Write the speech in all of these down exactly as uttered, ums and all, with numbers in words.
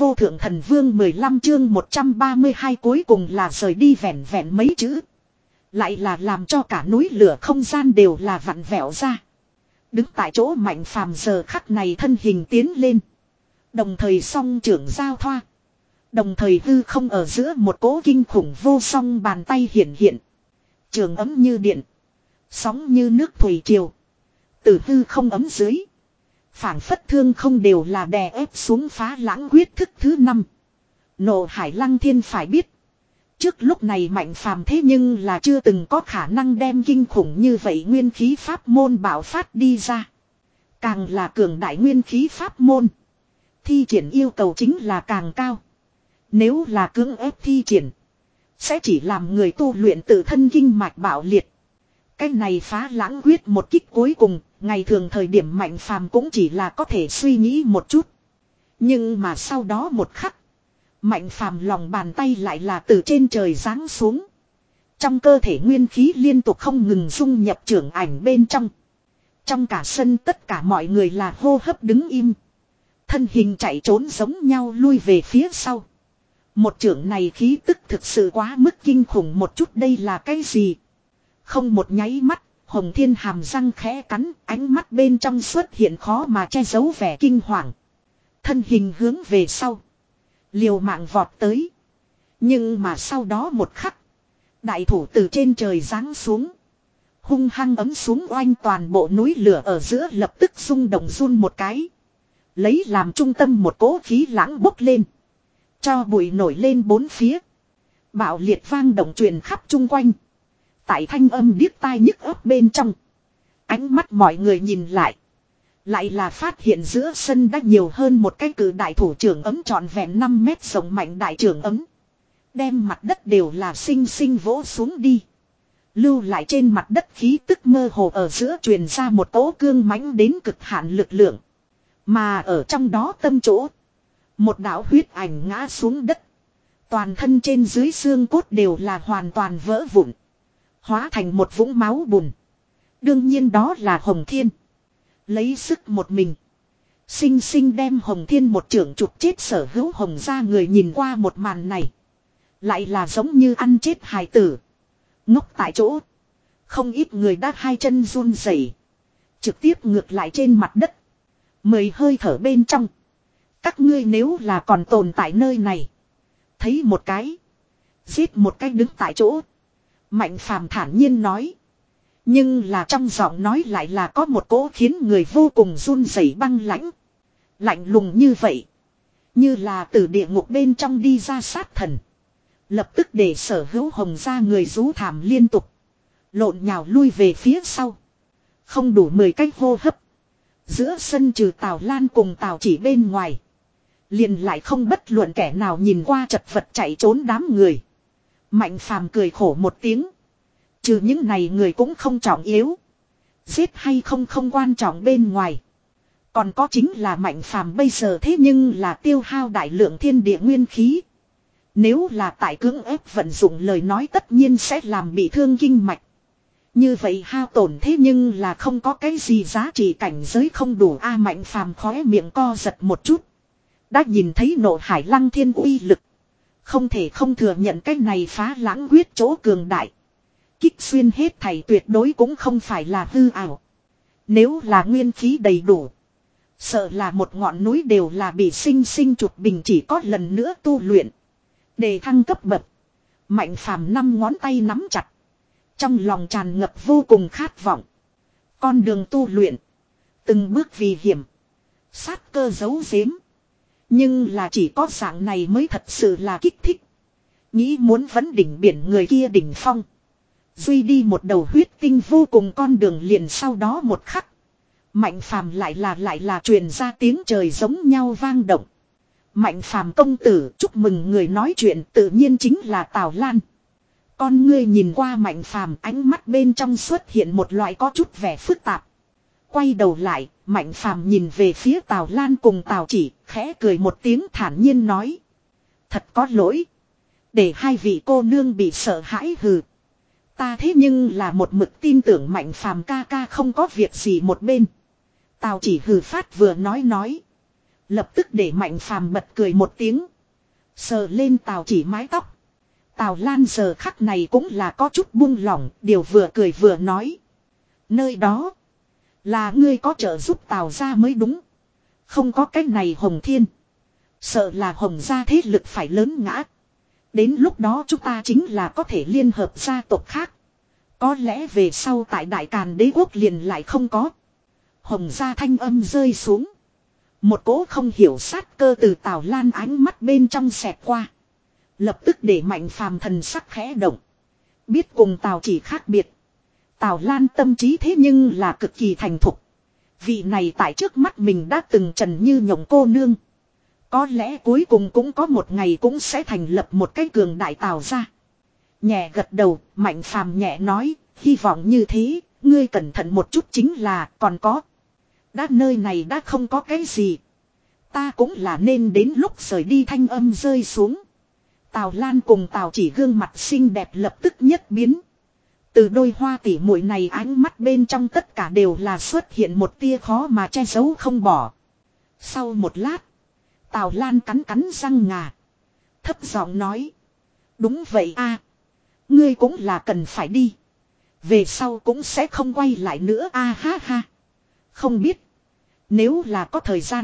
vô thượng thần vương mười lăm chương một trăm ba mươi hai cuối cùng là rời đi vẹn vẹn mấy chữ. Lại là làm cho cả núi lửa không gian đều là vặn vẹo ra. Đứng tại chỗ Mạnh Phàm giờ khắc này thân hình tiến lên. Đồng thời song trưởng giao thoa. Đồng thời hư không ở giữa một cỗ kinh khủng vô song bàn tay hiện hiện. Trường ấm như điện. Sóng như nước thủy triều. Từ hư không ấm dưới. Phảng phất thương không đều là đè ép xuống phá lãng quyết thức thứ năm. Nộ hải lăng thiên phải biết. Trước lúc này Mạnh Phàm thế nhưng là chưa từng có khả năng đem kinh khủng như vậy nguyên khí pháp môn bạo phát đi ra. Càng là cường đại nguyên khí pháp môn. Thi triển yêu cầu chính là càng cao. Nếu là cưỡng ép thi triển. Sẽ chỉ làm người tu luyện tự thân kinh mạch bạo liệt. Cái này phá lãng quyết một kích cuối cùng. Ngày thường thời điểm Mạnh Phàm cũng chỉ là có thể suy nghĩ một chút. Nhưng mà sau đó một khắc. Mạnh Phàm lòng bàn tay lại là từ trên trời giáng xuống. Trong cơ thể nguyên khí liên tục không ngừng dung nhập trưởng ảnh bên trong. Trong cả sân tất cả mọi người là hô hấp đứng im. Thân hình chạy trốn giống nhau lui về phía sau. Một trưởng này khí tức thực sự quá mức kinh khủng một chút, đây là cái gì? Không một nháy mắt, Hồng Thiên hàm răng khẽ cắn, ánh mắt bên trong xuất hiện khó mà che giấu vẻ kinh hoàng. Thân hình hướng về sau. Liều mạng vọt tới. Nhưng mà sau đó một khắc. Đại thủ từ trên trời giáng xuống. Hung hăng ấm xuống oanh toàn bộ núi lửa ở giữa lập tức rung động run một cái. Lấy làm trung tâm một cỗ khí lãng bốc lên. Cho bụi nổi lên bốn phía. Bạo liệt vang động truyền khắp chung quanh. Tại thanh âm điếc tai nhức óc bên trong. Ánh mắt mọi người nhìn lại. Lại là phát hiện giữa sân đã nhiều hơn một cái cử đại thủ trưởng ấm trọn vẹn năm mét rộng mạnh đại trưởng ấm. Đem mặt đất đều là xinh xinh vỗ xuống đi. Lưu lại trên mặt đất khí tức mơ hồ ở giữa truyền ra một cỗ cương mãnh đến cực hạn lực lượng. Mà ở trong đó tâm chỗ. Một đạo huyết ảnh ngã xuống đất. Toàn thân trên dưới xương cốt đều là hoàn toàn vỡ vụn. Hóa thành một vũng máu bùn. Đương nhiên đó là Hồng Thiên. Lấy sức một mình. Sinh sinh đem Hồng Thiên một trưởng chụp chết sở hữu Hồng ra người nhìn qua một màn này. Lại là giống như ăn chết hài tử. Ngốc tại chỗ. Không ít người đã hai chân run rẩy, trực tiếp ngược lại trên mặt đất. Mười hơi thở bên trong. Các ngươi nếu là còn tồn tại nơi này. Thấy một cái. Giết một cái đứng tại chỗ. Mạnh Phàm thản nhiên nói. Nhưng là trong giọng nói lại là có một cỗ khiến người vô cùng run rẩy băng lãnh. Lạnh lùng như vậy. Như là từ địa ngục bên trong đi ra sát thần. Lập tức để sở hữu Hồng ra người rú thảm liên tục. Lộn nhào lui về phía sau. Không đủ mười cái hô hấp. Giữa sân trừ Tào Lan cùng Tào Chỉ bên ngoài. Liền lại không bất luận kẻ nào nhìn qua chật vật chạy trốn đám người. Mạnh Phàm cười khổ một tiếng. Trừ những này người cũng không trọng yếu. Giết hay không không quan trọng bên ngoài. Còn có chính là Mạnh Phàm bây giờ thế nhưng là tiêu hao đại lượng thiên địa nguyên khí. Nếu là tại cưỡng ép vận dụng lời nói tất nhiên sẽ làm bị thương kinh mạch. Như vậy hao tổn thế nhưng là không có cái gì giá trị cảnh giới không đủ. A Mạnh Phàm khóe miệng co giật một chút. Đã nhìn thấy nộ hải lăng thiên uy lực. Không thể không thừa nhận cái này phá lãng quyết chỗ cường đại. Kích xuyên hết thảy tuyệt đối cũng không phải là hư ảo. Nếu là nguyên khí đầy đủ. Sợ là một ngọn núi đều là bị sinh sinh chụp bình chỉ có lần nữa tu luyện. Để thăng cấp bậc. Mạnh Phàm năm ngón tay nắm chặt. Trong lòng tràn ngập vô cùng khát vọng. Con đường tu luyện. Từng bước vì hiểm. Sát cơ giấu giếm. Nhưng là chỉ có dạng này mới thật sự là kích thích. Nghĩ muốn vấn đỉnh biển người kia đỉnh phong. Duy đi một đầu huyết tinh vô cùng con đường liền sau đó một khắc. Mạnh Phàm lại là lại là truyền ra tiếng trời giống nhau vang động. Mạnh Phàm công tử chúc mừng người nói chuyện tự nhiên chính là Tào Lan. Con ngươi nhìn qua Mạnh Phàm ánh mắt bên trong xuất hiện một loại có chút vẻ phức tạp. Quay đầu lại, Mạnh Phàm nhìn về phía Tào Lan cùng Tào Chỉ, khẽ cười một tiếng thản nhiên nói. Thật có lỗi. Để hai vị cô nương bị sợ hãi hừ. Ta thế nhưng là một mực tin tưởng Mạnh Phàm ca ca không có việc gì một bên. Tào Chỉ hừ phát vừa nói nói. Lập tức để Mạnh Phàm bật cười một tiếng. Sờ lên Tào Chỉ mái tóc. Tào Lan giờ khắc này cũng là có chút buông lỏng, điều vừa cười vừa nói. Nơi đó là ngươi có trợ giúp Tào ra mới đúng. Không có cách này Hồng Thiên. Sợ là Hồng gia thế lực phải lớn ngã. Đến lúc đó chúng ta chính là có thể liên hợp gia tộc khác. Có lẽ về sau tại Đại Càn Đế quốc liền lại không có. Hồng gia thanh âm rơi xuống. Một cỗ không hiểu sát cơ từ Tào Lan ánh mắt bên trong xẹt qua. Lập tức để Mạnh Phàm thần sắc khẽ động. Biết cùng Tào Chỉ khác biệt. Tào Lan tâm trí thế nhưng là cực kỳ thành thục. Vị này tại trước mắt mình đã từng trần như nhộng cô nương. Có lẽ cuối cùng cũng có một ngày cũng sẽ thành lập một cái cường đại Tào ra. Nhẹ gật đầu, Mạnh Phàm nhẹ nói, hy vọng như thế, ngươi cẩn thận một chút chính là còn có. Đã nơi này đã không có cái gì. Ta cũng là nên đến lúc rời đi thanh âm rơi xuống. Tào Lan cùng Tào Chỉ gương mặt xinh đẹp lập tức nhất biến. Từ đôi hoa tỉ muội này ánh mắt bên trong tất cả đều là xuất hiện một tia khó mà che giấu không bỏ. Sau một lát, Tào Lan cắn cắn răng ngà. Thấp giọng nói. Đúng vậy a, ngươi cũng là cần phải đi. Về sau cũng sẽ không quay lại nữa a ha ha. Không biết. Nếu là có thời gian.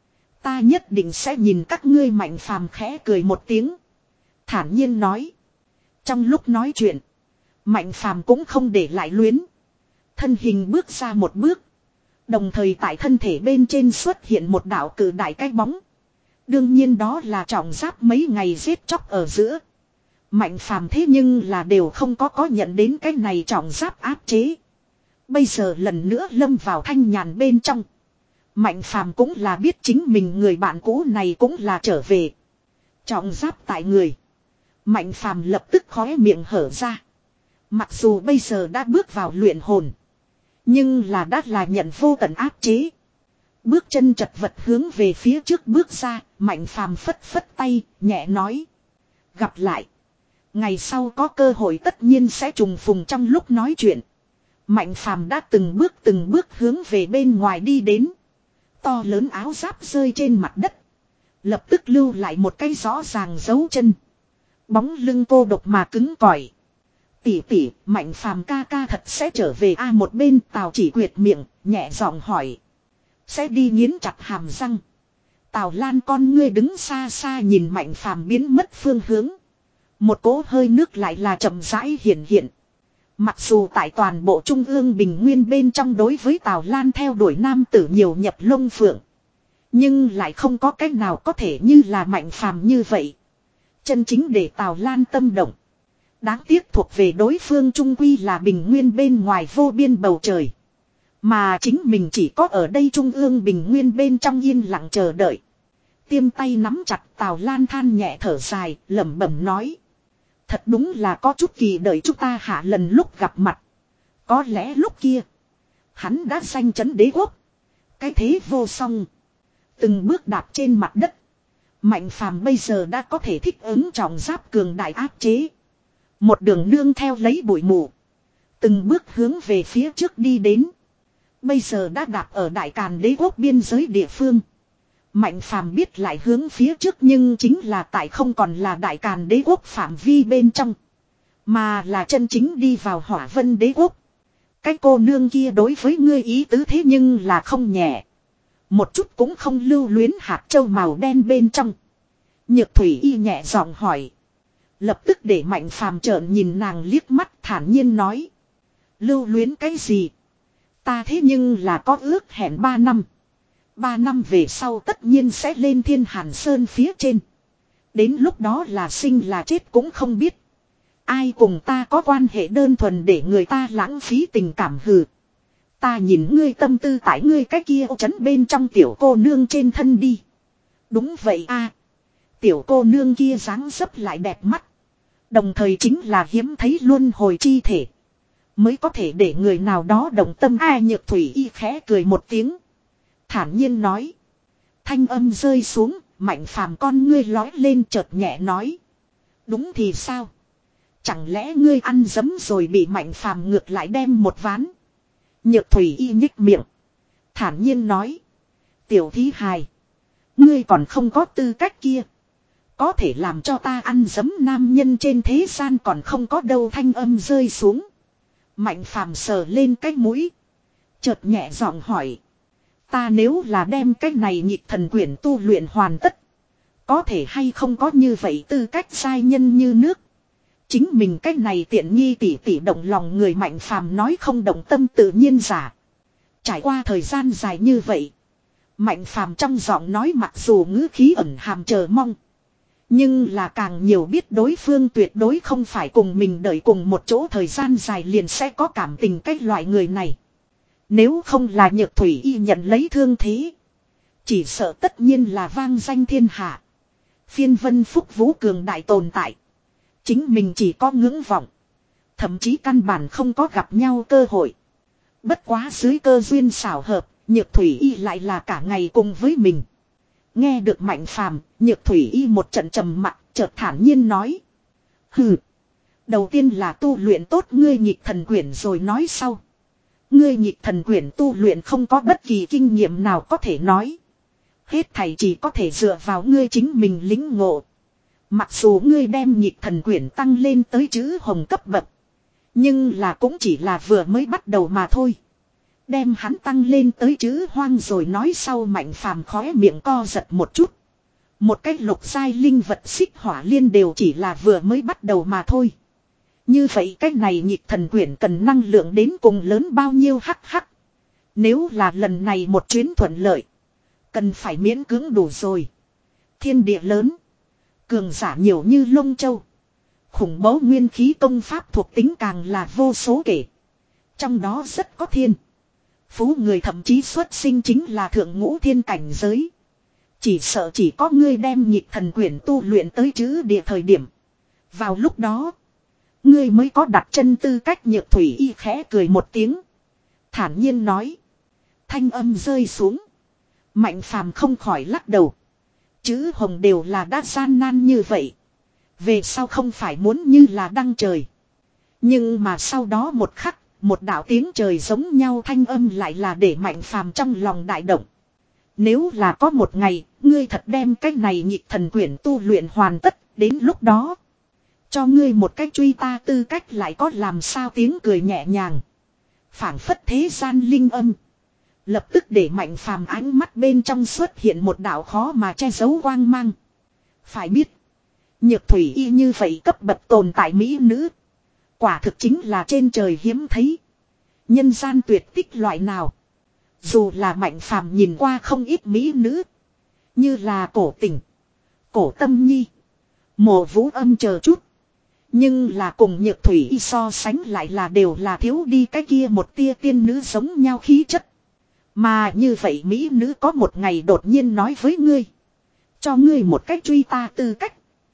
Ta nhất định sẽ nhìn các ngươi Mạnh Phàm khẽ cười một tiếng. Thản nhiên nói. Trong lúc nói chuyện. Mạnh Phàm cũng không để lại luyến. Thân hình bước ra một bước. Đồng thời tại thân thể bên trên xuất hiện một đạo cử đại cái bóng. Đương nhiên đó là trọng giáp mấy ngày giết chóc ở giữa. Mạnh Phàm thế nhưng là đều không có có nhận đến cái này trọng giáp áp chế. Bây giờ lần nữa lâm vào thanh nhàn bên trong. Mạnh Phàm cũng là biết chính mình người bạn cũ này cũng là trở về. Trọng giáp tại người. Mạnh Phàm lập tức khóe miệng hở ra. Mặc dù bây giờ đã bước vào luyện hồn. Nhưng là đã là nhận vô tận áp chế. Bước chân chật vật hướng về phía trước bước ra. Mạnh Phàm phất phất tay, nhẹ nói. Gặp lại. Ngày sau có cơ hội tất nhiên sẽ trùng phùng trong lúc nói chuyện. Mạnh Phàm đã từng bước từng bước hướng về bên ngoài đi đến. To lớn áo giáp rơi trên mặt đất. Lập tức lưu lại một cái rõ ràng dấu chân. Bóng lưng cô độc mà cứng cỏi. Tỷ tỷ, Mạnh Phàm ca ca thật sẽ trở về a một bên Tào Chỉ quyệt miệng, nhẹ giọng hỏi. Sẽ đi nghiến chặt hàm răng. Tào Lan con ngươi đứng xa xa nhìn Mạnh Phàm biến mất phương hướng. Một cỗ hơi nước lại là chậm rãi hiện hiện. Mặc dù tại toàn bộ trung ương bình nguyên bên trong đối với Tào Lan theo đuổi nam tử nhiều nhập lông phượng. Nhưng lại không có cách nào có thể như là Mạnh Phàm như vậy. Chân chính để Tào Lan tâm động. Đáng tiếc thuộc về đối phương trung quy là bình nguyên bên ngoài vô biên bầu trời. Mà chính mình chỉ có ở đây trung ương bình nguyên bên trong yên lặng chờ đợi. Tiêm tay nắm chặt Tào Lan than nhẹ thở dài, lẩm bẩm nói. Thật đúng là có chút kỳ đợi chúng ta hạ lần lúc gặp mặt. Có lẽ lúc kia, hắn đã danh chấn đế quốc. Cái thế vô song. Từng bước đạp trên mặt đất. Mạnh Phàm bây giờ đã có thể thích ứng trọng giáp cường đại áp chế. Một đường nương theo lấy bụi mù. Từng bước hướng về phía trước đi đến. Bây giờ đã đạp ở Đại Càn Đế quốc biên giới địa phương. Mạnh Phàm biết lại hướng phía trước nhưng chính là tại không còn là Đại Càn Đế quốc phạm vi bên trong. Mà là chân chính đi vào Hỏa Vân Đế quốc. Cái cô nương kia đối với ngươi ý tứ thế nhưng là không nhẹ. Một chút cũng không lưu luyến hạt châu màu đen bên trong. Nhược Thủy Y nhẹ giọng hỏi. Lập tức để Mạnh Phàm trợn nhìn nàng liếc mắt thản nhiên nói. Lưu luyến cái gì? Ta thế nhưng là có ước hẹn ba năm. Ba năm về sau tất nhiên sẽ lên Thiên Hàn Sơn phía trên. Đến lúc đó là sinh là chết cũng không biết. Ai cùng ta có quan hệ đơn thuần để người ta lãng phí tình cảm hừ. Ta nhìn ngươi tâm tư tại ngươi cái kia ô trấn bên trong tiểu cô nương trên thân đi. Đúng vậy a, tiểu cô nương kia dáng dấp lại đẹp mắt. Đồng thời chính là hiếm thấy luân hồi chi thể. Mới có thể để người nào đó động tâm. Ai Nhược Thủy Y khẽ cười một tiếng. Thản nhiên nói. Thanh âm rơi xuống, Mạnh Phàm con ngươi lói lên chợt nhẹ nói. Đúng thì sao? Chẳng lẽ ngươi ăn dấm rồi bị Mạnh Phàm ngược lại đem một ván? Nhược Thủy Y nhích miệng. Thản nhiên nói. Tiểu thí hài. Ngươi còn không có tư cách kia. Có thể làm cho ta ăn dấm nam nhân trên thế gian còn không có đâu. Thanh âm rơi xuống. Mạnh phàm sờ lên cái mũi. Chợt nhẹ giọng hỏi. Ta nếu là đem cái này nhịp thần quyển tu luyện hoàn tất. Có thể hay không có như vậy tư cách sai nhân như nước. Chính mình cái này tiện nghi tỉ tỉ động lòng người. Mạnh phàm nói không động tâm tự nhiên giả. Trải qua thời gian dài như vậy. Mạnh phàm trong giọng nói mặc dù ngữ khí ẩn hàm chờ mong. Nhưng là càng nhiều biết đối phương tuyệt đối không phải cùng mình đợi cùng một chỗ thời gian dài liền sẽ có cảm tình cái loại người này. Nếu không là Nhược Thủy Y nhận lấy thương thế. Chỉ sợ tất nhiên là vang danh thiên hạ. Phiên vân phúc vũ cường đại tồn tại. Chính mình chỉ có ngưỡng vọng. Thậm chí căn bản không có gặp nhau cơ hội. Bất quá dưới cơ duyên xảo hợp, Nhược Thủy Y lại là cả ngày cùng với mình. Nghe được Mạnh phàm, Nhược Thủy Y một trận trầm mặc, chợt thản nhiên nói. Hừ. Đầu tiên là tu luyện tốt ngươi nhịp thần quyển rồi nói sau. Ngươi nhịp thần quyển tu luyện không có bất kỳ kinh nghiệm nào có thể nói. Hết thảy chỉ có thể dựa vào ngươi chính mình lĩnh ngộ. Mặc dù ngươi đem nhịp thần quyển tăng lên tới chữ hồng cấp bậc. Nhưng là cũng chỉ là vừa mới bắt đầu mà thôi. Đem hắn tăng lên tới chữ hoang rồi nói sau. Mạnh phàm khóe miệng co giật một chút. Một cái lục giai linh vật xích hỏa liên đều chỉ là vừa mới bắt đầu mà thôi. Như vậy cái này nhịp thần quyển cần năng lượng đến cùng lớn bao nhiêu hắc hắc. Nếu là lần này một chuyến thuận lợi. Cần phải miễn cưỡng đủ rồi. Thiên địa lớn. Cường giả nhiều như lông châu. Khủng bố nguyên khí công pháp thuộc tính càng là vô số kể. Trong đó rất có thiên. Phú người thậm chí xuất sinh chính là thượng ngũ thiên cảnh giới. Chỉ sợ chỉ có ngươi đem nhịp thần quyển tu luyện tới chữ địa thời điểm. Vào lúc đó. Ngươi mới có đặt chân tư cách. Nhược Thủy Y khẽ cười một tiếng. Thản nhiên nói. Thanh âm rơi xuống. Mạnh phàm không khỏi lắc đầu. Chữ hồng đều là đã gian nan như vậy. Về sau không phải muốn như là đăng trời. Nhưng mà sau đó một khắc. Một đạo tiếng trời giống nhau thanh âm lại là để Mạnh phàm trong lòng đại động. Nếu là có một ngày. Ngươi thật đem cái này nhịp thần quyển tu luyện hoàn tất. Đến lúc đó. Cho ngươi một cách truy ta tư cách lại có làm sao tiếng cười nhẹ nhàng. Phảng phất thế gian linh âm. Lập tức để Mạnh phàm ánh mắt bên trong xuất hiện một đạo khó mà che giấu quang mang. Phải biết. Nhược Thủy Y như vậy cấp bậc tồn tại mỹ nữ. Quả thực chính là trên trời hiếm thấy. Nhân gian tuyệt tích loại nào. Dù là Mạnh phàm nhìn qua không ít mỹ nữ. Như là Cổ Tình, Cổ Tâm Nhi, Mộ Vũ Âm chờ chút. Nhưng là cùng Nhược Thủy Y so sánh lại là đều là thiếu đi cái kia một tia tiên nữ giống nhau khí chất. Mà như vậy mỹ nữ có một ngày đột nhiên nói với ngươi. Cho ngươi một cách truy ta tư cách.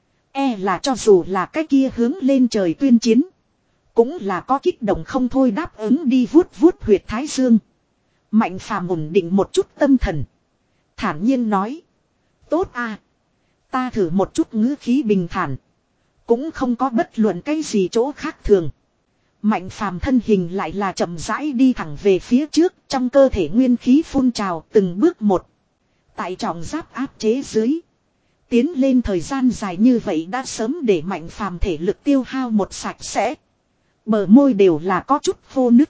E là cho dù là cái kia hướng lên trời tuyên chiến. Cũng là có kích động không thôi đáp ứng đi vuốt vuốt huyệt thái dương. Mạnh phàm ổn định một chút tâm thần. Thản nhiên nói. Tốt à. Ta thử một chút ngữ khí bình thản. Cũng không có bất luận cái gì chỗ khác thường. Mạnh phàm thân hình lại là chậm rãi đi thẳng về phía trước. Trong cơ thể nguyên khí phun trào từng bước một. Tại trọng giáp áp chế dưới. Tiến lên thời gian dài như vậy đã sớm để Mạnh phàm thể lực tiêu hao một sạch sẽ. Bờ môi đều là có chút khô nứt.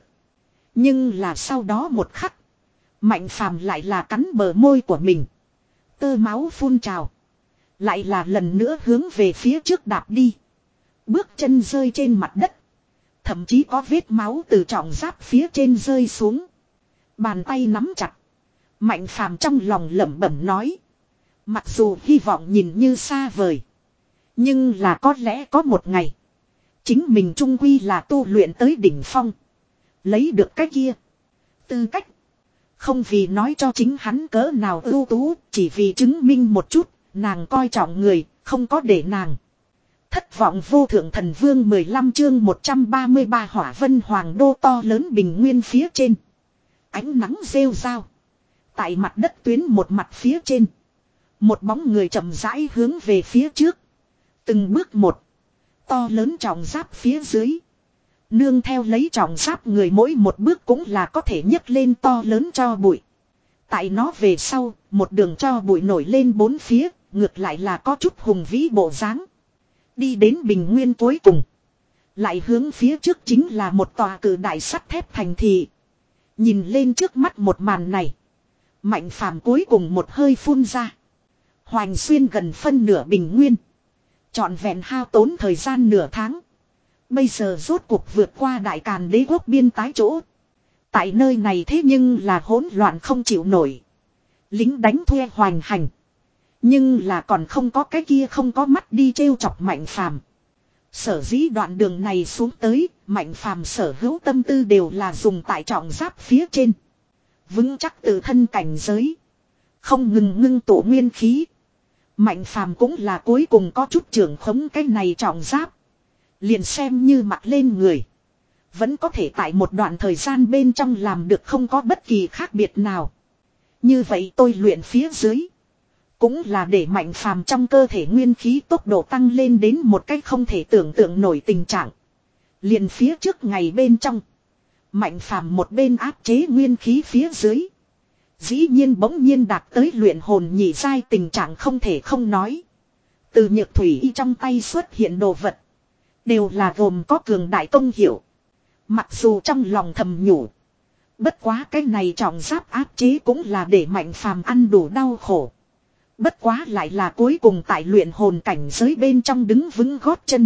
Nhưng là sau đó một khắc. Mạnh phàm lại là cắn bờ môi của mình. Tơ máu phun trào. Lại là lần nữa hướng về phía trước đạp đi. Bước chân rơi trên mặt đất. Thậm chí có vết máu từ trọng giáp phía trên rơi xuống. Bàn tay nắm chặt. Mạnh phàm trong lòng lẩm bẩm nói. Mặc dù hy vọng nhìn như xa vời. Nhưng là có lẽ có một ngày. Chính mình trung quy là tu luyện tới đỉnh phong. Lấy được cái kia. Tư cách. Không vì nói cho chính hắn cỡ nào ưu tú. Chỉ vì chứng minh một chút. Nàng coi trọng người. Không có để nàng. Thất vọng vô thượng thần vương mười lăm chương một trăm ba mươi ba hỏa vân hoàng đô to lớn bình nguyên phía trên. Ánh nắng rêu rao. Tại mặt đất tuyến một mặt phía trên. Một bóng người chậm rãi hướng về phía trước. Từng bước một. To lớn trọng giáp phía dưới. Nương theo lấy trọng giáp người mỗi một bước cũng là có thể nhấc lên to lớn cho bụi. Tại nó về sau, một đường cho bụi nổi lên bốn phía, ngược lại là có chút hùng vĩ bộ dáng. Đi đến bình nguyên cuối cùng. Lại hướng phía trước chính là một tòa cự đại sắt thép thành thị. Nhìn lên trước mắt một màn này. Mạnh phàm cuối cùng một hơi phun ra. Hoành xuyên gần phân nửa bình nguyên. Trọn vẹn hao tốn thời gian nửa tháng. Bây giờ rốt cuộc vượt qua đại càn đế quốc biên tái chỗ. Tại nơi này thế nhưng là hỗn loạn không chịu nổi. Lính đánh thuê hoành hành. Nhưng là còn không có cái kia không có mắt đi trêu chọc Mạnh phàm. Sở dĩ đoạn đường này xuống tới, Mạnh phàm sở hữu tâm tư đều là dùng tại trọng giáp phía trên. Vững chắc tự thân cảnh giới. Không ngừng ngưng tụ nguyên khí. Mạnh phàm cũng là cuối cùng có chút trưởng khống cái này trọng giáp. Liền xem như mặc lên người. Vẫn có thể tại một đoạn thời gian bên trong làm được không có bất kỳ khác biệt nào. Như vậy tôi luyện phía dưới. Cũng là để Mạnh phàm trong cơ thể nguyên khí tốc độ tăng lên đến một cách không thể tưởng tượng nổi tình trạng. Liền phía trước ngày bên trong. Mạnh phàm một bên áp chế nguyên khí phía dưới. Dĩ nhiên bỗng nhiên đạt tới luyện hồn nhị giai tình trạng không thể không nói. Từ nhược thủy y trong tay xuất hiện đồ vật. Đều là gồm có cường đại công hiệu. Mặc dù trong lòng thầm nhủ. Bất quá cái này trọng giáp áp chế cũng là để Mạnh phàm ăn đủ đau khổ. Bất quá lại là cuối cùng tại luyện hồn cảnh giới bên trong đứng vững gót chân.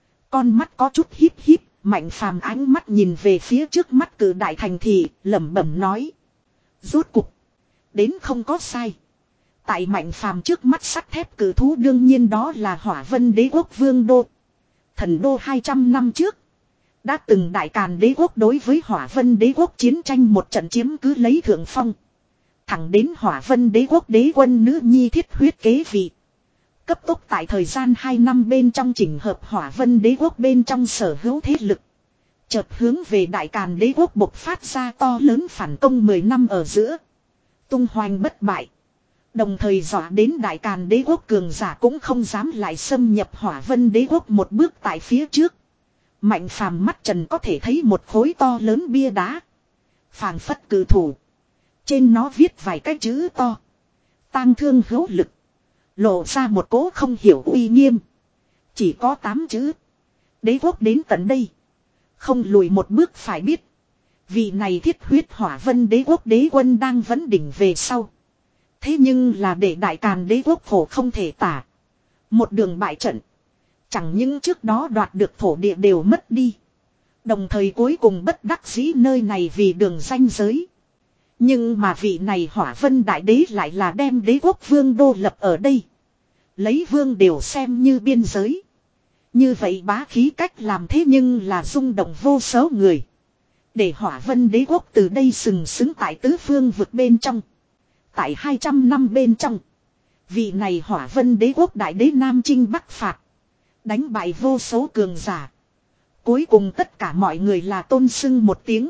Con mắt có chút híp híp, Mạnh phàm ánh mắt nhìn về phía trước mắt cử đại thành thị, lẩm bẩm nói. Rốt cục. Đến không có sai. Tại Mạnh phàm trước mắt sắt thép cử thú đương nhiên đó là Hỏa Vân Đế quốc vương đô. Thần đô hai trăm năm trước. Đã từng đại càn đế quốc đối với Hỏa Vân Đế quốc chiến tranh một trận chiếm cứ lấy thượng phong. Thẳng đến Hỏa Vân Đế quốc đế quân nữ nhi Thiết Huyết kế vị. Cấp tốc tại thời gian hai năm bên trong chỉnh hợp Hỏa Vân Đế quốc bên trong sở hữu thế lực. Chợt hướng về đại càn đế quốc bộc phát ra to lớn phản công mười năm ở giữa. Tung hoành bất bại. Đồng thời dọa đến đại càn đế quốc cường giả cũng không dám lại xâm nhập Hỏa Vân Đế quốc một bước tại phía trước. Mạnh phàm mắt trần có thể thấy một khối to lớn bia đá. Phàng phất cử thủ. Trên nó viết vài cái chữ to. Tang thương hữu lực. Lộ ra một cố không hiểu uy nghiêm. Chỉ có tám chữ. Đế quốc đến tận đây. Không lùi một bước phải biết. Vị này Thiết Huyết Hỏa Vân Đế quốc đế quân đang vấn đỉnh về sau. Thế nhưng là để đại càn đế quốc khổ không thể tả. Một đường bại trận. Chẳng những trước đó đoạt được thổ địa đều mất đi. Đồng thời cuối cùng bất đắc dĩ nơi này vì đường ranh giới. Nhưng mà vị này Hỏa Vân Đại Đế lại là đem đế quốc vương đô lập ở đây. Lấy vương đều xem như biên giới. Như vậy bá khí cách làm thế nhưng là rung động vô số người. Để Hỏa Vân Đế quốc từ đây sừng sững tại tứ phương vực bên trong. Tại hai trăm năm bên trong. Vị này Hỏa Vân Đế quốc Đại Đế Nam Chinh Bắc Phạt. Đánh bại vô số cường giả. Cuối cùng tất cả mọi người là tôn xưng một tiếng.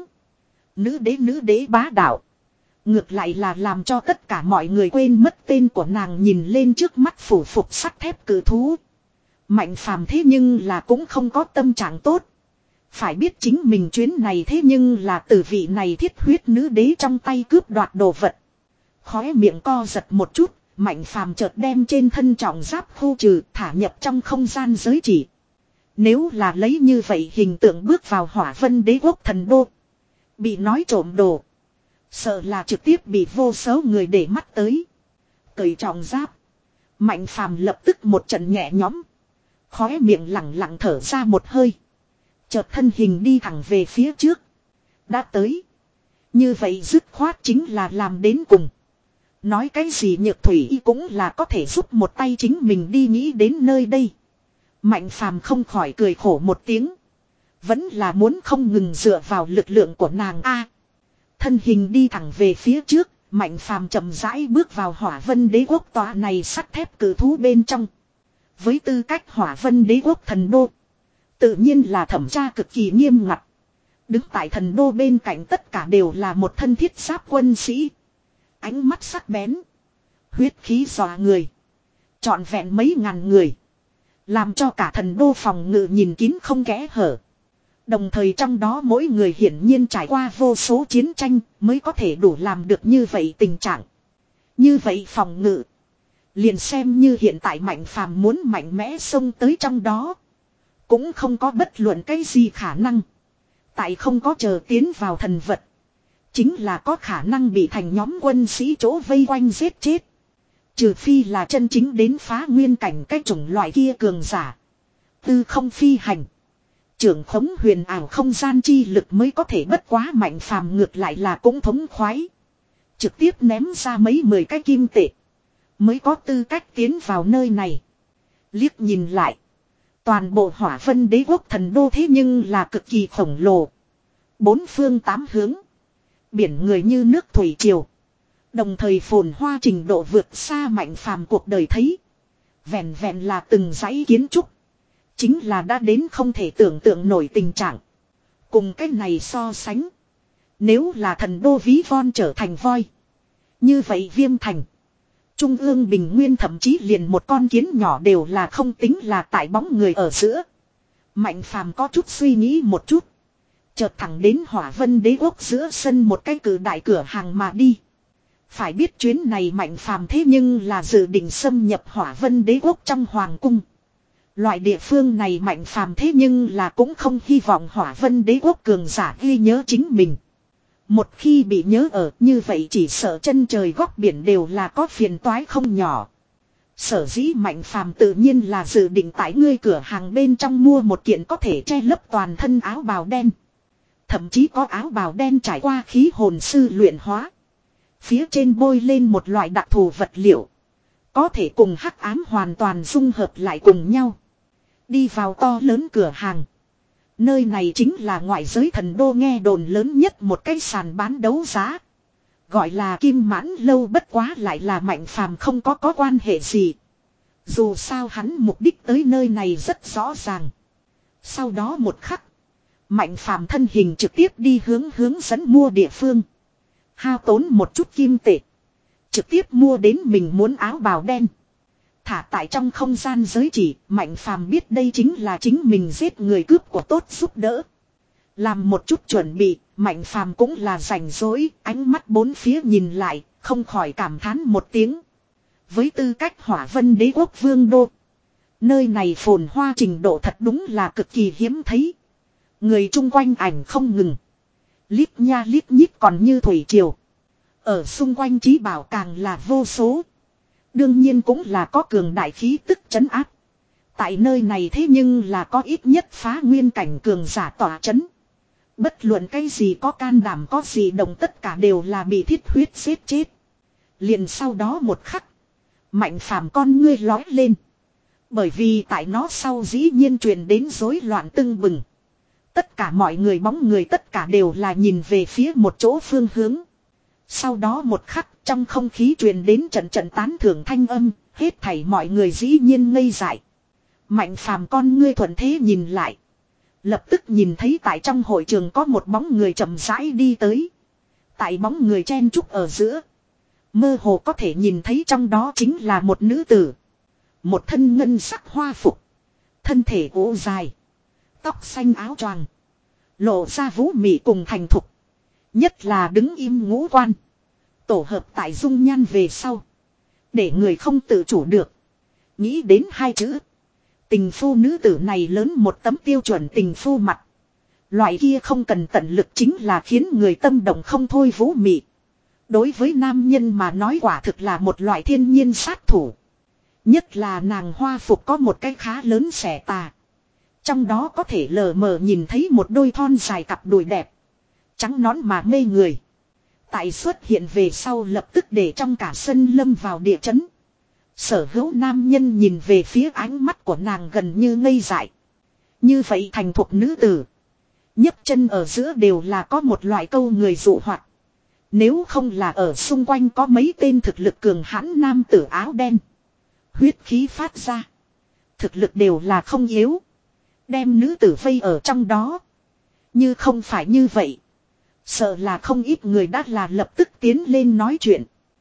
Nữ đế nữ đế bá đạo. Ngược lại là làm cho tất cả mọi người quên mất tên của nàng nhìn lên trước mắt phủ phục sắt thép cử thú. Mạnh phàm thế nhưng là cũng không có tâm trạng tốt. Phải biết chính mình chuyến này thế nhưng là từ vị này Thiết Huyết nữ đế trong tay cướp đoạt đồ vật. Khóe miệng co giật một chút, Mạnh phàm chợt đem trên thân trọng giáp khu trừ thả nhập trong không gian giới chỉ. Nếu là lấy như vậy hình tượng bước vào Hỏa Vân Đế quốc thần đô. Bị nói trộm đồ. Sợ là trực tiếp bị vô số người để mắt tới. Cởi trọng giáp. Mạnh phàm lập tức một trận nhẹ nhõm. Khóe miệng lặng lặng thở ra một hơi. Chợt thân hình đi thẳng về phía trước. Đã tới. Như vậy dứt khoát chính là làm đến cùng. Nói cái gì Nhược Thủy Y cũng là có thể giúp một tay chính mình đi nghĩ đến nơi đây. Mạnh phàm không khỏi cười khổ một tiếng. Vẫn là muốn không ngừng dựa vào lực lượng của nàng a. Thân hình đi thẳng về phía trước, Mạnh phàm chậm rãi bước vào Hỏa Vân Đế quốc tòa này sắt thép cử thú bên trong. Với tư cách Hỏa Vân Đế quốc thần đô, tự nhiên là thẩm tra cực kỳ nghiêm ngặt. Đứng tại thần đô bên cạnh tất cả đều là một thân thiết giáp quân sĩ. Ánh mắt sắc bén. Huyết khí dọa người. Trọn vẹn mấy ngàn người. Làm cho cả thần đô phòng ngự nhìn kín không kẽ hở. Đồng thời trong đó mỗi người hiển nhiên trải qua vô số chiến tranh mới có thể đủ làm được như vậy tình trạng. Như vậy phòng ngự. Liền xem như hiện tại Mạnh Phàm muốn mạnh mẽ xông tới trong đó. Cũng không có bất luận cái gì khả năng. Tại không có chờ tiến vào thần vật. Chính là có khả năng bị thành nhóm quân sĩ chỗ vây quanh giết chết. Trừ phi là chân chính đến phá nguyên cảnh cái chủng loại kia cường giả. Tư không phi hành. Trưởng khống huyền ảo không gian chi lực mới có thể bất quá Mạnh Phàm ngược lại là cũng thống khoái. Trực tiếp ném ra mấy mười cái kim tệ. Mới có tư cách tiến vào nơi này. Liếc nhìn lại. Toàn bộ Hỏa Vân Đế quốc thần đô thế nhưng là cực kỳ khổng lồ. Bốn phương tám hướng. Biển người như nước thủy triều. Đồng thời phồn hoa trình độ vượt xa Mạnh Phàm cuộc đời thấy. Vẹn vẹn là từng dãy kiến trúc. Chính là đã đến không thể tưởng tượng nổi tình trạng. Cùng cái này so sánh. Nếu là thần đô ví von trở thành voi. Như vậy Viêm Thành. Trung ương Bình Nguyên thậm chí liền một con kiến nhỏ đều là không tính là tại bóng người ở giữa. Mạnh Phàm có chút suy nghĩ một chút. Chợt thẳng đến Hỏa Vân Đế quốc giữa sân một cái cử đại cửa hàng mà đi. Phải biết chuyến này Mạnh Phàm thế nhưng là dự định xâm nhập Hỏa Vân Đế quốc trong hoàng cung. Loại địa phương này Mạnh Phàm thế nhưng là cũng không hy vọng Hỏa Vân Đế quốc cường giả ghi nhớ chính mình. Một khi bị nhớ ở như vậy chỉ sợ chân trời góc biển đều là có phiền toái không nhỏ. Sở dĩ Mạnh Phàm tự nhiên là dự định tại ngươi cửa hàng bên trong mua một kiện có thể che lấp toàn thân áo bào đen. Thậm chí có áo bào đen trải qua khí hồn sư luyện hóa. Phía trên bôi lên một loại đặc thù vật liệu. Có thể cùng hắc ám hoàn toàn dung hợp lại cùng nhau. Đi vào to lớn cửa hàng. Nơi này chính là ngoại giới thần đô nghe đồn lớn nhất một cái sàn bán đấu giá. Gọi là Kim Mãn Lâu bất quá lại là Mạnh Phàm không có có quan hệ gì. Dù sao hắn mục đích tới nơi này rất rõ ràng. Sau đó một khắc. Mạnh Phàm thân hình trực tiếp đi hướng hướng dẫn mua địa phương. Hao tốn một chút kim tệ. Trực tiếp mua đến mình muốn áo bào đen. Thả tại trong không gian giới chỉ, Mạnh Phàm biết đây chính là chính mình giết người cướp của tốt giúp đỡ. Làm một chút chuẩn bị, Mạnh Phàm cũng là rảnh rỗi, ánh mắt bốn phía nhìn lại, không khỏi cảm thán một tiếng. Với tư cách Hỏa Vân Đế quốc vương đô, nơi này phồn hoa trình độ thật đúng là cực kỳ hiếm thấy. Người chung quanh ảnh không ngừng. Lít nha lít nhít còn như thủy triều. Ở xung quanh trí bảo càng là vô số. Đương nhiên cũng là có cường đại khí tức trấn áp. Tại nơi này thế nhưng là có ít nhất phá nguyên cảnh cường giả tỏa trấn. Bất luận cái gì có can đảm có gì đồng tất cả đều là bị thiết huyết giết chết. Liền sau đó một khắc. Mạnh Phàm con ngươi lói lên. Bởi vì tại nó sau dĩ nhiên truyền đến rối loạn tưng bừng. Tất cả mọi người bóng người tất cả đều là nhìn về phía một chỗ phương hướng. Sau đó một khắc trong không khí truyền đến trận trận tán thưởng thanh âm, hết thảy mọi người dĩ nhiên ngây dại. Mạnh Phàm con ngươi thuận thế nhìn lại. Lập tức nhìn thấy tại trong hội trường có một bóng người chậm rãi đi tới. Tại bóng người chen chúc ở giữa. Mơ hồ có thể nhìn thấy trong đó chính là một nữ tử. Một thân ngân sắc hoa phục. Thân thể ố dài. Tóc xanh áo choàng. Lộ ra vũ mị cùng thành thục. Nhất là đứng im ngũ quan. Tổ hợp tại dung nhan về sau. Để người không tự chủ được. Nghĩ đến hai chữ. Tình phu nữ tử này lớn một tấm tiêu chuẩn tình phu mặt. Loại kia không cần tận lực chính là khiến người tâm động không thôi vũ mị. Đối với nam nhân mà nói quả thực là một loại thiên nhiên sát thủ. Nhất là nàng hoa phục có một cái khá lớn xẻ tà. Trong đó có thể lờ mờ nhìn thấy một đôi thon dài cặp đùi đẹp. Trắng nón mà mê người. Tại xuất hiện về sau lập tức để trong cả sân lâm vào địa chấn. Sở hữu nam nhân nhìn về phía ánh mắt của nàng gần như ngây dại. Như vậy thành thục nữ tử. nhấc chân ở giữa đều là có một loại câu người dụ hoạt. Nếu không là ở xung quanh có mấy tên thực lực cường hãn nam tử áo đen. Huyết khí phát ra. Thực lực đều là không yếu. Đem nữ tử vây ở trong đó. Như không phải như vậy. Sợ là không ít người đã là lập tức tiến lên nói chuyện.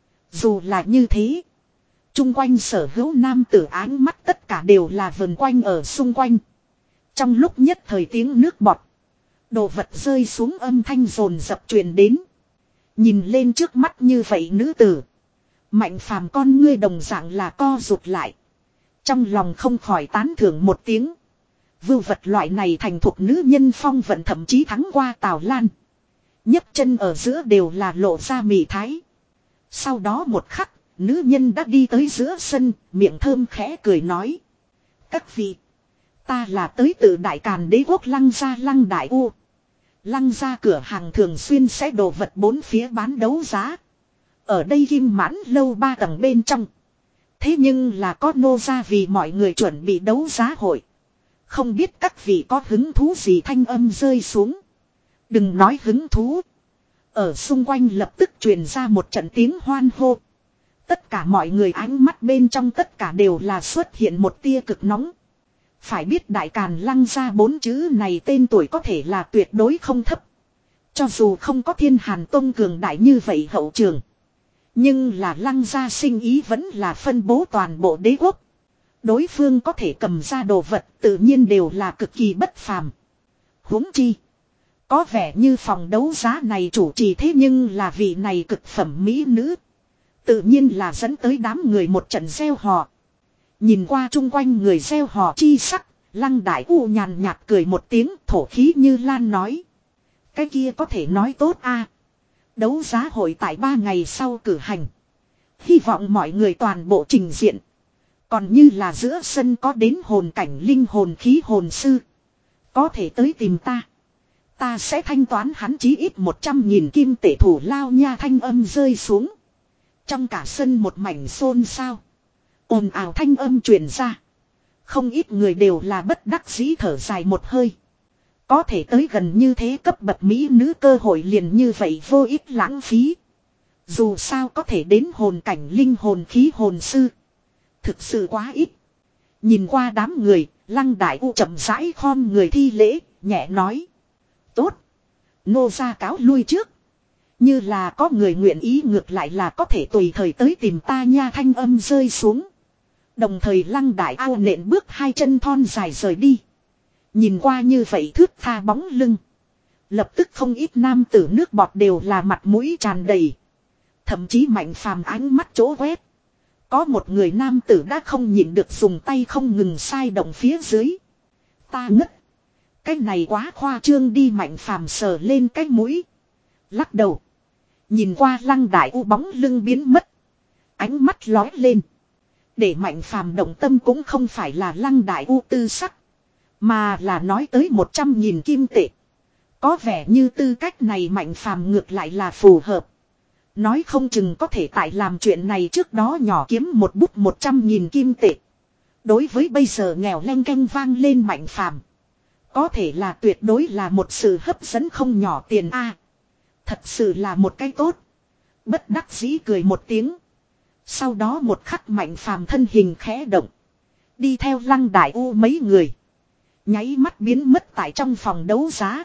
Dù là như thế. Trung quanh sở hữu nam tử áng mắt tất cả đều là vần quanh ở xung quanh. Trong lúc nhất thời tiếng nước bọt. Đồ vật rơi xuống âm thanh rồn dập truyền đến. Nhìn lên trước mắt như vậy nữ tử. Mạnh phàm con ngươi đồng dạng là co rụt lại. Trong lòng không khỏi tán thưởng một tiếng. Vưu vật loại này thành thục nữ nhân phong vận thậm chí thắng qua Tào Lan. nhấc chân ở giữa đều là lộ ra mị thái. Sau đó một khắc, nữ nhân đã đi tới giữa sân, miệng thơm khẽ cười nói. Các vị, ta là tới từ Đại Càn Đế quốc Lăng Gia Lăng Đại U. Lăng Gia cửa hàng thường xuyên sẽ đồ vật bốn phía bán đấu giá. Ở đây Kim Mãn lâu ba tầng bên trong. Thế nhưng là có nô gia vì mọi người chuẩn bị đấu giá hội. Không biết các vị có hứng thú gì, thanh âm rơi xuống. Đừng nói hứng thú. Ở xung quanh lập tức truyền ra một trận tiếng hoan hô. Tất cả mọi người ánh mắt bên trong tất cả đều là xuất hiện một tia cực nóng. Phải biết Đại Càn Lăng Gia bốn chữ này tên tuổi có thể là tuyệt đối không thấp. Cho dù không có Thiên Hàn Tông cường đại như vậy hậu trường. Nhưng là Lăng Gia sinh ý vẫn là phân bố toàn bộ đế quốc. Đối phương có thể cầm ra đồ vật tự nhiên đều là cực kỳ bất phàm. Huống chi. Có vẻ như phòng đấu giá này chủ trì thế nhưng là vị này cực phẩm mỹ nữ. Tự nhiên là dẫn tới đám người một trận gieo hò. Nhìn qua chung quanh người gieo hò chi sắc, Lăng Đại U nhàn nhạt cười một tiếng, thổ khí như lan nói. Cái kia có thể nói tốt a. Đấu giá hội tại ba ngày sau cử hành. Hy vọng mọi người toàn bộ trình diện. Còn như là giữa sân có đến hồn cảnh linh hồn khí hồn sư. Có thể tới tìm ta. Ta sẽ thanh toán hắn chí ít một trăm nghìn kim tệ thủ lao nha, thanh âm rơi xuống. Trong cả sân một mảnh xôn xao. Ồn ào thanh âm truyền ra. Không ít người đều là bất đắc dĩ thở dài một hơi. Có thể tới gần như thế cấp bậc mỹ nữ cơ hội liền như vậy vô ích lãng phí. Dù sao có thể đến hồn cảnh linh hồn khí hồn sư. Thực sự quá ít. Nhìn qua đám người, Lăng Đại U chậm rãi khom người thi lễ, nhẹ nói. Tốt. Nô gia cáo lui trước. Như là có người nguyện ý ngược lại là có thể tùy thời tới tìm ta nha, thanh âm rơi xuống. Đồng thời Lăng Đại Ao nện bước hai chân thon dài rời đi. Nhìn qua như vậy thướt tha bóng lưng. Lập tức không ít nam tử nước bọt đều là mặt mũi tràn đầy. Thậm chí Mạnh Phàm ánh mắt chỗ quét. Có một người nam tử đã không nhịn được dùng tay không ngừng sai động phía dưới. Ta ngất. Cái này quá khoa trương đi, Mạnh Phàm sờ lên cái mũi. Lắc đầu. Nhìn qua Lăng Đại U bóng lưng biến mất. Ánh mắt lói lên. Để Mạnh Phàm động tâm cũng không phải là Lăng Đại U tư sắc. Mà là nói tới một trăm nghìn kim tệ. Có vẻ như tư cách này Mạnh Phàm ngược lại là phù hợp. Nói không chừng có thể tại làm chuyện này trước đó nhỏ kiếm một bút một trăm nghìn kim tệ. Đối với bây giờ nghèo leng keng vang lên Mạnh Phàm, có thể là tuyệt đối là một sự hấp dẫn không nhỏ tiền a. Thật sự là một cái tốt. Bất đắc dĩ cười một tiếng. Sau đó một khắc Mạnh Phàm thân hình khẽ động. Đi theo Lăng Đại U mấy người. Nháy mắt biến mất tại trong phòng đấu giá.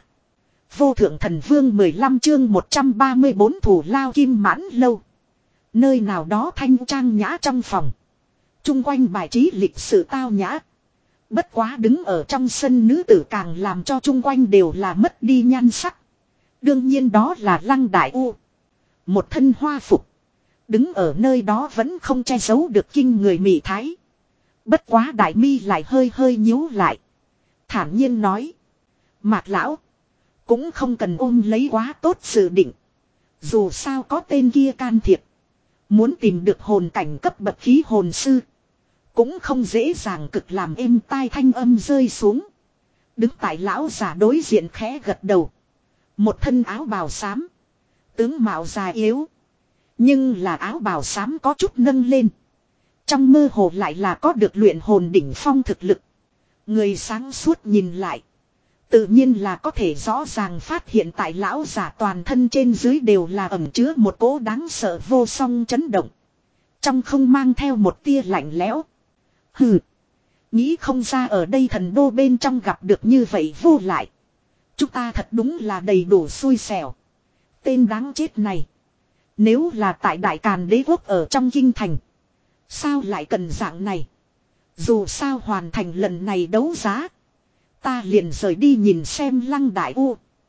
Vô Thượng Thần Vương mười lăm chương một trăm ba mươi bốn thủ lao Kim Mãn lâu. Nơi nào đó thanh trang nhã trong phòng. Trung quanh bài trí lịch sự tao nhã. Bất quá đứng ở trong sân nữ tử càng làm cho chung quanh đều là mất đi nhan sắc. Đương nhiên đó là Lăng Đại U. Một thân hoa phục. Đứng ở nơi đó vẫn không che giấu được kinh người mị thái. Bất quá đại mi lại hơi hơi nhíu lại. Thản nhiên nói. Mạc lão. Cũng không cần ôm lấy quá tốt dự định. Dù sao có tên kia can thiệp. Muốn tìm được hồn cảnh cấp bậc khí hồn sư. Cũng không dễ dàng, cực làm êm tai, thanh âm rơi xuống. Đứng tại lão già đối diện khẽ gật đầu. Một thân áo bào xám. Tướng mạo già yếu. Nhưng là áo bào xám có chút nâng lên. Trong mơ hồ lại là có được luyện hồn đỉnh phong thực lực. Người sáng suốt nhìn lại. Tự nhiên là có thể rõ ràng phát hiện tại lão giả toàn thân trên dưới đều là ẩn chứa một cỗ đáng sợ vô song chấn động. Trong không mang theo một tia lạnh lẽo. Hừ. Nghĩ không ra ở đây thần đô bên trong gặp được như vậy vô lại. Chúng ta thật đúng là đầy đủ xui xẻo. Tên đáng chết này. Nếu là tại Đại Càn Đế quốc ở trong kinh thành. Sao lại cần dạng này? Dù sao hoàn thành lần này đấu giá. Ta liền rời đi nhìn xem Lăng Đại U.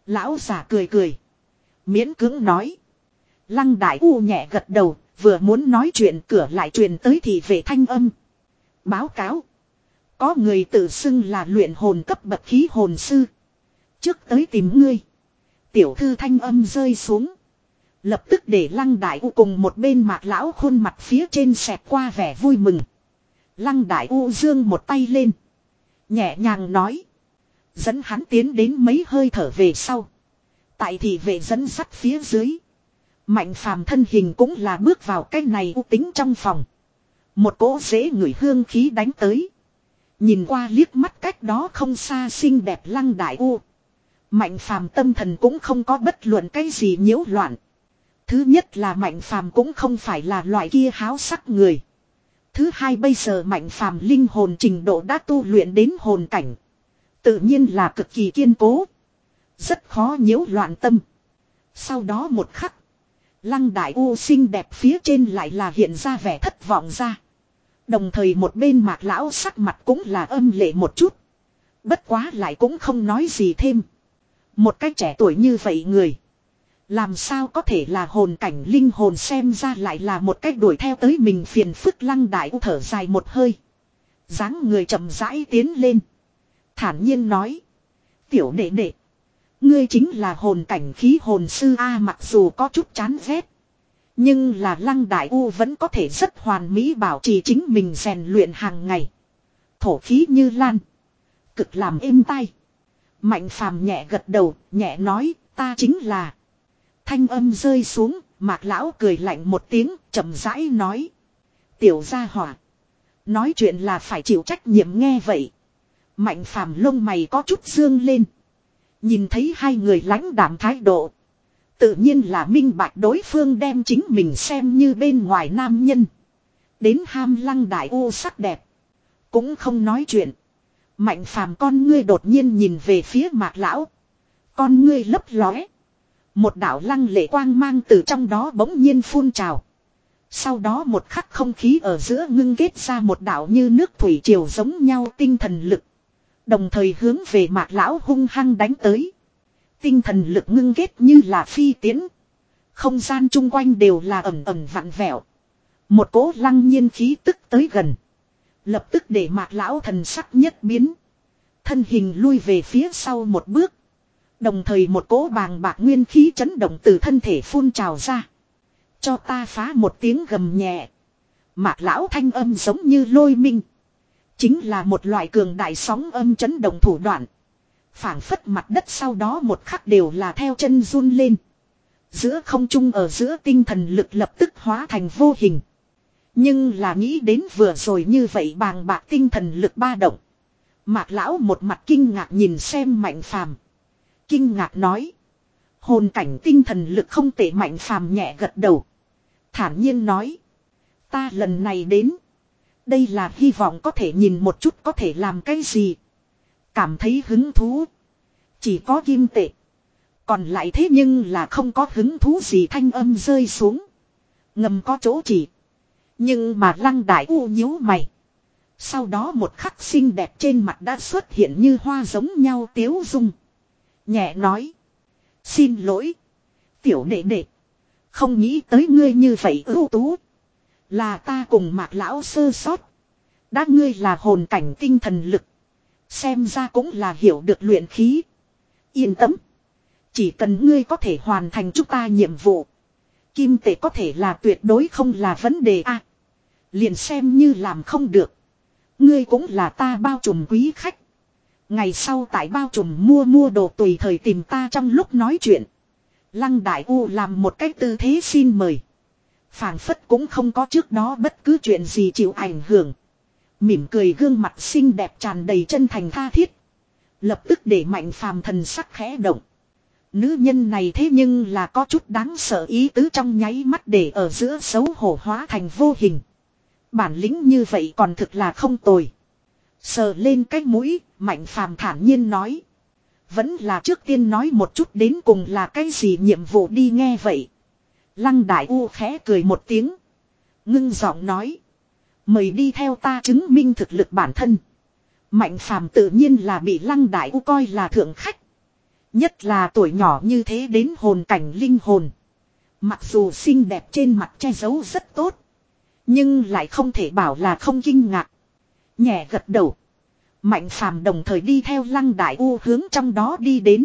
Lão già cười cười. Miễn cưỡng nói. Lăng Đại U nhẹ gật đầu. Vừa muốn nói chuyện cửa lại truyền tới thị vệ thanh âm. Báo cáo. Có người tự xưng là luyện hồn cấp bậc khí hồn sư. Trước tới tìm ngươi. Tiểu thư thanh âm rơi xuống. Lập tức để Lăng Đại U cùng một bên Mạc lão khuôn mặt phía trên xẹt qua vẻ vui mừng. Lăng Đại U giương một tay lên. Nhẹ nhàng nói. Dẫn hắn tiến đến mấy hơi thở về sau. Tại thị vệ dẫn dắt phía dưới. Mạnh phàm thân hình cũng là bước vào cái này u tính trong phòng. Một cỗ dễ ngửi hương khí đánh tới. Nhìn qua liếc mắt cách đó không xa xinh đẹp Lăng Đại U. Mạnh phàm tâm thần cũng không có bất luận cái gì nhiễu loạn. Thứ nhất là Mạnh phàm cũng không phải là loại kia háo sắc người. Thứ hai bây giờ Mạnh phàm linh hồn trình độ đã tu luyện đến hồn cảnh. Tự nhiên là cực kỳ kiên cố. Rất khó nhiễu loạn tâm. Sau đó một khắc. Lăng Đại U xinh đẹp phía trên lại là hiện ra vẻ thất vọng ra. Đồng thời một bên Mạc lão sắc mặt cũng là âm lệ một chút. Bất quá lại cũng không nói gì thêm. Một cách trẻ tuổi như vậy người. Làm sao có thể là hồn cảnh linh hồn xem ra lại là một cách đuổi theo tới mình phiền phức. Lăng Đại U thở dài một hơi. Dáng người chậm rãi tiến lên. Thản nhiên nói. Tiểu đệ đệ. Ngươi chính là hồn cảnh khí hồn sư A, mặc dù có chút chán ghét. Nhưng là Lăng Đại U vẫn có thể rất hoàn mỹ bảo trì chính mình rèn luyện hàng ngày. Thổ khí như lan. Cực làm êm tai. Mạnh phàm nhẹ gật đầu, nhẹ nói, ta chính là. Thanh âm rơi xuống, Mạc lão cười lạnh một tiếng, chậm rãi nói. Tiểu gia hỏa. Nói chuyện là phải chịu trách nhiệm nghe vậy. Mạnh phàm lông mày có chút dương lên. Nhìn thấy hai người lãnh đạm thái độ. Tự nhiên là minh bạch đối phương đem chính mình xem như bên ngoài nam nhân. Đến ham Lăng Đại U sắc đẹp. Cũng không nói chuyện. Mạnh phàm con ngươi đột nhiên nhìn về phía Mạc lão. Con ngươi lấp lóe. Một đạo lăng lệ quang mang từ trong đó bỗng nhiên phun trào. Sau đó một khắc không khí ở giữa ngưng kết ra một đạo như nước thủy triều giống nhau tinh thần lực. Đồng thời hướng về Mạc lão hung hăng đánh tới. Tinh thần lực ngưng kết như là phi tiến. Không gian chung quanh đều là ẩm ẩm vặn vẹo. Một cỗ lăng nhiên khí tức tới gần. Lập tức để Mạc lão thần sắc nhất biến. Thân hình lui về phía sau một bước. Đồng thời một cỗ bàng bạc nguyên khí chấn động từ thân thể phun trào ra. Cho ta phá một tiếng gầm nhẹ. Mạc lão thanh âm giống như lôi minh. Chính là một loại cường đại sóng âm chấn động thủ đoạn. Phảng phất mặt đất sau đó một khắc đều là theo chân run lên. Giữa không trung ở giữa tinh thần lực lập tức hóa thành vô hình. Nhưng là nghĩ đến vừa rồi như vậy bàng bạc tinh thần lực ba động. Mạc lão một mặt kinh ngạc nhìn xem Mạnh phàm. Kinh ngạc nói. Hồn cảnh tinh thần lực không tệ. Mạnh phàm nhẹ gật đầu. Thản nhiên nói. Ta lần này đến. Đây là hy vọng có thể nhìn một chút có thể làm cái gì. Cảm thấy hứng thú. Chỉ có kim tệ. Còn lại thế nhưng là không có hứng thú gì. Thanh âm rơi xuống. Ngầm có chỗ chỉ. Nhưng mà Lăng Đại U nhíu mày. Sau đó một khắc xinh đẹp trên mặt đã xuất hiện như hoa giống nhau tiếu dung. Nhẹ nói. Xin lỗi. Tiểu đệ đệ. Không nghĩ tới ngươi như vậy ưu tú. Là ta cùng Mạc lão sơ sót. Đã ngươi là hồn cảnh tinh thần lực. Xem ra cũng là hiểu được luyện khí. Yên tâm. Chỉ cần ngươi có thể hoàn thành chúng ta nhiệm vụ. Kim tệ có thể là tuyệt đối không là vấn đề a. À, liền xem như làm không được. Ngươi cũng là ta bao trùm quý khách. Ngày sau tại bao trùm mua mua đồ tùy thời tìm ta trong lúc nói chuyện. Lăng Đại U làm một cách tư thế xin mời. Phảng phất cũng không có trước đó bất cứ chuyện gì chịu ảnh hưởng. Mỉm cười gương mặt xinh đẹp tràn đầy chân thành tha thiết. Lập tức để Mạnh phàm thần sắc khẽ động. Nữ nhân này thế nhưng là có chút đáng sợ ý tứ trong nháy mắt để ở giữa xấu hổ hóa thành vô hình. Bản lĩnh như vậy còn thực là không tồi. Sờ lên cái mũi, Mạnh phàm thản nhiên nói. Vẫn là trước tiên nói một chút đến cùng là cái gì nhiệm vụ đi nghe vậy. Lăng Đại U khẽ cười một tiếng. Ngưng giọng nói. Mời đi theo ta chứng minh thực lực bản thân. Mạnh phàm tự nhiên là bị Lăng Đại U coi là thượng khách. Nhất là tuổi nhỏ như thế đến hồn cảnh linh hồn. Mặc dù xinh đẹp trên mặt che giấu rất tốt. Nhưng lại không thể bảo là không kinh ngạc. Nhẹ gật đầu. Mạnh phàm đồng thời đi theo Lăng Đại U hướng trong đó đi đến.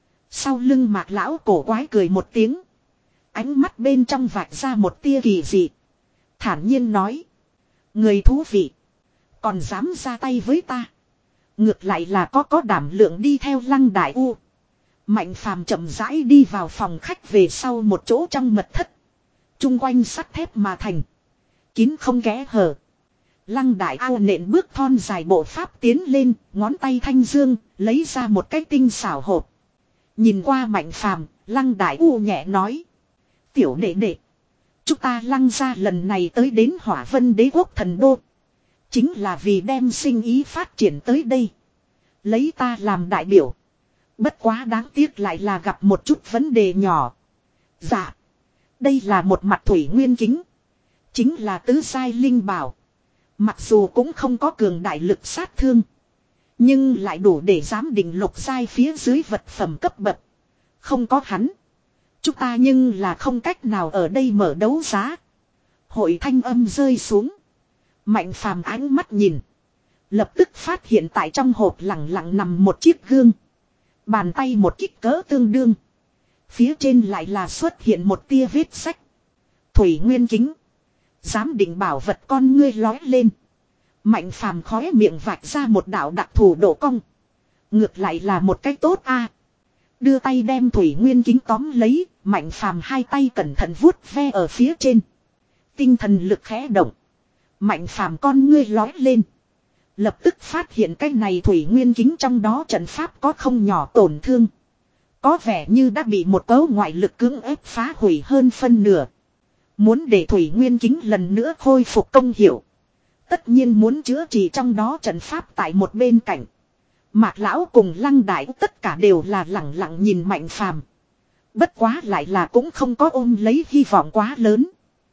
Sau lưng Mạc lão cổ quái cười một tiếng. Ánh mắt bên trong vạch ra một tia kỳ dị. Thản nhiên nói. Người thú vị. Còn dám ra tay với ta. Ngược lại là có có đảm lượng đi theo Lăng Đại U. Mạnh phàm chậm rãi đi vào phòng khách về sau một chỗ trong mật thất. Trung quanh sắt thép mà thành. Kín không kẽ hở. Lăng Đại U nện bước thon dài bộ pháp tiến lên, ngón tay thanh dương, lấy ra một cái tinh xảo hộp. Nhìn qua Mạnh phàm, Lăng Đại U nhẹ nói. Tiểu đệ đệ. Chúng ta Lăng gia lần này tới đến Hỏa Vân Đế quốc thần đô. Chính là vì đem sinh ý phát triển tới đây. Lấy ta làm đại biểu. Bất quá đáng tiếc lại là gặp một chút vấn đề nhỏ. Dạ. Đây là một mặt thủy nguyên kính. Chính là tứ giai linh bảo. Mặc dù cũng không có cường đại lực sát thương. Nhưng lại đủ để giám định lục giai phía dưới vật phẩm cấp bậc. Không có hắn. Chúng ta nhưng là không cách nào ở đây mở đấu giá. Hội thanh âm rơi xuống. Mạnh phàm ánh mắt nhìn. Lập tức phát hiện tại trong hộp lặng lặng nằm một chiếc gương. Bàn tay một kích cỡ tương đương. Phía trên lại là xuất hiện một tia vết sách. Thủy nguyên kính. Giám định bảo vật con ngươi lói lên. Mạnh phàm khóe miệng vạch ra một đạo đặc thù độ cong. Ngược lại là một cái tốt a. Đưa tay đem thủy nguyên kính tóm lấy. Mạnh phàm hai tay cẩn thận vuốt ve ở phía trên. Tinh thần lực khẽ động. Mạnh phàm con ngươi lói lên. Lập tức phát hiện cái này thủy nguyên kính trong đó trận pháp có không nhỏ tổn thương. Có vẻ như đã bị một cấu ngoại lực cưỡng ép phá hủy hơn phân nửa. Muốn để thủy nguyên kính lần nữa khôi phục công hiệu. Tất nhiên muốn chữa trị trong đó trận pháp tại một bên cạnh. Mạc lão cùng Lăng Đại tất cả đều là lẳng lặng nhìn Mạnh phàm. Bất quá lại là cũng không có ôm lấy hy vọng quá lớn.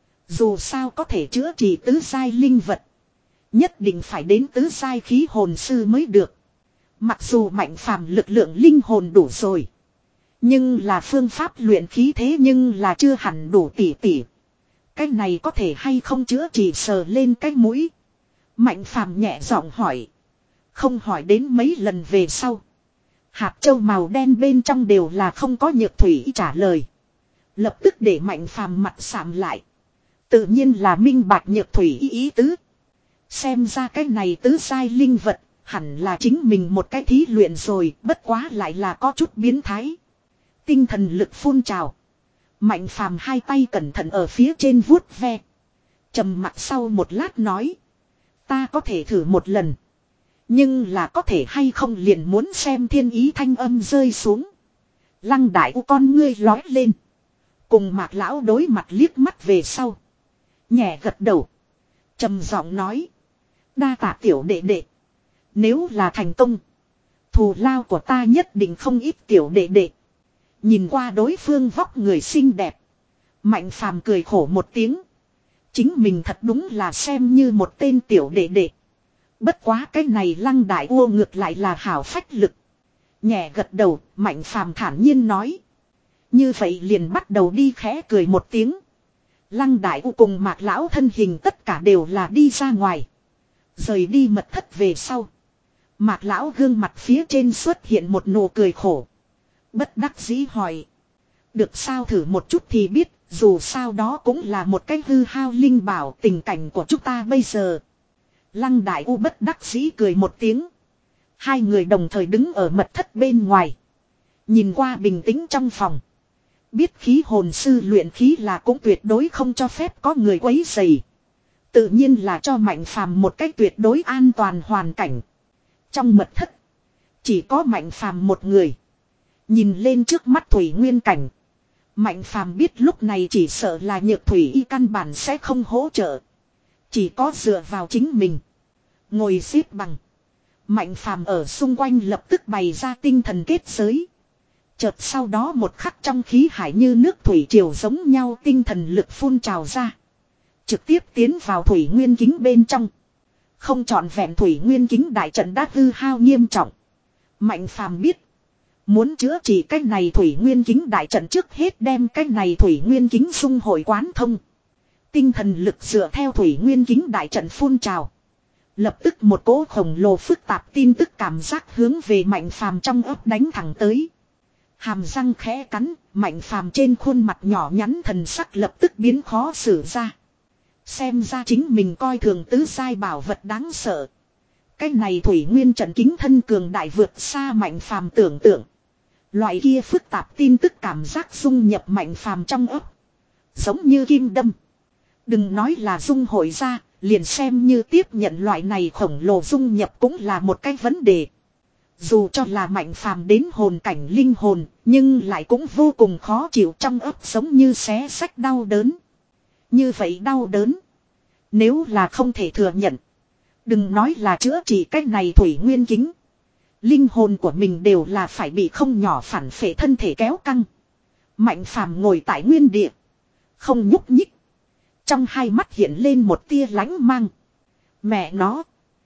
Dù sao có thể chữa trị tứ giai linh vật. Nhất định phải đến tứ giai khí hồn sư mới được. Mặc dù Mạnh phàm lực lượng linh hồn đủ rồi. Nhưng là phương pháp luyện khí thế nhưng là chưa hẳn đủ tỉ tỉ. Cái này có thể hay không chữa trị sờ lên cái mũi. Mạnh phàm nhẹ giọng hỏi. Không hỏi đến mấy lần về sau. Hạt châu màu đen bên trong đều là không có nhược thủy trả lời. Lập tức để Mạnh phàm mặt sạm lại. Tự nhiên là minh bạch nhược thủy ý, ý tứ. Xem ra cái này tứ giai linh vật. Hẳn là chính mình một cái thí luyện rồi. Bất quá lại là có chút biến thái. Tinh thần lực phun trào. Mạnh phàm hai tay cẩn thận ở phía trên vuốt ve. Trầm mặc sau một lát nói. Ta có thể thử một lần. Nhưng là có thể hay không liền muốn xem thiên ý thanh âm rơi xuống. Lăng Đại U con ngươi lói lên. Cùng Mạc lão đối mặt liếc mắt về sau. Nhẹ gật đầu. Trầm giọng nói. Đa tạ tiểu đệ đệ. Nếu là thành công. Thù lao của ta nhất định không ít tiểu đệ đệ. Nhìn qua đối phương vóc người xinh đẹp. Mạnh phàm cười khổ một tiếng. Chính mình thật đúng là xem như một tên tiểu đệ đệ. Bất quá cái này Lăng Đại U ngược lại là hảo phách lực. Nhẹ gật đầu, Mạnh phàm thản nhiên nói. Như vậy liền bắt đầu đi khẽ cười một tiếng. Lăng Đại U cùng Mạc lão thân hình tất cả đều là đi ra ngoài. Rời đi mật thất về sau. Mạc lão gương mặt phía trên xuất hiện một nụ cười khổ. Bất đắc dĩ hỏi. Được sao thử một chút thì biết, dù sao đó cũng là một cái hư hao linh bảo tình cảnh của chúng ta bây giờ. Lăng Đại U bất đắc dĩ cười một tiếng. Hai người đồng thời đứng ở mật thất bên ngoài. Nhìn qua bình tĩnh trong phòng. Biết khí hồn sư luyện khí là cũng tuyệt đối không cho phép có người quấy rầy. Tự nhiên là cho Mạnh phàm một cách tuyệt đối an toàn hoàn cảnh. Trong mật thất. Chỉ có Mạnh phàm một người. Nhìn lên trước mắt thủy nguyên cảnh. Mạnh phàm biết lúc này chỉ sợ là nhược thủy y căn bản sẽ không hỗ trợ. Chỉ có dựa vào chính mình. Ngồi xếp bằng. Mạnh phàm ở xung quanh lập tức bày ra tinh thần kết giới. Chợt sau đó một khắc trong khí hải như nước thủy triều giống nhau tinh thần lực phun trào ra. Trực tiếp tiến vào thủy nguyên kính bên trong. Không trọn vẹn thủy nguyên kính đại trận đã hư hao nghiêm trọng. Mạnh phàm biết. Muốn chữa trị cái này thủy nguyên kính đại trận trước hết đem cái này thủy nguyên kính dung hội quán thông. Tinh thần lực dựa theo thủy nguyên kính đại trận phun trào. Lập tức một cỗ khổng lồ phức tạp tin tức cảm giác hướng về Mạnh Phàm trong ấp đánh thẳng tới. Hàm răng khẽ cắn, Mạnh Phàm trên khuôn mặt nhỏ nhắn thần sắc lập tức biến khó xử ra. Xem ra chính mình coi thường tứ giai bảo vật đáng sợ. Cái này thủy nguyên trận kính thân cường đại vượt xa Mạnh Phàm tưởng tượng. Loại kia phức tạp tin tức cảm giác dung nhập Mạnh Phàm trong ấp. Giống như kim đâm. Đừng nói là dung hội ra, liền xem như tiếp nhận loại này khổng lồ dung nhập cũng là một cái vấn đề. Dù cho là Mạnh Phàm đến hồn cảnh linh hồn, nhưng lại cũng vô cùng khó chịu, trong ấp giống như xé xách đau đớn. Như vậy đau đớn. Nếu là không thể thừa nhận. Đừng nói là chữa trị cái này thủy nguyên kính. Linh hồn của mình đều là phải bị không nhỏ phản phệ thân thể kéo căng. Mạnh Phàm ngồi tại nguyên địa. Không nhúc nhích. Trong hai mắt hiện lên một tia lánh mang. Mẹ nó.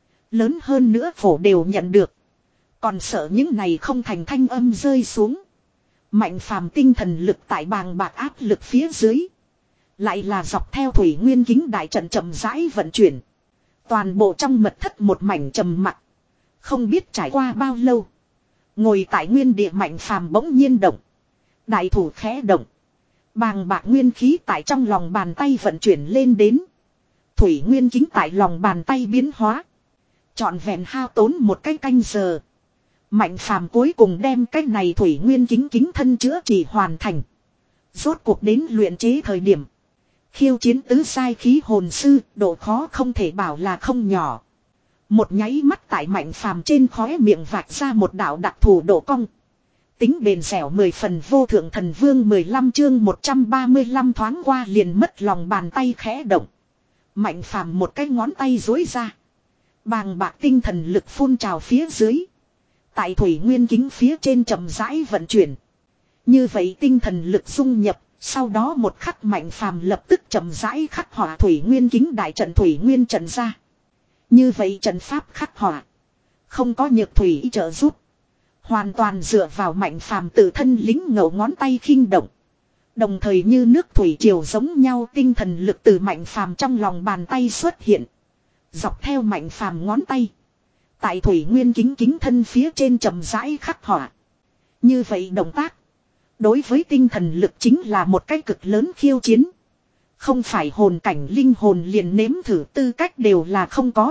Lớn hơn nữa phổ đều nhận được. Còn sợ những này không thành thanh âm rơi xuống. Mạnh Phàm tinh thần lực tại bàng bạc áp lực phía dưới. Lại là dọc theo thủy nguyên kính đại trận chậm rãi vận chuyển. Toàn bộ trong mật thất một mảnh trầm mặc. Không biết trải qua bao lâu. Ngồi tại nguyên địa Mạnh Phàm bỗng nhiên động. Đại thủ khẽ động. Bàng bạc nguyên khí tại trong lòng bàn tay vận chuyển lên đến. Thủy nguyên kính tại lòng bàn tay biến hóa. Trọn vẹn hao tốn một cái canh giờ. Mạnh Phàm cuối cùng đem cái này thủy nguyên kính kính thân chữa trị hoàn thành. Rốt cuộc đến luyện chế thời điểm. Khiêu chiến tứ sai khí hồn sư, độ khó không thể bảo là không nhỏ. Một nháy mắt tại Mạnh Phàm trên khóe miệng vạch ra một đạo đặc thù độ cong. Tính bền dẻo mười phần vô thượng thần vương mười lăm chương một trăm ba mươi lăm thoáng qua liền mất lòng bàn tay khẽ động. Mạnh Phàm một cái ngón tay duỗi ra. Bàng bạc tinh thần lực phun trào phía dưới. Tại thủy nguyên kính phía trên chậm rãi vận chuyển. Như vậy tinh thần lực dung nhập, sau đó một khắc Mạnh Phàm lập tức chậm rãi khắc họa thủy nguyên kính đại trận thủy nguyên trận ra. Như vậy trận pháp khắc họa. Không có nhược thủy trợ giúp. Hoàn toàn dựa vào Mạnh Phàm tự thân lính ngẫu ngón tay khinh động. Đồng thời như nước thủy triều giống nhau tinh thần lực từ Mạnh Phàm trong lòng bàn tay xuất hiện. Dọc theo Mạnh Phàm ngón tay. Tại thủy nguyên kính kính thân phía trên chậm rãi khắc họa. Như vậy động tác. Đối với tinh thần lực chính là một cái cực lớn khiêu chiến. Không phải hồn cảnh linh hồn liền nếm thử tư cách đều là không có.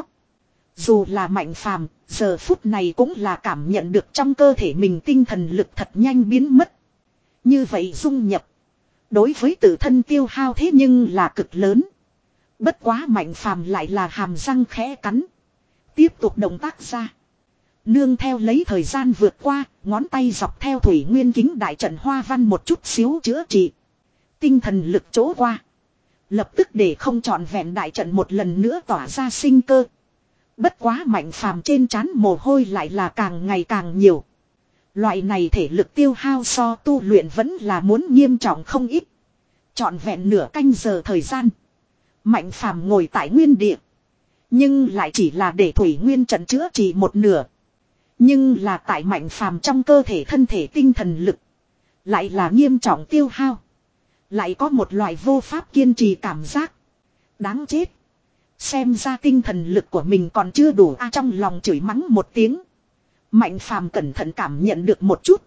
Dù là Mạnh Phàm, giờ phút này cũng là cảm nhận được trong cơ thể mình tinh thần lực thật nhanh biến mất. Như vậy dung nhập. Đối với tự thân tiêu hao thế nhưng là cực lớn. Bất quá Mạnh Phàm lại là hàm răng khẽ cắn. Tiếp tục động tác ra. Nương theo lấy thời gian vượt qua, ngón tay dọc theo thủy nguyên kính đại trận hoa văn một chút xíu chữa trị. Tinh thần lực chỗ qua. Lập tức để không trọn vẹn đại trận một lần nữa tỏa ra sinh cơ. Bất quá Mạnh Phàm trên trán mồ hôi lại là càng ngày càng nhiều. Loại này thể lực tiêu hao so tu luyện vẫn là muốn nghiêm trọng không ít. Trọn vẹn nửa canh giờ thời gian. Mạnh Phàm ngồi tại nguyên địa. Nhưng lại chỉ là để thủy nguyên trận chữa trị một nửa. Nhưng là tại Mạnh Phàm trong cơ thể thân thể tinh thần lực. Lại là nghiêm trọng tiêu hao. Lại có một loại vô pháp kiên trì cảm giác. Đáng chết. Xem ra tinh thần lực của mình còn chưa đủ a, trong lòng chửi mắng một tiếng. Mạnh Phàm cẩn thận cảm nhận được một chút.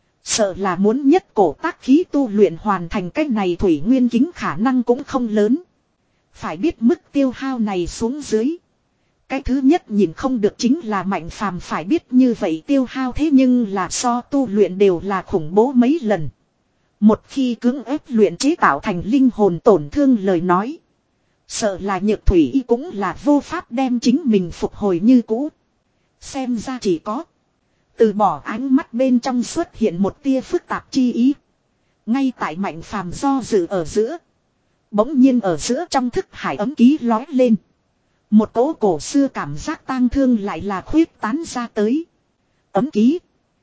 Sợ là muốn nhất cổ tác khí tu luyện hoàn thành cái này thủy nguyên kính khả năng cũng không lớn. Phải biết mức tiêu hao này xuống dưới. Cái thứ nhất nhìn không được chính là Mạnh Phàm phải biết như vậy tiêu hao thế nhưng là so tu luyện đều là khủng bố mấy lần. Một khi cưỡng ép luyện chế tạo thành linh hồn tổn thương lời nói. Sợ là nhược thủy cũng là vô pháp đem chính mình phục hồi như cũ. Xem ra chỉ có. Từ bỏ ánh mắt bên trong xuất hiện một tia phức tạp chi ý. Ngay tại Mạnh Phàm do dự ở giữa. Bỗng nhiên ở giữa trong thức hải ấm ký lói lên. Một cỗ cổ xưa cảm giác tang thương lại là khuyết tán ra tới. Ấm ký.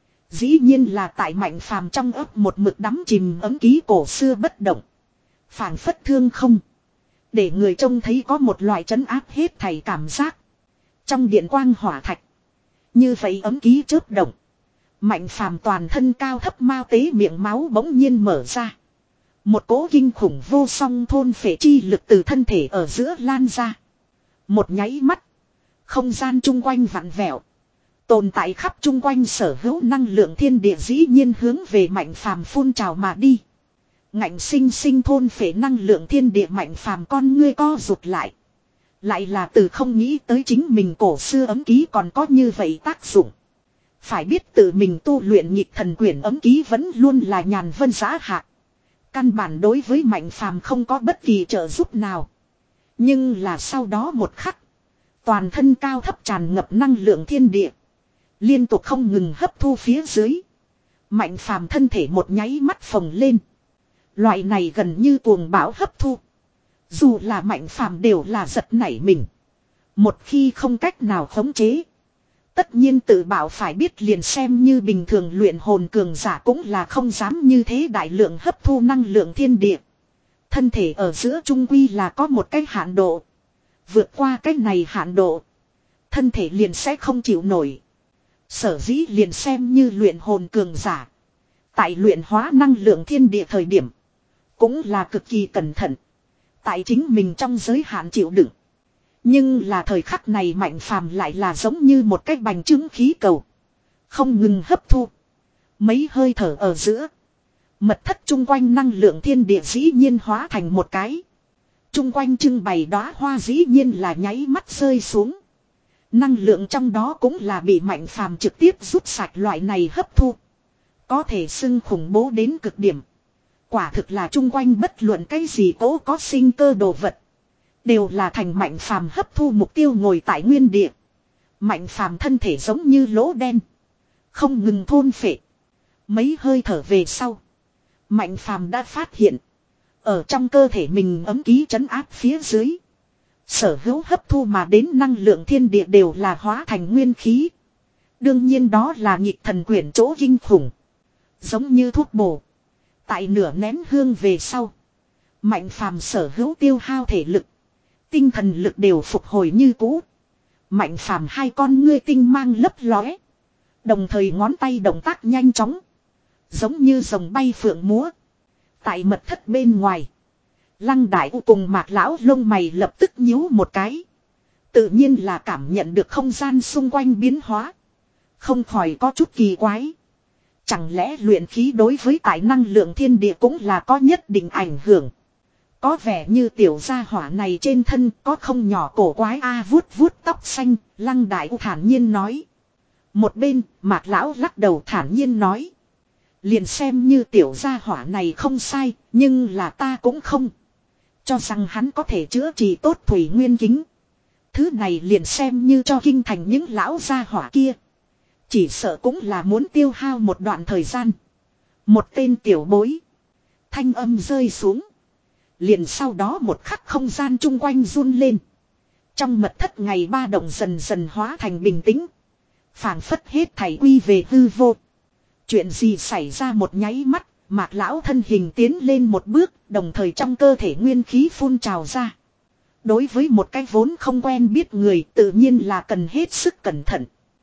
Dĩ nhiên là tại Mạnh Phàm trong ấp một mực đắm chìm ấm ký cổ xưa bất động. Phảng phất thương không. Để người trông thấy có một loại trấn áp hết thảy cảm giác. Trong điện quang hỏa thạch. Như vậy ấm ký chớp động. Mạnh phàm toàn thân cao thấp mao tế miệng máu bỗng nhiên mở ra. Một cỗ kinh khủng vô song thôn phệ chi lực từ thân thể ở giữa lan ra. Một nháy mắt. Không gian chung quanh vặn vẹo. Tồn tại khắp chung quanh sở hữu năng lượng thiên địa dĩ nhiên hướng về mạnh phàm phun trào mà đi. Ngạnh sinh sinh thôn phệ năng lượng thiên địa mạnh phàm con ngươi co rụt lại. Lại là từ không nghĩ tới chính mình cổ xưa ấm ký còn có như vậy tác dụng. Phải biết tự mình tu luyện nhịp thần quyển ấm ký vẫn luôn là nhàn vân giá hạ. Căn bản đối với mạnh phàm không có bất kỳ trợ giúp nào. Nhưng là sau đó một khắc. Toàn thân cao thấp tràn ngập năng lượng thiên địa. Liên tục không ngừng hấp thu phía dưới. Mạnh phàm thân thể một nháy mắt phồng lên. Loại này gần như cuồng bão hấp thu. Dù là mạnh phàm đều là giật nảy mình. Một khi không cách nào khống chế. Tất nhiên tự bảo phải biết liền xem như bình thường luyện hồn cường giả cũng là không dám như thế đại lượng hấp thu năng lượng thiên địa. Thân thể ở giữa trung quy là có một cái hạn độ. Vượt qua cái này hạn độ. Thân thể liền sẽ không chịu nổi. Sở dĩ liền xem như luyện hồn cường giả. Tại luyện hóa năng lượng thiên địa thời điểm. Cũng là cực kỳ cẩn thận. Tại chính mình trong giới hạn chịu đựng. Nhưng là thời khắc này mạnh phàm lại là giống như một cái bành trướng khí cầu. Không ngừng hấp thu. Mấy hơi thở ở giữa. Mật thất chung quanh năng lượng thiên địa dĩ nhiên hóa thành một cái. Chung quanh trưng bày đóa hoa dĩ nhiên là nháy mắt rơi xuống. Năng lượng trong đó cũng là bị mạnh phàm trực tiếp rút sạch loại này hấp thu. Có thể xưng khủng bố đến cực điểm. Quả thực là chung quanh bất luận cái gì cố có sinh cơ đồ vật. Đều là thành mạnh phàm hấp thu mục tiêu ngồi tại nguyên địa. Mạnh phàm thân thể giống như lỗ đen. Không ngừng thôn phệ. Mấy hơi thở về sau. Mạnh phàm đã phát hiện. Ở trong cơ thể mình ấm ký trấn áp phía dưới. Sở hữu hấp thu mà đến năng lượng thiên địa đều là hóa thành nguyên khí. Đương nhiên đó là nhịp thần quyển chỗ kinh khủng. Giống như thuốc bổ. Tại nửa nén hương về sau. Mạnh phàm sở hữu tiêu hao thể lực. Tinh thần lực đều phục hồi như cũ. Mạnh phàm hai con ngươi tinh mang lấp lóe. Đồng thời ngón tay động tác nhanh chóng. Giống như rồng bay phượng múa. Tại mật thất bên ngoài. Lăng Đại U cùng Mạc Lão lông mày lập tức nhíu một cái. Tự nhiên là cảm nhận được không gian xung quanh biến hóa. Không khỏi có chút kỳ quái. Chẳng lẽ luyện khí đối với tại năng lượng thiên địa cũng là có nhất định ảnh hưởng. Có vẻ như tiểu gia hỏa này trên thân có không nhỏ cổ quái a vuốt vuốt tóc xanh, Lăng Đại U thản nhiên nói. Một bên, Mạc Lão lắc đầu thản nhiên nói. Liền xem như tiểu gia hỏa này không sai, nhưng là ta cũng không. Cho rằng hắn có thể chữa trị tốt thủy nguyên kính. Thứ này liền xem như cho kinh thành những lão gia hỏa kia. Chỉ sợ cũng là muốn tiêu hao một đoạn thời gian. Một tên tiểu bối. Thanh âm rơi xuống. Liền sau đó một khắc không gian chung quanh run lên. Trong mật thất ngày ba động dần dần hóa thành bình tĩnh. Phảng phất hết thảy quy về hư vô. Chuyện gì xảy ra một nháy mắt, Mạc Lão thân hình tiến lên một bước, đồng thời trong cơ thể nguyên khí phun trào ra. Đối với một cái vốn không quen biết người tự nhiên là cần hết sức cẩn thận.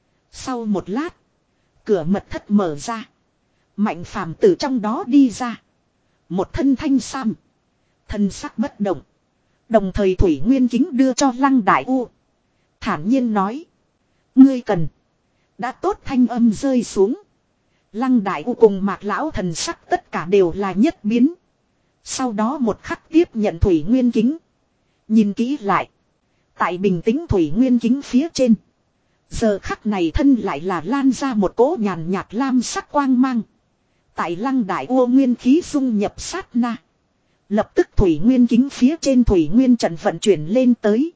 Sau một lát, cửa mật thất mở ra. Mạnh phàm từ trong đó đi ra. Một thân thanh sam. Thân sắc bất động. Đồng thời thủy nguyên kính đưa cho Lăng Đại U. Thản nhiên nói. Ngươi cần. Đã tốt thanh âm rơi xuống. Lăng Đại U cùng Mạc Lão thần sắc tất cả đều là nhất biến. Sau đó một khắc tiếp nhận thủy nguyên kính. Nhìn kỹ lại. Tại bình tĩnh thủy nguyên kính phía trên. Giờ khắc này thân lại là lan ra một cỗ nhàn nhạt lam sắc quang mang. Tại Lăng Đại U nguyên khí dung nhập sát na. Lập tức thủy nguyên kính phía trên thủy nguyên trận vận chuyển lên tới.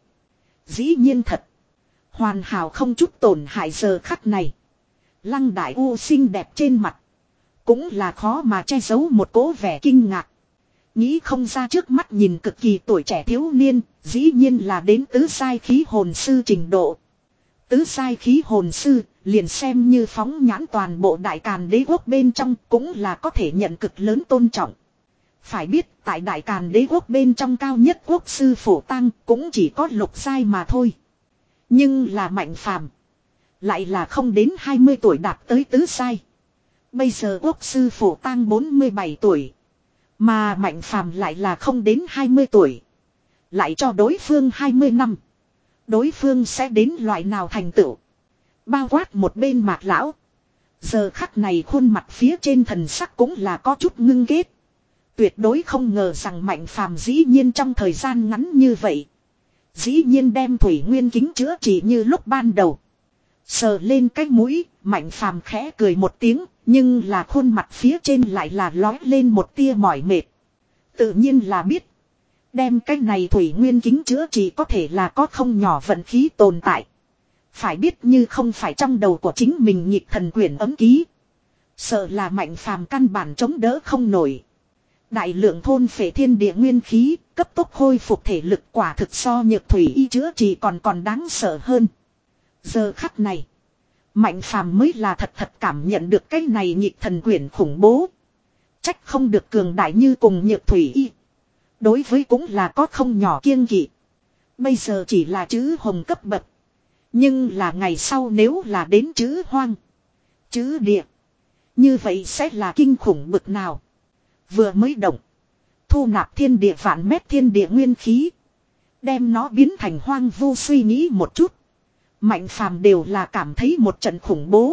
Dĩ nhiên thật. Hoàn hảo không chút tổn hại giờ khắc này. Lăng Đại U xinh đẹp trên mặt. Cũng là khó mà che giấu một cố vẻ kinh ngạc. Nghĩ không ra trước mắt nhìn cực kỳ tuổi trẻ thiếu niên. Dĩ nhiên là đến tứ sai khí hồn sư trình độ. Tứ sai khí hồn sư liền xem như phóng nhãn toàn bộ Đại Càn Đế quốc bên trong cũng là có thể nhận cực lớn tôn trọng. Phải biết tại Đại Càn Đế quốc bên trong cao nhất quốc sư phổ tăng cũng chỉ có lục sai mà thôi. Nhưng là Mạnh phàm lại là không đến hai mươi tuổi đạt tới tứ sai. Bây giờ quốc sư phổ tang bốn mươi bảy tuổi. Mà Mạnh Phàm lại là không đến hai mươi tuổi. Lại cho đối phương hai mươi năm. Đối phương sẽ đến loại nào thành tựu. Bao quát một bên Mạc lão. Giờ khắc này khuôn mặt phía trên thần sắc cũng là có chút ngưng kết. Tuyệt đối không ngờ rằng Mạnh Phàm dĩ nhiên trong thời gian ngắn như vậy. Dĩ nhiên đem thủy nguyên kính chữa trị như lúc ban đầu. Sờ lên cái mũi, Mạnh Phàm khẽ cười một tiếng, nhưng là khuôn mặt phía trên lại là lói lên một tia mỏi mệt. Tự nhiên là biết. Đem cái này thủy nguyên kính chữa trị có thể là có không nhỏ vận khí tồn tại. Phải biết như không phải trong đầu của chính mình nhịp thần quyển ấm ký. Sợ là Mạnh Phàm căn bản chống đỡ không nổi. Đại lượng thôn phệ thiên địa nguyên khí, cấp tốc khôi phục thể lực quả thực so nhược thủy y chữa trị còn còn đáng sợ hơn. Giờ khắc này, Mạnh Phàm mới là thật thật cảm nhận được cái này nhịp thần quyển khủng bố. Trách không được cường đại như cùng nhược thủy y. Đối với cũng là có không nhỏ kiêng kỵ. Bây giờ chỉ là chữ hồng cấp bậc. Nhưng là ngày sau nếu là đến chữ hoang, chữ địa, như vậy sẽ là kinh khủng bực nào. Vừa mới động, thu nạp thiên địa vạn mét thiên địa nguyên khí, đem nó biến thành hoang vu suy nghĩ một chút. Mạnh Phàm đều là cảm thấy một trận khủng bố.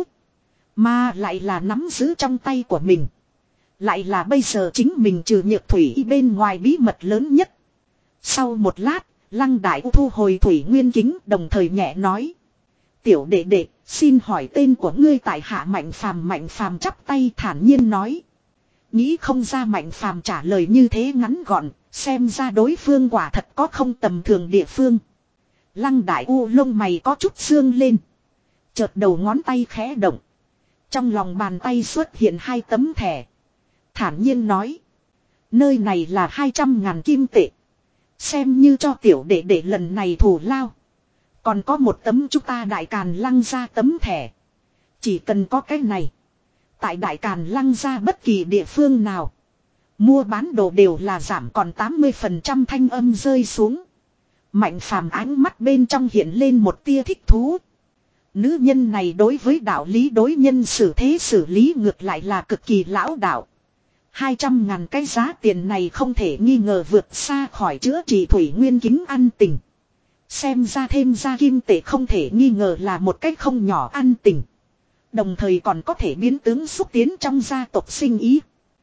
Mà lại là nắm giữ trong tay của mình. Lại là bây giờ chính mình trừ nhược thủy bên ngoài bí mật lớn nhất. Sau một lát, Lăng Đại U thu hồi thủy nguyên kính đồng thời nhẹ nói. Tiểu đệ đệ, xin hỏi tên của ngươi tại hạ Mạnh Phàm. Mạnh Phàm chắp tay thản nhiên nói. Nghĩ không ra Mạnh Phàm trả lời như thế ngắn gọn, xem ra đối phương quả thật có không tầm thường địa phương. Lăng Đại U lông mày có chút sương lên. Chợt đầu ngón tay khẽ động. Trong lòng bàn tay xuất hiện hai tấm thẻ. Thản nhiên nói. Nơi này là hai trăm ngàn kim tệ. Xem như cho tiểu đệ đệ lần này thù lao. Còn có một tấm chúng ta Đại Càn Lăng ra tấm thẻ. Chỉ cần có cái này. Tại Đại Càn Lăng ra bất kỳ địa phương nào. Mua bán đồ đều là giảm còn tám mươi phần trăm thanh âm rơi xuống. Mạnh Phàm ánh mắt bên trong hiện lên một tia thích thú. Nữ nhân này đối với đạo lý đối nhân xử thế xử lý ngược lại là cực kỳ lão đạo. Hai trăm ngàn cái giá tiền này không thể nghi ngờ vượt xa khỏi chữa trị thủy nguyên kính ăn tình. Xem ra thêm ra kim tệ không thể nghi ngờ là một cách không nhỏ ăn tình. Đồng thời còn có thể biến tướng xúc tiến trong gia tộc sinh ý.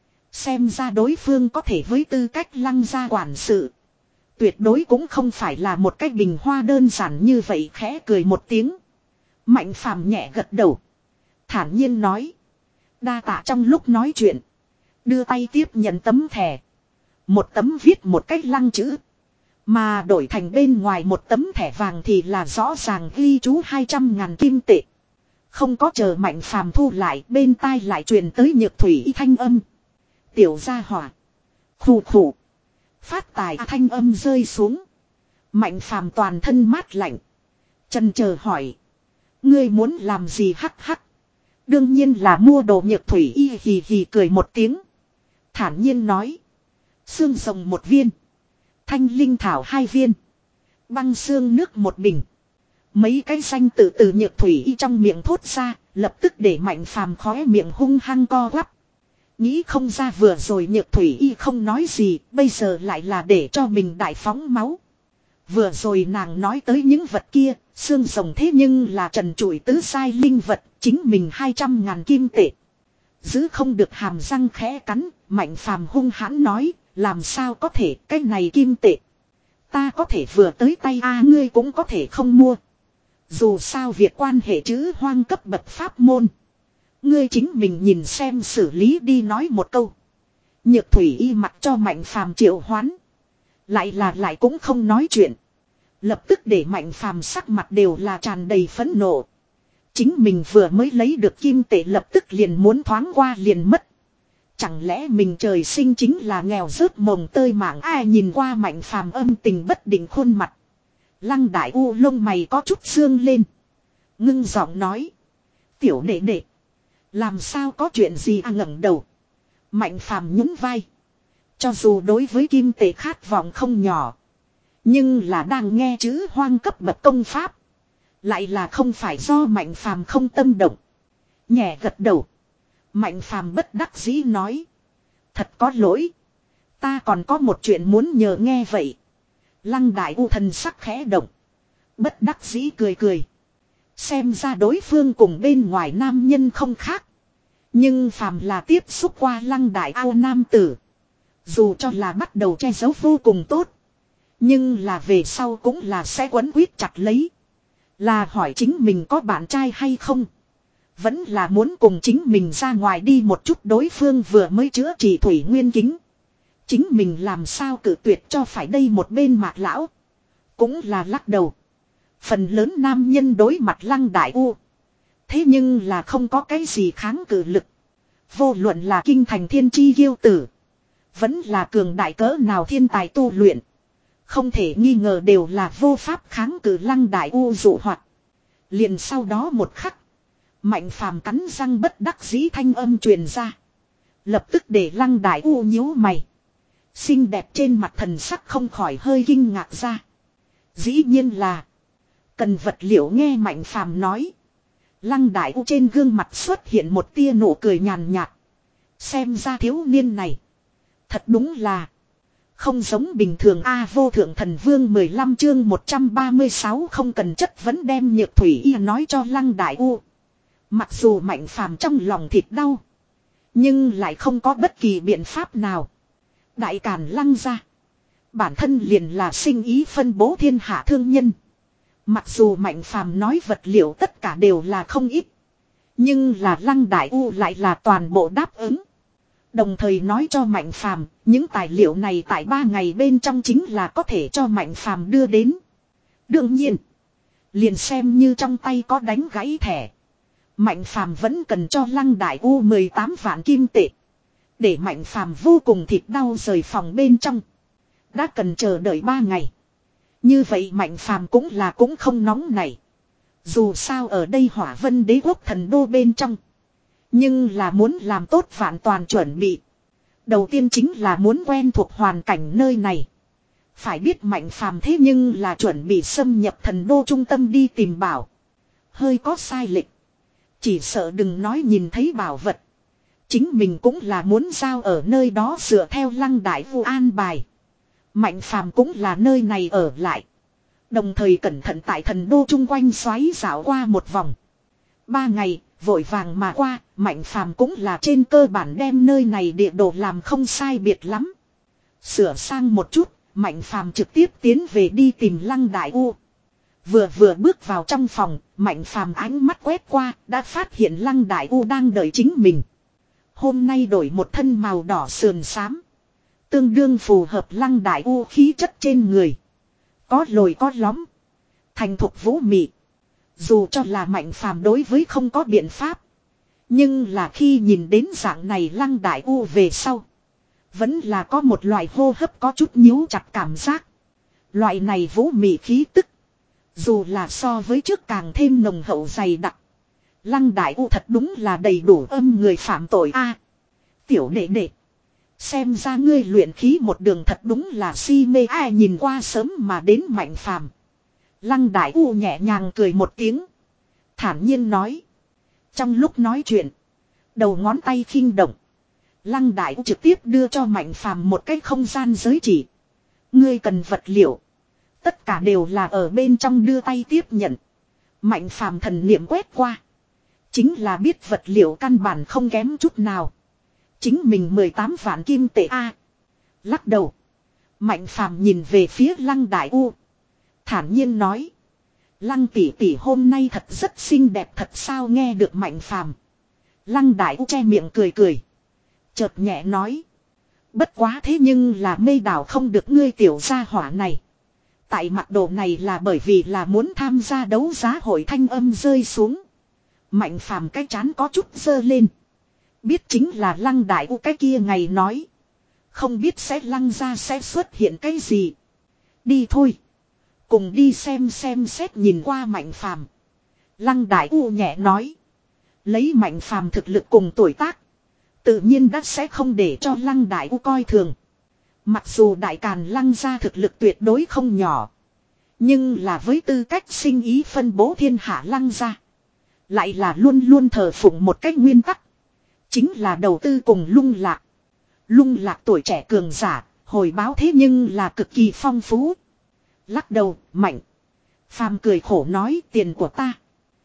Xem ra đối phương có thể với tư cách Lăng gia quản sự. Tuyệt đối cũng không phải là một cách bình hoa đơn giản như vậy. Khẽ cười một tiếng. Mạnh Phàm nhẹ gật đầu. Thản nhiên nói. Đa tạ. Trong lúc nói chuyện. Đưa tay tiếp nhận tấm thẻ. Một tấm viết một cách Lăng chữ. Mà đổi thành bên ngoài một tấm thẻ vàng thì là rõ ràng ghi chú hai trăm ngàn kim tệ. Không có chờ Mạnh Phàm thu lại, bên tai lại truyền tới nhược thủy thanh âm. Tiểu gia hỏa. Khủ khủ. Phát tài thanh âm rơi xuống. Mạnh Phàm toàn thân mát lạnh. Chần chờ hỏi. Ngươi muốn làm gì hắc hắc. Đương nhiên là mua đồ nhược thủy y hì hì cười một tiếng. Thản nhiên nói. Xương rồng một viên. Thanh linh thảo hai viên. Băng xương nước một bình. Mấy cái danh tự từ nhược thủy y trong miệng thốt ra. Lập tức để Mạnh Phàm khóe miệng hung hăng co quắp. Nghĩ không ra vừa rồi nhược thủy y không nói gì. Bây giờ lại là để cho mình đại phóng máu. Vừa rồi nàng nói tới những vật kia. Xương rồng thế nhưng là trần trụi tứ sai linh vật. Chính mình hai trăm ngàn kim tệ. Giữ không được hàm răng khẽ cắn. Mạnh Phàm hung hãn nói. Làm sao có thể cái này kim tệ. Ta có thể vừa tới tay a ngươi cũng có thể không mua. Dù sao việc quan hệ chữ hoang cấp bậc pháp môn. Ngươi chính mình nhìn xem xử lý đi nói một câu. Nhược thủy y mặc cho Mạnh Phàm triệu hoán. Lại là lại cũng không nói chuyện. Lập tức để Mạnh Phàm sắc mặt đều là tràn đầy phẫn nộ. Chính mình vừa mới lấy được kim tệ lập tức liền muốn thoáng qua liền mất. Chẳng lẽ mình trời sinh chính là nghèo rớt mồng tơi mạng ai nhìn qua Mạnh Phàm âm tình bất định khuôn mặt. Lăng Đại U lông mày có chút sương lên. Ngưng giọng nói. Tiểu đệ đệ. Làm sao có chuyện gì à ngẩng đầu. Mạnh Phàm nhún vai. Cho dù đối với kim tệ khát vọng không nhỏ. Nhưng là đang nghe chữ hoang cấp bậc công pháp. Lại là không phải do Mạnh Phàm không tâm động. Nhẹ gật đầu. Mạnh phàm bất đắc dĩ nói. Thật có lỗi. Ta còn có một chuyện muốn nhờ nghe vậy. Lăng Đại U thần sắc khẽ động. Bất đắc dĩ cười cười. Xem ra đối phương cùng bên ngoài nam nhân không khác. Nhưng phàm là tiếp xúc qua Lăng Đại Ao nam tử. Dù cho là bắt đầu che giấu vô cùng tốt. Nhưng là về sau cũng là sẽ quấn quýt chặt lấy. Là hỏi chính mình có bạn trai hay không. Vẫn là muốn cùng chính mình ra ngoài đi một chút, đối phương vừa mới chữa trị thủy nguyên kính. Chính mình làm sao cự tuyệt cho phải đây một bên Mạc lão. Cũng là lắc đầu. Phần lớn nam nhân đối mặt Lăng Đại U. Thế nhưng là không có cái gì kháng cự lực. Vô luận là kinh thành thiên chi kiêu tử. Vẫn là cường đại cỡ nào thiên tài tu luyện. Không thể nghi ngờ đều là vô pháp kháng cự Lăng Đại U dụ hoạt. Liền sau đó một khắc. Mạnh phàm cắn răng bất đắc dĩ thanh âm truyền ra. Lập tức để Lăng Đại U nhíu mày. Xinh đẹp trên mặt thần sắc không khỏi hơi kinh ngạc ra. Dĩ nhiên là. Cần vật liệu nghe Mạnh phàm nói. Lăng Đại U trên gương mặt xuất hiện một tia nụ cười nhàn nhạt. Xem ra thiếu niên này. Thật đúng là. Không giống bình thường A. Vô thượng thần vương mười lăm chương một trăm ba mươi sáu không cần chất vấn đem Nhược Thủy Y nói cho Lăng Đại U. Mặc dù Mạnh phàm trong lòng thịt đau. Nhưng lại không có bất kỳ biện pháp nào. Đại Càn Lăng gia. Bản thân liền là sinh ý phân bố thiên hạ thương nhân. Mặc dù Mạnh phàm nói vật liệu tất cả đều là không ít. Nhưng là Lăng Đại U lại là toàn bộ đáp ứng. Đồng thời nói cho Mạnh phàm, những tài liệu này tại ba ngày bên trong chính là có thể cho Mạnh phàm đưa đến. Đương nhiên, liền xem như trong tay có đánh gãy thẻ. Mạnh phàm vẫn cần cho Lăng Đại U mười tám vạn kim tệ. Để Mạnh phàm vô cùng thịt đau rời phòng bên trong. Đã cần chờ đợi ba ngày. Như vậy Mạnh phàm cũng là cũng không nóng này. Dù sao ở đây Hỏa Vân Đế quốc thần đô bên trong. Nhưng là muốn làm tốt vạn toàn chuẩn bị. Đầu tiên chính là muốn quen thuộc hoàn cảnh nơi này. Phải biết Mạnh phàm thế nhưng là chuẩn bị xâm nhập thần đô trung tâm đi tìm bảo. Hơi có sai lệch. Chỉ sợ đừng nói nhìn thấy bảo vật. Chính mình cũng là muốn giao ở nơi đó dựa theo Lăng Đại U an bài. Mạnh phàm cũng là nơi này ở lại. Đồng thời cẩn thận tại thần đô chung quanh xoáy dạo qua một vòng. Ba ngày, vội vàng mà qua, Mạnh phàm cũng là trên cơ bản đem nơi này địa đồ làm không sai biệt lắm. Sửa sang một chút, Mạnh phàm trực tiếp tiến về đi tìm Lăng Đại U. Vừa vừa bước vào trong phòng, Mạnh phàm ánh mắt quét qua, đã phát hiện Lăng Đại U đang đợi chính mình. Hôm nay đổi một thân màu đỏ sườn xám. Tương đương phù hợp Lăng Đại U khí chất trên người. Có lồi có lõm. Thành thục vũ mị. Dù cho là Mạnh phàm đối với không có biện pháp. Nhưng là khi nhìn đến dạng này Lăng Đại U về sau. Vẫn là có một loại hô hấp có chút nhíu chặt cảm giác. Loại này vũ mị khí tức. Dù là so với trước càng thêm nồng hậu dày đặc. Lăng Đại U thật đúng là đầy đủ âm người phạm tội a. Tiểu đệ đệ. Xem ra ngươi luyện khí một đường thật đúng là si mê ai nhìn qua sớm mà đến Mạnh phàm. Lăng Đại U nhẹ nhàng cười một tiếng. Thản nhiên nói. Trong lúc nói chuyện. Đầu ngón tay khinh động. Lăng Đại U trực tiếp đưa cho Mạnh phàm một cái không gian giới chỉ. Ngươi cần vật liệu. Tất cả đều là ở bên trong đưa tay tiếp nhận. Mạnh phàm thần niệm quét qua. Chính là biết vật liệu căn bản không kém chút nào. Chính mình mười tám vạn kim tệ A. Lắc đầu. Mạnh phàm nhìn về phía Lăng Đại U. Thản nhiên nói. Lăng tỷ tỷ hôm nay thật rất xinh đẹp thật sao nghe được Mạnh phàm. Lăng Đại U che miệng cười cười. Chợt nhẹ nói. Bất quá thế nhưng là mê đảo không được ngươi tiểu gia hỏa này. Tại mặt đồ này là bởi vì là muốn tham gia đấu giá hội thanh âm rơi xuống. Mạnh phàm cái chán có chút dơ lên. Biết chính là Lăng Đại U cái kia ngày nói. Không biết sẽ Lăng ra sẽ xuất hiện cái gì. Đi thôi. Cùng đi xem xem xét nhìn qua Mạnh phàm. Lăng Đại U nhẹ nói. Lấy Mạnh phàm thực lực cùng tuổi tác. Tự nhiên đã sẽ không để cho Lăng Đại U coi thường. Mặc dù Đại Càn Lăng ra thực lực tuyệt đối không nhỏ. Nhưng là với tư cách sinh ý phân bố thiên hạ Lăng ra. Lại là luôn luôn thờ phụng một cách nguyên tắc. Chính là đầu tư cùng Lung Lạc. Lung Lạc tuổi trẻ cường giả, hồi báo thế nhưng là cực kỳ phong phú. Lắc đầu, Mạnh Phàm cười khổ nói tiền của ta.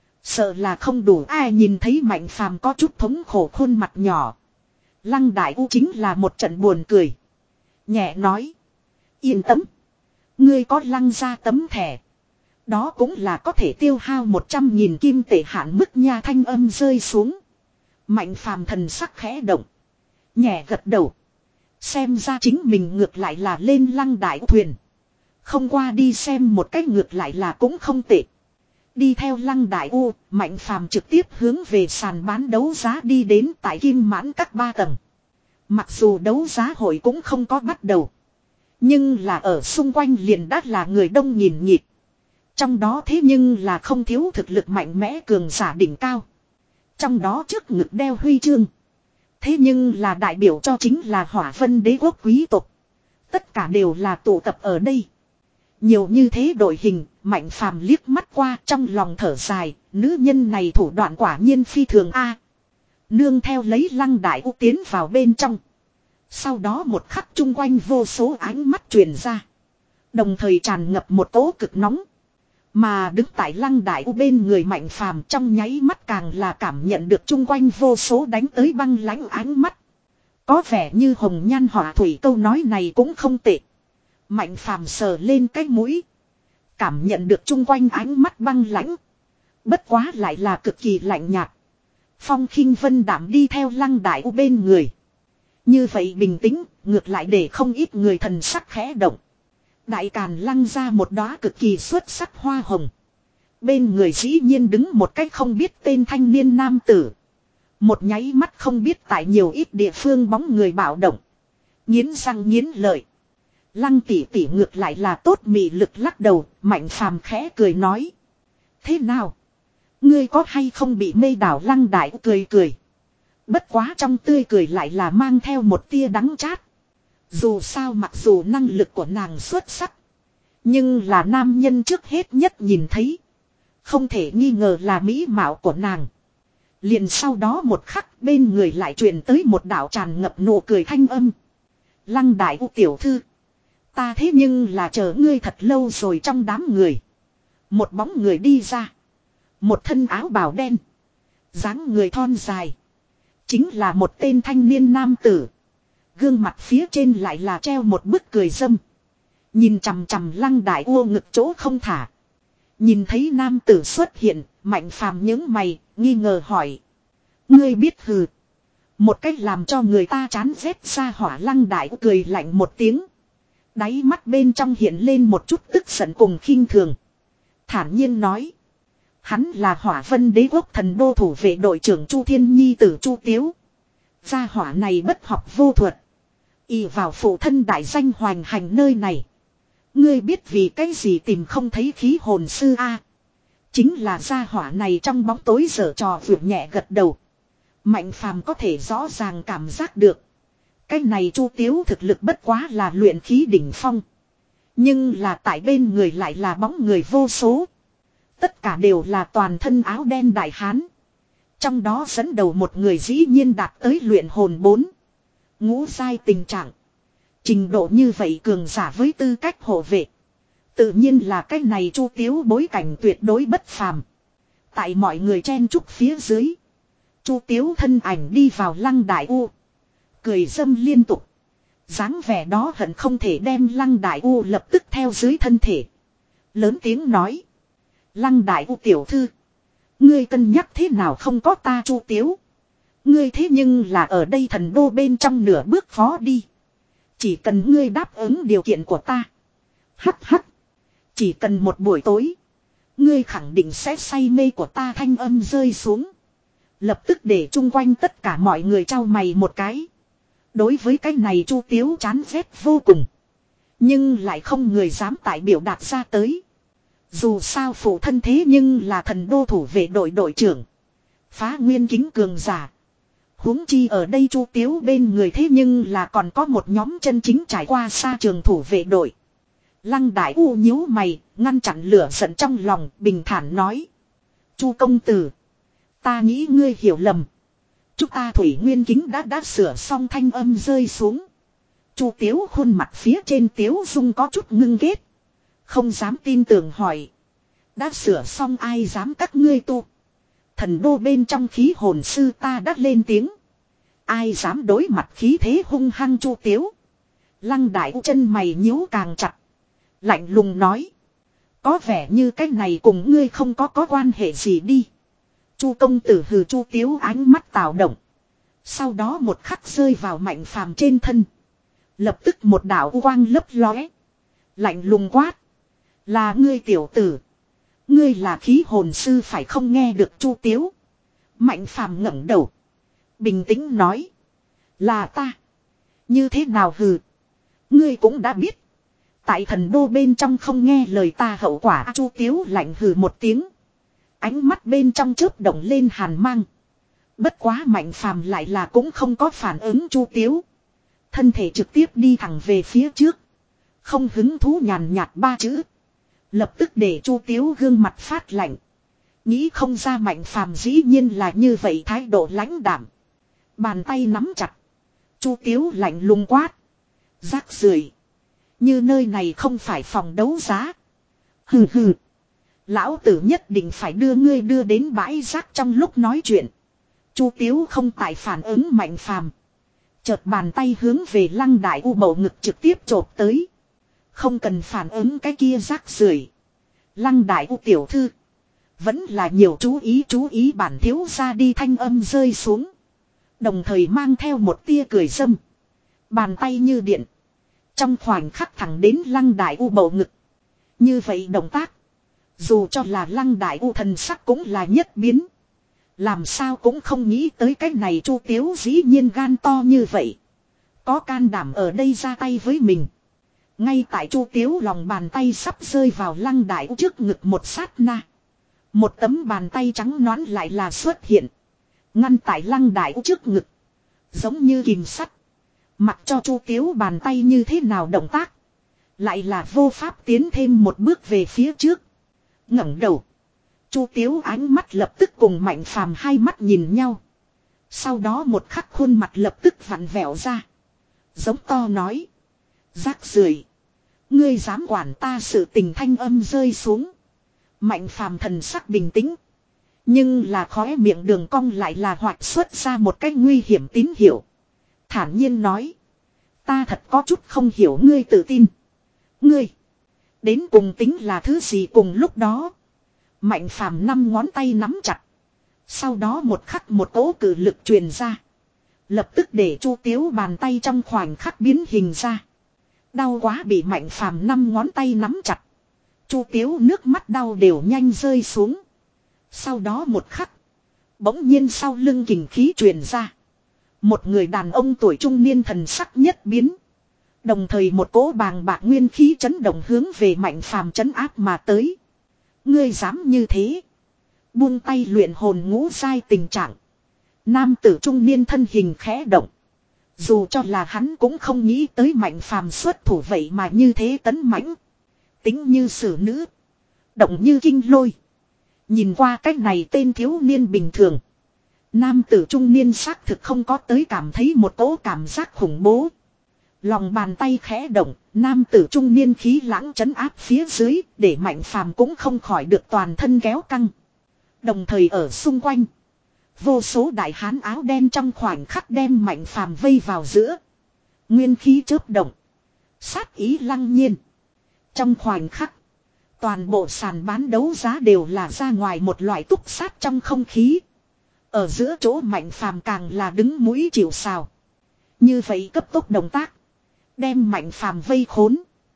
Sợ là không đủ. Ai nhìn thấy Mạnh Phàm có chút thống khổ khuôn mặt nhỏ. Lăng Đại U chính là một trận buồn cười. Nhẹ nói. Yên tâm. Ngươi có lăng ra tấm thẻ. Đó cũng là có thể tiêu hao một trăm nghìn kim tệ hạn mức nha. Thanh âm rơi xuống. Mạnh Phàm thần sắc khẽ động. Nhẹ gật đầu. Xem ra chính mình ngược lại là lên Lăng Đại U thuyền. Không qua đi xem một cách ngược lại là cũng không tệ. Đi theo Lăng Đại U, Mạnh Phàm trực tiếp hướng về sàn bán đấu giá đi đến tại Kim Mãn các ba tầng. Mặc dù đấu giá hội cũng không có bắt đầu. Nhưng là ở xung quanh liền đã là người đông nhìn nhịp. Trong đó thế nhưng là không thiếu thực lực mạnh mẽ cường giả đỉnh cao. Trong đó trước ngực đeo huy chương. Thế nhưng là đại biểu cho chính là Hỏa Vân Đế quốc quý tộc. Tất cả đều là tụ tập ở đây. Nhiều như thế đội hình, Mạnh Phàm liếc mắt qua trong lòng thở dài, nữ nhân này thủ đoạn quả nhiên phi thường a. Nương theo lấy Lăng Đại U tiến vào bên trong. Sau đó một khắc chung quanh vô số ánh mắt truyền ra. Đồng thời tràn ngập một cỗ cực nóng. Mà đứng tại Lăng Đại U bên người Mạnh Phàm trong nháy mắt càng là cảm nhận được chung quanh vô số đánh tới băng lãnh ánh mắt. Có vẻ như hồng nhan họa thủy câu nói này cũng không tệ. Mạnh Phàm sờ lên cái mũi. Cảm nhận được chung quanh ánh mắt băng lãnh. Bất quá lại là cực kỳ lạnh nhạt. Phong khinh vân đảm đi theo Lăng Đại U bên người. Như vậy bình tĩnh, ngược lại để không ít người thần sắc khẽ động. Đại Càn Lăng ra một đóa cực kỳ xuất sắc hoa hồng. Bên người dĩ nhiên đứng một cách không biết tên thanh niên nam tử. Một nháy mắt không biết tại nhiều ít địa phương bóng người bạo động. Nghiến răng nghiến lợi. Lăng tỷ tỷ ngược lại là tốt mị lực lắc đầu, Mạnh Phàm khẽ cười nói. Thế nào? Ngươi có hay không bị mê đảo? Lăng Đại cười cười. Bất quá trong tươi cười lại là mang theo một tia đắng chát. Dù sao mặc dù năng lực của nàng xuất sắc. Nhưng là nam nhân trước hết nhất nhìn thấy. Không thể nghi ngờ là mỹ mạo của nàng. Liền sau đó một khắc bên người lại truyền tới một đạo tràn ngập nụ cười thanh âm. Lăng Đại U tiểu thư. Ta thế nhưng là chờ ngươi thật lâu rồi. Trong đám người. Một bóng người đi ra. Một thân áo bào đen. Dáng người thon dài. Chính là một tên thanh niên nam tử. Gương mặt phía trên lại là treo một bức cười dâm. Nhìn chằm chằm Lăng Đại U ngực chỗ không thả. Nhìn thấy nam tử xuất hiện, Mạnh Phàm nhướng mày, nghi ngờ hỏi. Ngươi biết hừ. Một cách làm cho người ta chán ghét ra hỏa. Lăng Đại U cười lạnh một tiếng. Đáy mắt bên trong hiện lên một chút tức giận cùng khinh thường. Thản nhiên nói. Hắn là Hỏa Vân Đế quốc thần đô thủ vệ đội trưởng Chu Thiên Nhi tử Chu Tiếu. Gia hỏa này bất học vô thuật. Y vào phụ thân đại danh hoành hành nơi này. Ngươi biết vì cái gì tìm không thấy khí hồn sư a? Chính là gia hỏa này trong bóng tối giở trò vượt nhẹ gật đầu. Mạnh Phàm có thể rõ ràng cảm giác được. Cái này Chu Tiếu thực lực bất quá là luyện khí đỉnh phong. Nhưng là tại bên người lại là bóng người vô số. Tất cả đều là toàn thân áo đen đại hán. Trong đó dẫn đầu một người dĩ nhiên đạt tới luyện hồn bốn. Ngũ giai tình trạng. Trình độ như vậy cường giả với tư cách hộ vệ. Tự nhiên là cái này Chu Tiếu bối cảnh tuyệt đối bất phàm. Tại mọi người chen chúc phía dưới. Chu Tiếu thân ảnh đi vào Lăng Đại U. Cười dâm liên tục. dáng vẻ đó hận không thể đem Lăng Đại U lập tức theo dưới thân thể. Lớn tiếng nói. Lăng Đại U tiểu thư. Ngươi cân nhắc thế nào không có ta Chu Tiếu. Ngươi thế nhưng là ở đây thần đô bên trong nửa bước khó đi. Chỉ cần ngươi đáp ứng điều kiện của ta. Hắc hắc. Chỉ cần một buổi tối. Ngươi khẳng định sẽ say mê của ta. Thanh âm rơi xuống. Lập tức để chung quanh tất cả mọi người trao mày một cái. Đối với cái này Chu Tiếu chán ghét vô cùng. Nhưng lại không người dám tại biểu đạt ra tới. Dù sao phụ thân thế nhưng là thần đô thủ vệ đội đội trưởng. Phá nguyên kính cường giả. Huống chi ở đây Chu Tiếu bên người thế nhưng là còn có một nhóm chân chính trải qua xa trường thủ vệ đội. Lăng Đại U nhíu mày, ngăn chặn lửa giận trong lòng, bình thản nói. Chu công tử. Ta nghĩ ngươi hiểu lầm. Chúng ta thủy nguyên kính đã đã sửa xong thanh âm rơi xuống. Chu Tiếu khuôn mặt phía trên Tiếu Dung có chút ngưng ghét. Không dám tin tưởng hỏi. Đã sửa xong ai dám các ngươi tu. Thần đô bên trong khí hồn sư ta đã lên tiếng. Ai dám đối mặt khí thế hung hăng Chu Tiếu. Lăng Đại U chân mày nhíu càng chặt. Lạnh lùng nói. Có vẻ như cái này cùng ngươi không có có quan hệ gì đi. Chu công tử hừ. Chu Tiếu ánh mắt tạo động. Sau đó một khắc rơi vào Mạnh Phàm trên thân. Lập tức một đạo quang lấp lóe. Lạnh lùng quát. Là ngươi tiểu tử. Ngươi là khí hồn sư phải không? Nghe được Chu Tiếu. Mạnh Phàm ngẩng đầu. Bình tĩnh nói. Là ta. Như thế nào? Hừ. Ngươi cũng đã biết. Tại thần đô bên trong không nghe lời ta hậu quả. Chu Tiếu lạnh hừ một tiếng. Ánh mắt bên trong chớp động lên hàn mang. Bất quá Mạnh Phàm lại là cũng không có phản ứng Chu Tiếu. Thân thể trực tiếp đi thẳng về phía trước. Không hứng thú nhàn nhạt ba chữ. Lập tức để Chu Tiếu gương mặt phát lạnh. Nghĩ không ra Mạnh Phàm dĩ nhiên là như vậy, thái độ lãnh đạm. Bàn tay nắm chặt. Chu Tiếu lạnh lùng quát. Rác rưởi. Như nơi này không phải phòng đấu giá. Hừ hừ. Lão tử nhất định phải đưa ngươi đưa đến bãi rác. Trong lúc nói chuyện, Chu Tiếu không tại phản ứng Mạnh Phàm. Chợt bàn tay hướng về Lăng Đại U bầu ngực trực tiếp chộp tới. Không cần phản ứng cái kia rác rưởi. Lăng Đại U tiểu thư. Vẫn là nhiều chú ý chú ý bản thiếu ra đi. Thanh âm rơi xuống. Đồng thời mang theo một tia cười dâm. Bàn tay như điện. Trong khoảnh khắc thẳng đến Lăng Đại U bầu ngực. Như vậy động tác. Dù cho là Lăng Đại U thần sắc cũng là nhất biến. Làm sao cũng không nghĩ tới cái này Chu Tiếu dĩ nhiên gan to như vậy. Có can đảm ở đây ra tay với mình. Ngay tại Chu Tiếu lòng bàn tay sắp rơi vào Lăng Đại U trước ngực một sát na. Một tấm bàn tay trắng nõn lại là xuất hiện. Ngăn tại Lăng Đại U trước ngực. Giống như kìm sắt. Mặc cho Chu Tiếu bàn tay như thế nào động tác. Lại là vô pháp tiến thêm một bước về phía trước. Ngẩng đầu. Chu Tiếu ánh mắt lập tức cùng Mạnh Phàm hai mắt nhìn nhau. Sau đó một khắc khuôn mặt lập tức vặn vẹo ra. Giống to nói. Rác rưởi. Ngươi dám quản ta sự tình. Thanh âm rơi xuống. Mạnh Phàm thần sắc bình tĩnh. Nhưng là khóe miệng đường cong lại là hoạt xuất ra một cách nguy hiểm tín hiệu. Thản nhiên nói. Ta thật có chút không hiểu ngươi tự tin. Ngươi. Đến cùng tính là thứ gì? Cùng lúc đó. Mạnh Phàm năm ngón tay nắm chặt. Sau đó một khắc một cỗ cử lực truyền ra. Lập tức để Chu Tiếu bàn tay trong khoảnh khắc biến hình ra. Đau quá bị Mạnh Phàm năm ngón tay nắm chặt. Chu Tiếu nước mắt đau đều nhanh rơi xuống. Sau đó một khắc. Bỗng nhiên sau lưng kình khí truyền ra. Một người đàn ông tuổi trung niên thần sắc nhất biến. Đồng thời một cỗ bàng bạc nguyên khí chấn động hướng về Mạnh Phàm chấn áp mà tới. Ngươi dám như thế. Buông tay luyện hồn ngũ giai tình trạng. Nam tử trung niên thân hình khẽ động. Dù cho là hắn cũng không nghĩ tới Mạnh Phàm xuất thủ vậy mà như thế tấn mãnh. Tính như sử nữ. Động như kinh lôi. Nhìn qua cách này tên thiếu niên bình thường. Nam tử trung niên xác thực không có tới cảm thấy một cỗ cảm giác khủng bố. Lòng bàn tay khẽ động, nam tử trung niên khí lãng chấn áp phía dưới, để Mạnh Phàm cũng không khỏi được toàn thân kéo căng. Đồng thời ở xung quanh, vô số đại hán áo đen trong khoảnh khắc đem Mạnh Phàm vây vào giữa. Nguyên khí chớp động, sát ý lăng nhiên. Trong khoảnh khắc, toàn bộ sàn bán đấu giá đều là ra ngoài một loại túc sát trong không khí. Ở giữa chỗ Mạnh Phàm càng là đứng mũi chịu sào. Như vậy cấp tốc động tác, đem Mạnh Phàm vây khốn.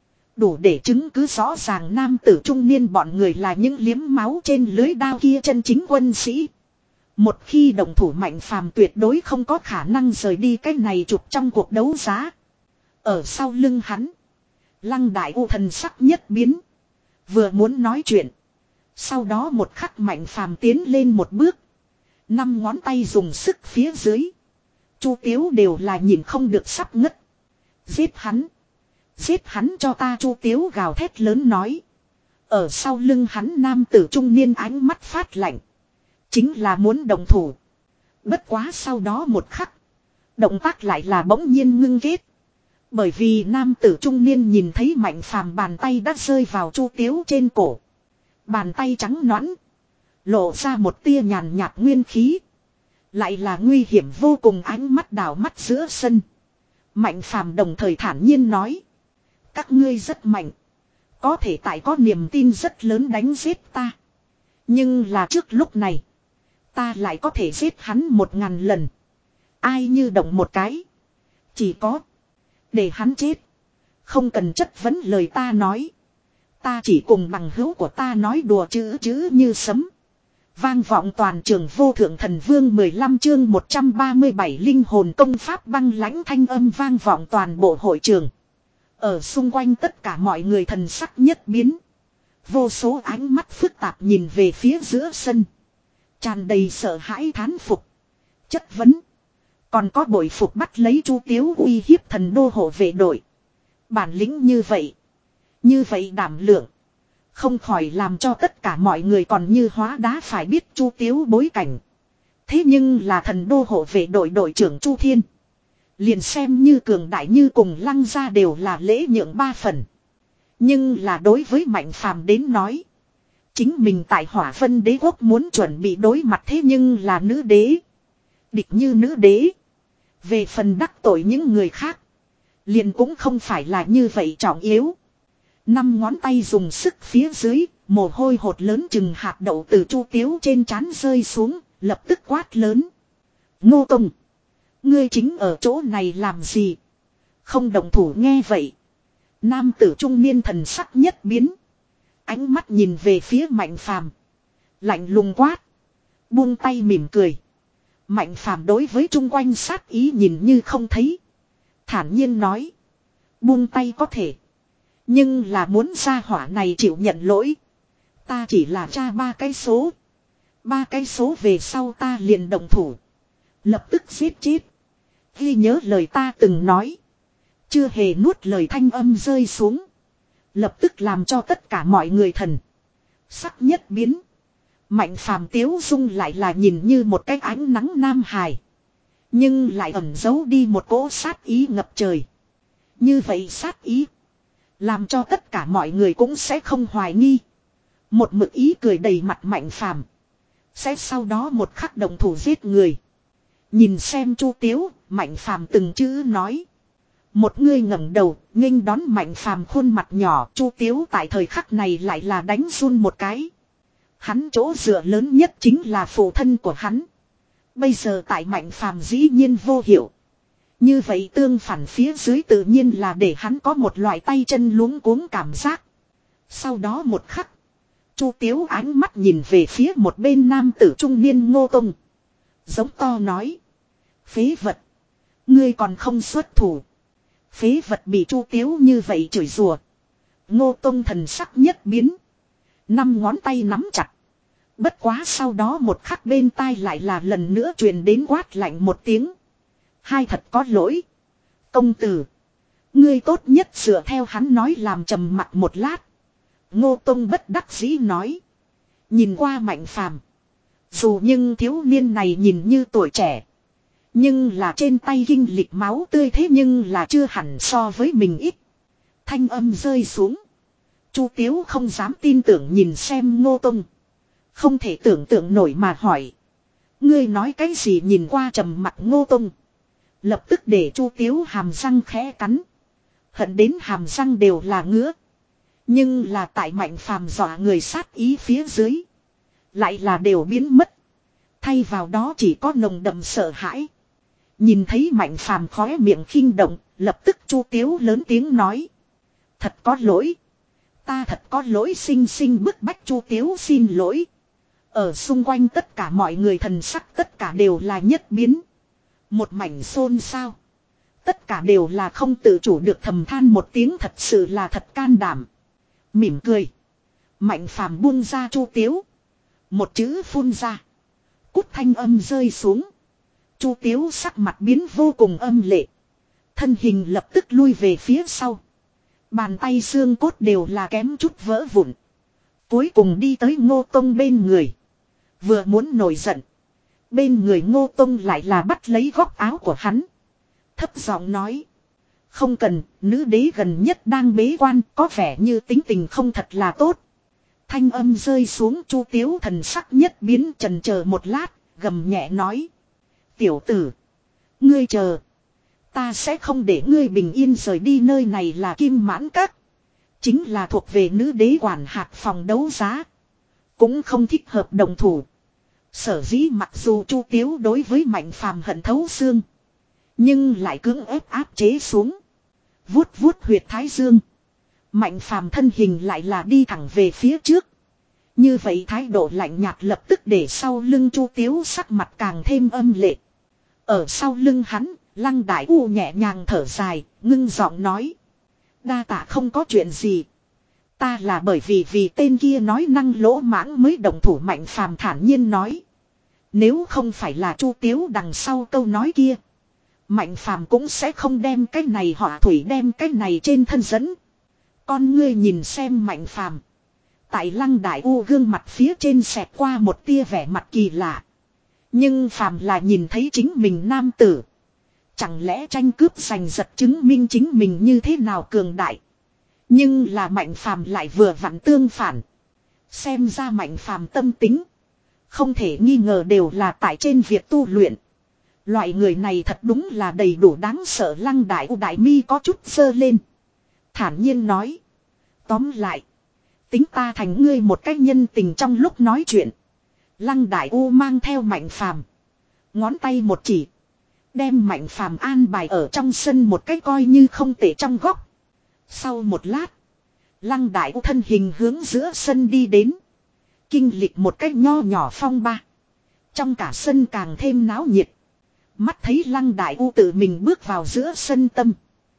Đủ để chứng cứ rõ ràng nam tử trung niên bọn người là những liếm máu trên lưới đao kia chân chính quân sĩ. Một khi động thủ Mạnh Phàm tuyệt đối không có khả năng rời đi cái này chụp trong cuộc đấu giá. Ở sau lưng hắn, Lăng Đại U thần sắc nhất biến. Vừa muốn nói chuyện, sau đó một khắc Mạnh Phàm tiến lên một bước. Năm ngón tay dùng sức phía dưới. Chu Tiếu đều là nhìn không được sắp ngất. Giết hắn. Giết hắn cho ta. Chu Tiếu gào thét lớn nói. Ở sau lưng hắn nam tử trung niên ánh mắt phát lạnh. Chính là muốn đồng thủ. Bất quá sau đó một khắc. Động tác lại là bỗng nhiên ngưng kết. Bởi vì nam tử trung niên nhìn thấy Mạnh Phàm bàn tay đã rơi vào Chu Tiếu trên cổ. Bàn tay trắng nõn. Lộ ra một tia nhàn nhạt nguyên khí. Lại là nguy hiểm vô cùng, ánh mắt đảo mắt giữa sân. Mạnh Phàm đồng thời thản nhiên nói. Các ngươi rất mạnh. Có thể tại có niềm tin rất lớn đánh giết ta. Nhưng là trước lúc này. Ta lại có thể giết hắn một ngàn lần. Ai như động một cái. Chỉ có. Để hắn chết. Không cần chất vấn lời ta nói. Ta chỉ cùng bằng hữu của ta nói đùa chữ chữ như sấm. Vang vọng toàn trường vô thượng thần vương mười lăm chương một trăm ba mươi bảy linh hồn công pháp băng lãnh thanh âm vang vọng toàn bộ hội trường. Ở xung quanh tất cả mọi người thần sắc nhất biến. Vô số ánh mắt phức tạp nhìn về phía giữa sân. Tràn đầy sợ hãi thán phục. Chất vấn. Còn có bội phục bắt lấy Chu Tiếu uy hiếp thần đô hộ vệ đội. Bản lĩnh như vậy. Như vậy đảm lượng. Không khỏi làm cho tất cả mọi người còn như hóa đá phải biết Chu Tiếu bối cảnh. Thế nhưng là thần đô hộ vệ đội đội trưởng Chu Thiên. Liền xem như cường đại như cùng Lăng gia đều là lễ nhượng ba phần. Nhưng là đối với Mạnh Phàm đến nói. Chính mình tại Hỏa Vân Đế quốc muốn chuẩn bị đối mặt, thế nhưng là nữ đế. Địch như nữ đế. Về phần đắc tội những người khác. Liền cũng không phải là như vậy trọng yếu. Năm ngón tay dùng sức phía dưới. Mồ hôi hột lớn chừng hạt đậu từ Chu Tiếu trên trán rơi xuống. Lập tức quát lớn. Ngô Công. Ngươi chính ở chỗ này làm gì? Không động thủ nghe vậy. Nam tử trung niên thần sắc nhất biến. Ánh mắt nhìn về phía Mạnh Phàm. Lạnh lùng quát. Buông tay mỉm cười. Mạnh Phàm đối với chung quanh sát ý nhìn như không thấy. Thản nhiên nói. Buông tay có thể. Nhưng là muốn gia hỏa này chịu nhận lỗi. Ta chỉ là tra ba cái số. Ba cái số về sau ta liền động thủ. Lập tức giết chết. Ghi nhớ lời ta từng nói. Chưa hề nuốt lời thanh âm rơi xuống. Lập tức làm cho tất cả mọi người thần. Sắc nhất biến. Mạnh Phàm tiếu dung lại là nhìn như một cái ánh nắng nam hài. Nhưng lại ẩn giấu đi một cỗ sát ý ngập trời. Như vậy sát ý. Làm cho tất cả mọi người cũng sẽ không hoài nghi. Một mực ý cười đầy mặt Mạnh Phàm. Sẽ sau đó một khắc động thủ giết người. Nhìn xem Chu Tiếu, Mạnh Phàm từng chữ nói. Một người ngẩng đầu, nghênh đón Mạnh Phàm khuôn mặt nhỏ. Chu Tiếu tại thời khắc này lại là đánh run một cái. Hắn chỗ dựa lớn nhất chính là phụ thân của hắn. Bây giờ tại Mạnh Phàm dĩ nhiên vô hiệu. Như vậy tương phản phía dưới tự nhiên là để hắn có một loại tay chân luống cuống cảm giác. Sau đó một khắc. Chu Tiếu ánh mắt nhìn về phía một bên nam tử trung niên Ngô Tông. Giống to nói. Phế vật. Ngươi còn không xuất thủ. Phế vật bị Chu Tiếu như vậy chửi rủa. Ngô Tông thần sắc nhất biến. Năm ngón tay nắm chặt. Bất quá sau đó một khắc bên tai lại là lần nữa truyền đến quát lạnh một tiếng. Hai thật có lỗi. Công tử. Ngươi tốt nhất dựa theo hắn nói làm trầm mặt một lát. Ngô Tông bất đắc dĩ nói. Nhìn qua Mạnh Phàm. Dù nhưng thiếu niên này nhìn như tuổi trẻ. Nhưng là trên tay kinh lịch máu tươi thế nhưng là chưa hẳn so với mình ít. Thanh âm rơi xuống. Chu Tiếu không dám tin tưởng nhìn xem Ngô Tông. Không thể tưởng tượng nổi mà hỏi. Ngươi nói cái gì nhìn qua trầm mặt Ngô Tông. Lập tức để Chu Tiếu hàm răng khẽ cắn. Hận đến hàm răng đều là ngứa. Nhưng là tại Mạnh Phàm dọa người sát ý phía dưới. Lại là đều biến mất. Thay vào đó chỉ có nồng đậm sợ hãi. Nhìn thấy Mạnh Phàm khóe miệng khinh động. Lập tức Chu Tiếu lớn tiếng nói. Thật có lỗi. Ta thật có lỗi, sinh sinh bức bách Chu Tiếu xin lỗi. Ở xung quanh tất cả mọi người thần sắc tất cả đều là nhất biến. Một mảnh xôn xao. Tất cả đều là không tự chủ được thầm than một tiếng, thật sự là thật can đảm. Mỉm cười. Mạnh Phàm buông ra Chu Tiếu. Một chữ phun ra. Cút thanh âm rơi xuống. Chu Tiếu sắc mặt biến vô cùng âm lệ. Thân hình lập tức lui về phía sau. Bàn tay xương cốt đều là kém chút vỡ vụn. Cuối cùng đi tới Ngô Tông bên người. Vừa muốn nổi giận. Bên người Ngô Tông lại là bắt lấy góc áo của hắn. Thấp giọng nói. Không cần, nữ đế gần nhất đang bế quan, có vẻ như tính tình không thật là tốt. Thanh âm rơi xuống, Chu Tiếu thần sắc nhất biến, chần chờ một lát, gầm nhẹ nói. Tiểu tử, ngươi chờ. Ta sẽ không để ngươi bình yên rời đi, nơi này là Kim Mãn Các. Chính là thuộc về nữ đế quản hạt phòng đấu giá. Cũng không thích hợp đồng thủ. Sở dĩ mặc dù Chu Tiếu đối với Mạnh Phàm hận thấu xương, nhưng lại cưỡng ép áp chế xuống. Vuốt vuốt huyệt thái dương. Mạnh Phàm thân hình lại là đi thẳng về phía trước. Như vậy thái độ lạnh nhạt lập tức để sau lưng Chu Tiếu sắc mặt càng thêm âm lệ. Ở sau lưng hắn, Lăng Đại U nhẹ nhàng thở dài, ngưng giọng nói. Đa tạ không có chuyện gì. Ta là bởi vì vì tên kia nói năng lỗ mãng mới động thủ. Mạnh Phàm thản nhiên nói. Nếu không phải là Chu Tiếu đằng sau câu nói kia, Mạnh Phàm cũng sẽ không đem cái này họa thủy đem cái này trên thân dẫn. Con ngươi nhìn xem Mạnh Phàm. Tại Lăng Đại U gương mặt phía trên xẹt qua một tia vẻ mặt kỳ lạ. Nhưng Phàm là nhìn thấy chính mình nam tử. Chẳng lẽ tranh cướp giành giật chứng minh chính mình như thế nào cường đại. Nhưng là Mạnh Phàm lại vừa vặn tương phản. Xem ra Mạnh Phàm tâm tính, không thể nghi ngờ đều là tại trên việc tu luyện. Loại người này thật đúng là đầy đủ đáng sợ. Lăng Đại U đại mi có chút sơ lên, thản nhiên nói. Tóm lại, tính ta thành ngươi một cách nhân tình. Trong lúc nói chuyện, Lăng Đại U mang theo Mạnh Phàm, ngón tay một chỉ, đem Mạnh Phàm an bài ở trong sân một cách coi như không tệ trong góc. Sau một lát, Lăng Đại U thân hình hướng giữa sân đi đến. Kinh lịch một cách nho nhỏ phong ba, trong cả sân càng thêm náo nhiệt. Mắt thấy Lăng Đại U tự mình bước vào giữa sân tâm,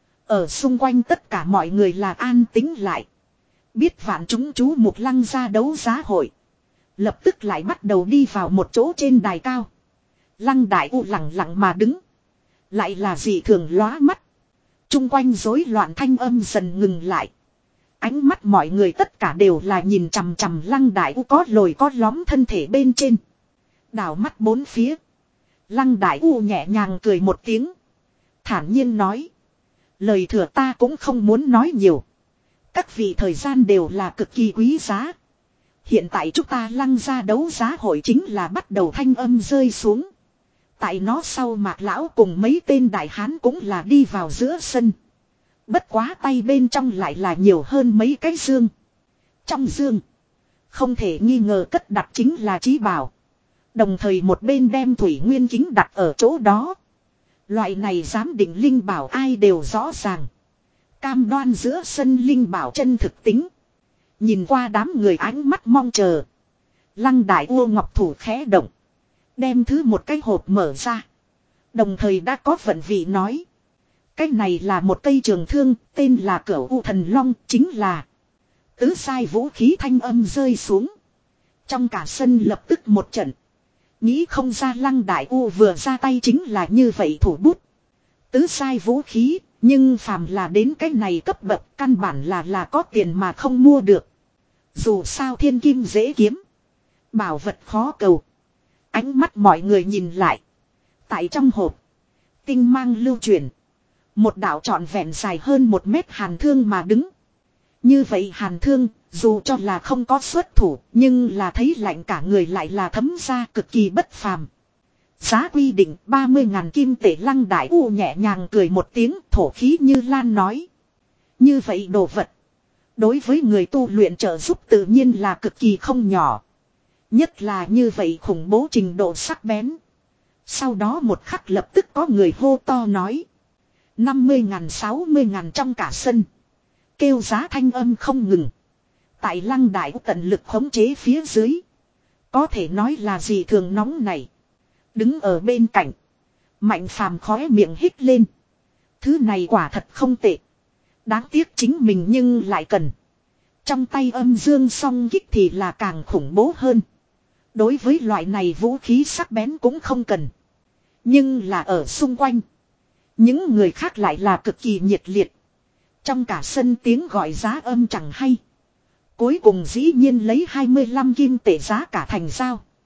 ở xung quanh tất cả mọi người là an tĩnh lại. Biết vạn chúng chú mục Lăng ra đấu giá hội, lập tức lại bắt đầu đi vào một chỗ trên đài cao. Lăng Đại U lặng lặng mà đứng, lại là dị thường lóa mắt. Trung quanh rối loạn thanh âm dần ngừng lại. Ánh mắt mọi người tất cả đều là nhìn chằm chằm Lăng Đại U có lồi có lõm thân thể bên trên. Đảo mắt bốn phía, Lăng Đại U nhẹ nhàng cười một tiếng, thản nhiên nói. Lời thừa ta cũng không muốn nói nhiều. Các vị thời gian đều là cực kỳ quý giá. Hiện tại chúng ta Lăng ra đấu giá hội chính là bắt đầu. Thanh âm rơi xuống. Tại nó sau Mạc Lão cùng mấy tên đại hán cũng là đi vào giữa sân. Bất quá tay bên trong lại là nhiều hơn mấy cái dương. Trong dương, không thể nghi ngờ cất đặt chính là trí bảo. Đồng thời một bên đem thủy nguyên kính đặt ở chỗ đó. Loại này giám định linh bảo ai đều rõ ràng. Cam đoan giữa sân linh bảo chân thực tính. Nhìn qua đám người ánh mắt mong chờ, Lăng Đại U ngọc thủ khẽ động, đem thứ một cái hộp mở ra. Đồng thời đã có vận vị nói. Cái này là một cây trường thương, tên là Cửu U Thần Long, chính là tứ sai vũ khí. Thanh âm rơi xuống, trong cả sân lập tức một trận. Nghĩ không ra Lăng Đại U vừa ra tay chính là như vậy thủ bút. Tứ sai vũ khí, nhưng phàm là đến cái này cấp bậc căn bản là là có tiền mà không mua được. Dù sao thiên kim dễ kiếm, bảo vật khó cầu. Ánh mắt mọi người nhìn lại. Tại trong hộp, tinh mang lưu chuyển, một đạo trọn vẹn dài hơn một mét hàn thương mà đứng. Như vậy hàn thương, dù cho là không có xuất thủ, nhưng là thấy lạnh cả người lại là thấm ra, cực kỳ bất phàm. Giá quy định ba mươi ngàn kim tệ. Lăng Đại U nhẹ nhàng cười một tiếng, thổ khí như lan nói. Như vậy đồ vật, đối với người tu luyện trợ giúp tự nhiên là cực kỳ không nhỏ. Nhất là như vậy khủng bố trình độ sắc bén. Sau đó một khắc lập tức có người hô to nói. năm mươi ngàn, sáu mươi ngàn. Trong cả sân kêu giá thanh âm không ngừng. Tại Lăng Đại U tận lực khống chế phía dưới, có thể nói là gì thường nóng này. Đứng ở bên cạnh, Mạnh Phàm khóe miệng hít lên. Thứ này quả thật không tệ. Đáng tiếc chính mình nhưng lại cần. Trong tay âm dương song kích thì là càng khủng bố hơn. Đối với loại này vũ khí sắc bén cũng không cần. Nhưng là ở xung quanh, những người khác lại là cực kỳ nhiệt liệt. Trong cả sân tiếng gọi giá âm chẳng hay. Cuối cùng dĩ nhiên lấy hai mươi lăm kim tệ giá cả thành giao.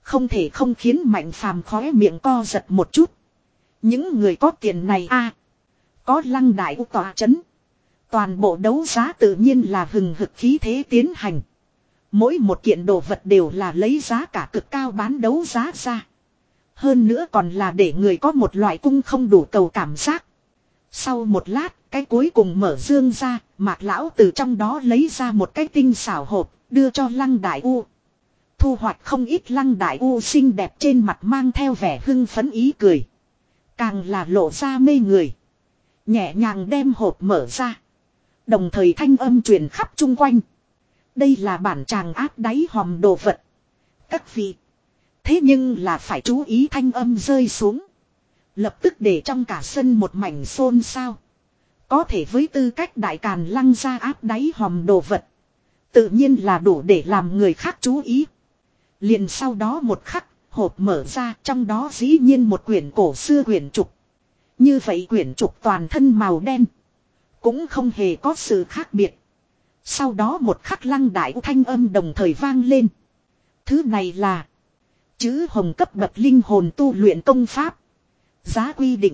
Không thể không khiến Mạnh Phàm khóe miệng co giật một chút. Những người có tiền này a, có Lăng Đại U tọa chấn. Toàn bộ đấu giá tự nhiên là hừng hực khí thế tiến hành. Mỗi một kiện đồ vật đều là lấy giá cả cực cao bán đấu giá ra. Hơn nữa còn là để người có một loại cung không đủ cầu cảm giác. Sau một lát, cái cuối cùng mở dương ra, Mạc Lão từ trong đó lấy ra một cái tinh xảo hộp, đưa cho Lăng Đại U. Thu hoạch không ít. Lăng Đại U xinh đẹp trên mặt mang theo vẻ hưng phấn ý cười. Càng là lộ ra mê người. Nhẹ nhàng đem hộp mở ra. Đồng thời thanh âm truyền khắp chung quanh. Đây là bản tràng áp đáy hòm đồ vật. Các vị. Thế nhưng là phải chú ý thanh âm rơi xuống. Lập tức để trong cả sân một mảnh xôn xao. Có thể với tư cách đại càn Lăng ra áp đáy hòm đồ vật. Tự nhiên là đủ để làm người khác chú ý. Liền sau đó một khắc, hộp mở ra, trong đó dĩ nhiên một quyển cổ xưa quyển trục. Như vậy quyển trục toàn thân màu đen. Cũng không hề có sự khác biệt. Sau đó một khắc Lăng Đại U thanh âm đồng thời vang lên. Thứ này là chữ hồng cấp bậc linh hồn tu luyện công pháp. Giá quy định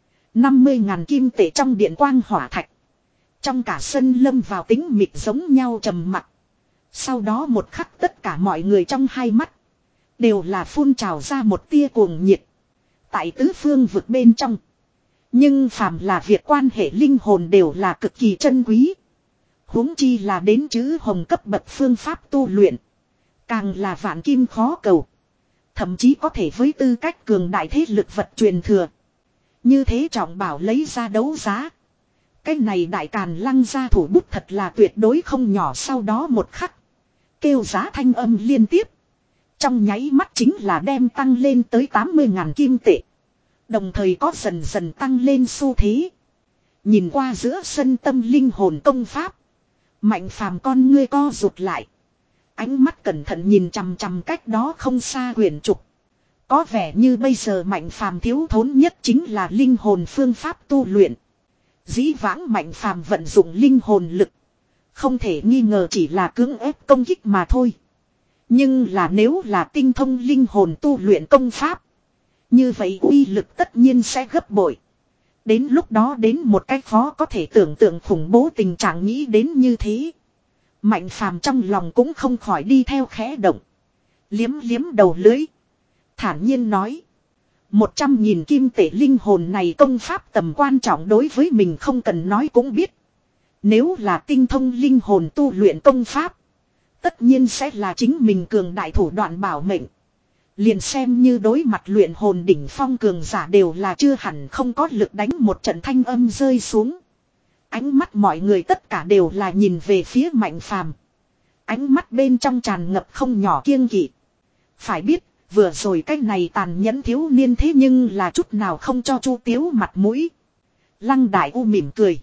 năm mươi ngàn kim tệ. Trong điện quang hỏa thạch. Trong cả sân lâm vào tính mịt giống nhau trầm mặc. Sau đó một khắc tất cả mọi người trong hai mắt đều là phun trào ra một tia cuồng nhiệt. Tại tứ phương vực bên trong. Nhưng phàm là việc quan hệ linh hồn đều là cực kỳ chân quý. Huống chi là đến chữ hồng cấp bậc phương pháp tu luyện. Càng là vạn kim khó cầu. Thậm chí có thể với tư cách cường đại thế lực vật truyền thừa. Như thế trọng bảo lấy ra đấu giá. Cái này đại càn Lăng ra thủ bút thật là tuyệt đối không nhỏ. Sau đó một khắc. Kêu giá thanh âm liên tiếp. Trong nháy mắt chính là đem tăng lên tới tám mươi ngàn kim tệ. Đồng thời có dần dần tăng lên xu thế. Nhìn qua giữa sân tâm linh hồn công pháp. Mạnh Phàm con ngươi co rụt lại. Ánh mắt cẩn thận nhìn chằm chằm cách đó không xa quyển trục. Có vẻ như bây giờ Mạnh Phàm thiếu thốn nhất chính là linh hồn phương pháp tu luyện. Dĩ vãng Mạnh Phàm vận dụng linh hồn lực. Không thể nghi ngờ chỉ là cưỡng ép công kích mà thôi. Nhưng là nếu là tinh thông linh hồn tu luyện công pháp. Như vậy uy lực tất nhiên sẽ gấp bội. Đến lúc đó đến một cách khó có thể tưởng tượng khủng bố tình trạng nghĩ đến như thế. Mạnh Phàm trong lòng cũng không khỏi đi theo khẽ động. Liếm liếm đầu lưới. Thản nhiên nói. Một trăm nghìn kim tệ linh hồn này công pháp tầm quan trọng đối với mình không cần nói cũng biết. Nếu là tinh thông linh hồn tu luyện công pháp. Tất nhiên sẽ là chính mình cường đại thủ đoạn bảo mệnh. Liền xem như đối mặt luyện hồn đỉnh phong cường giả đều là chưa hẳn không có lực đánh một trận thanh âm rơi xuống. Ánh mắt mọi người tất cả đều là nhìn về phía Mạnh Phàm. Ánh mắt bên trong tràn ngập không nhỏ kiêng kỵ. Phải biết, vừa rồi cái này tàn nhẫn thiếu niên thế nhưng là chút nào không cho Chu Tiếu mặt mũi. Lăng Đại U mỉm cười.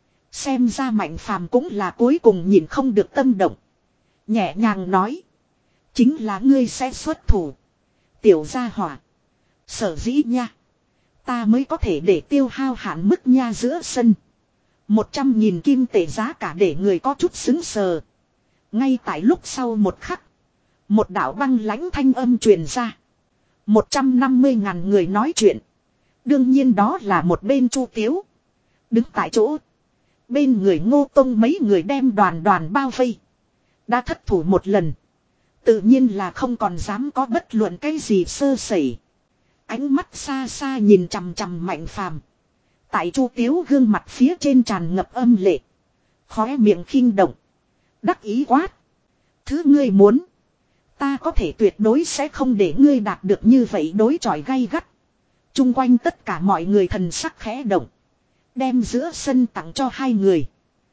Xem ra Mạnh Phàm cũng là cuối cùng nhìn không được tâm động. Nhẹ nhàng nói. Chính là ngươi sẽ xuất thủ. Tiểu gia hỏa. Sở dĩ nha. Ta mới có thể để tiêu hao hạn mức nha giữa sân. Một trăm nghìn kim tệ giá cả để người có chút xứng sờ. Ngay tại lúc sau một khắc. Một đạo băng lãnh thanh âm truyền ra. Một trăm năm mươi ngàn người nói chuyện. Đương nhiên đó là một bên Chu Tiếu. Đứng tại chỗ. Bên người Ngô Tông mấy người đem đoàn đoàn bao vây. Đã thất thủ một lần. Tự nhiên là không còn dám có bất luận cái gì sơ sẩy. Ánh mắt xa xa nhìn chằm chằm Mạnh Phàm. Tại Chu Tiếu gương mặt phía trên tràn ngập âm lệ. Khóe miệng khinh động. Đắc ý quát. Thứ ngươi muốn. Ta có thể tuyệt đối sẽ không để ngươi đạt được như vậy đối chọi gay gắt. Trung quanh tất cả mọi người thần sắc khẽ động. Đem giữa sân tặng cho hai người.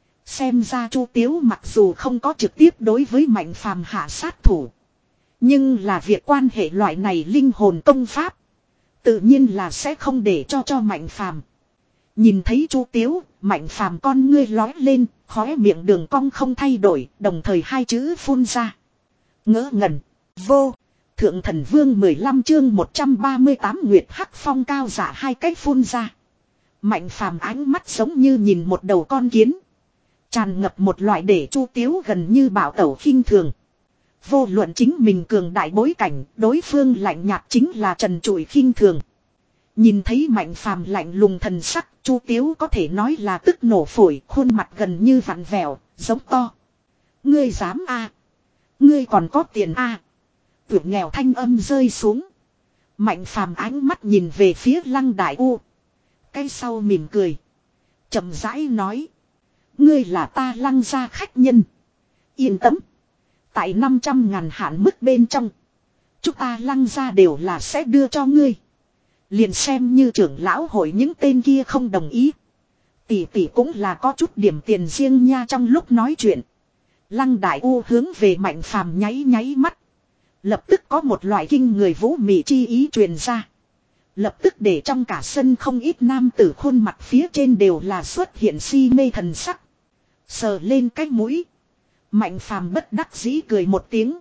Xem ra Chu Tiếu mặc dù không có trực tiếp đối với Mạnh Phàm hạ sát thủ. Nhưng là việc quan hệ loại này linh hồn công pháp. Tự nhiên là sẽ không để cho cho Mạnh Phàm. Nhìn thấy Chu Tiếu, Mạnh Phàm con ngươi lói lên, khóe miệng đường cong không thay đổi, đồng thời hai chữ phun ra. Ngỡ ngẩn, vô, Thượng Thần Vương mười lăm chương một trăm ba mươi tám Nguyệt Hắc Phong cao giả hai cách phun ra. Mạnh Phàm ánh mắt giống như nhìn một đầu con kiến. Tràn ngập một loại để Chu Tiếu gần như bảo tẩu khinh thường. Vô luận chính mình cường đại bối cảnh, đối phương lạnh nhạt chính là trần trụi khinh thường. Nhìn thấy Mạnh Phàm lạnh lùng thần sắc, Chu Tiếu có thể nói là tức nổ phổi, khuôn mặt gần như vặn vẹo, giống to. Ngươi dám a? Ngươi còn có tiền a? Tưởng nghèo thanh âm rơi xuống. Mạnh Phàm ánh mắt nhìn về phía Lăng Đại U. Cái sau mỉm cười. Chậm rãi nói. Ngươi là ta Lăng gia khách nhân. Yên tâm. Tại năm trăm ngàn hạn mức bên trong. Chúng ta Lăng gia đều là sẽ đưa cho ngươi. Liền xem như trưởng lão hội những tên kia không đồng ý. Tỷ tỷ cũng là có chút điểm tiền riêng nha. Trong lúc nói chuyện. Lăng Đại U hướng về Mạnh Phàm nháy nháy mắt. Lập tức có một loại kinh người vũ mị chi ý truyền ra. Lập tức để trong cả sân không ít nam tử khuôn mặt phía trên đều là xuất hiện si mê thần sắc. Sờ lên cái mũi. Mạnh Phàm bất đắc dĩ cười một tiếng.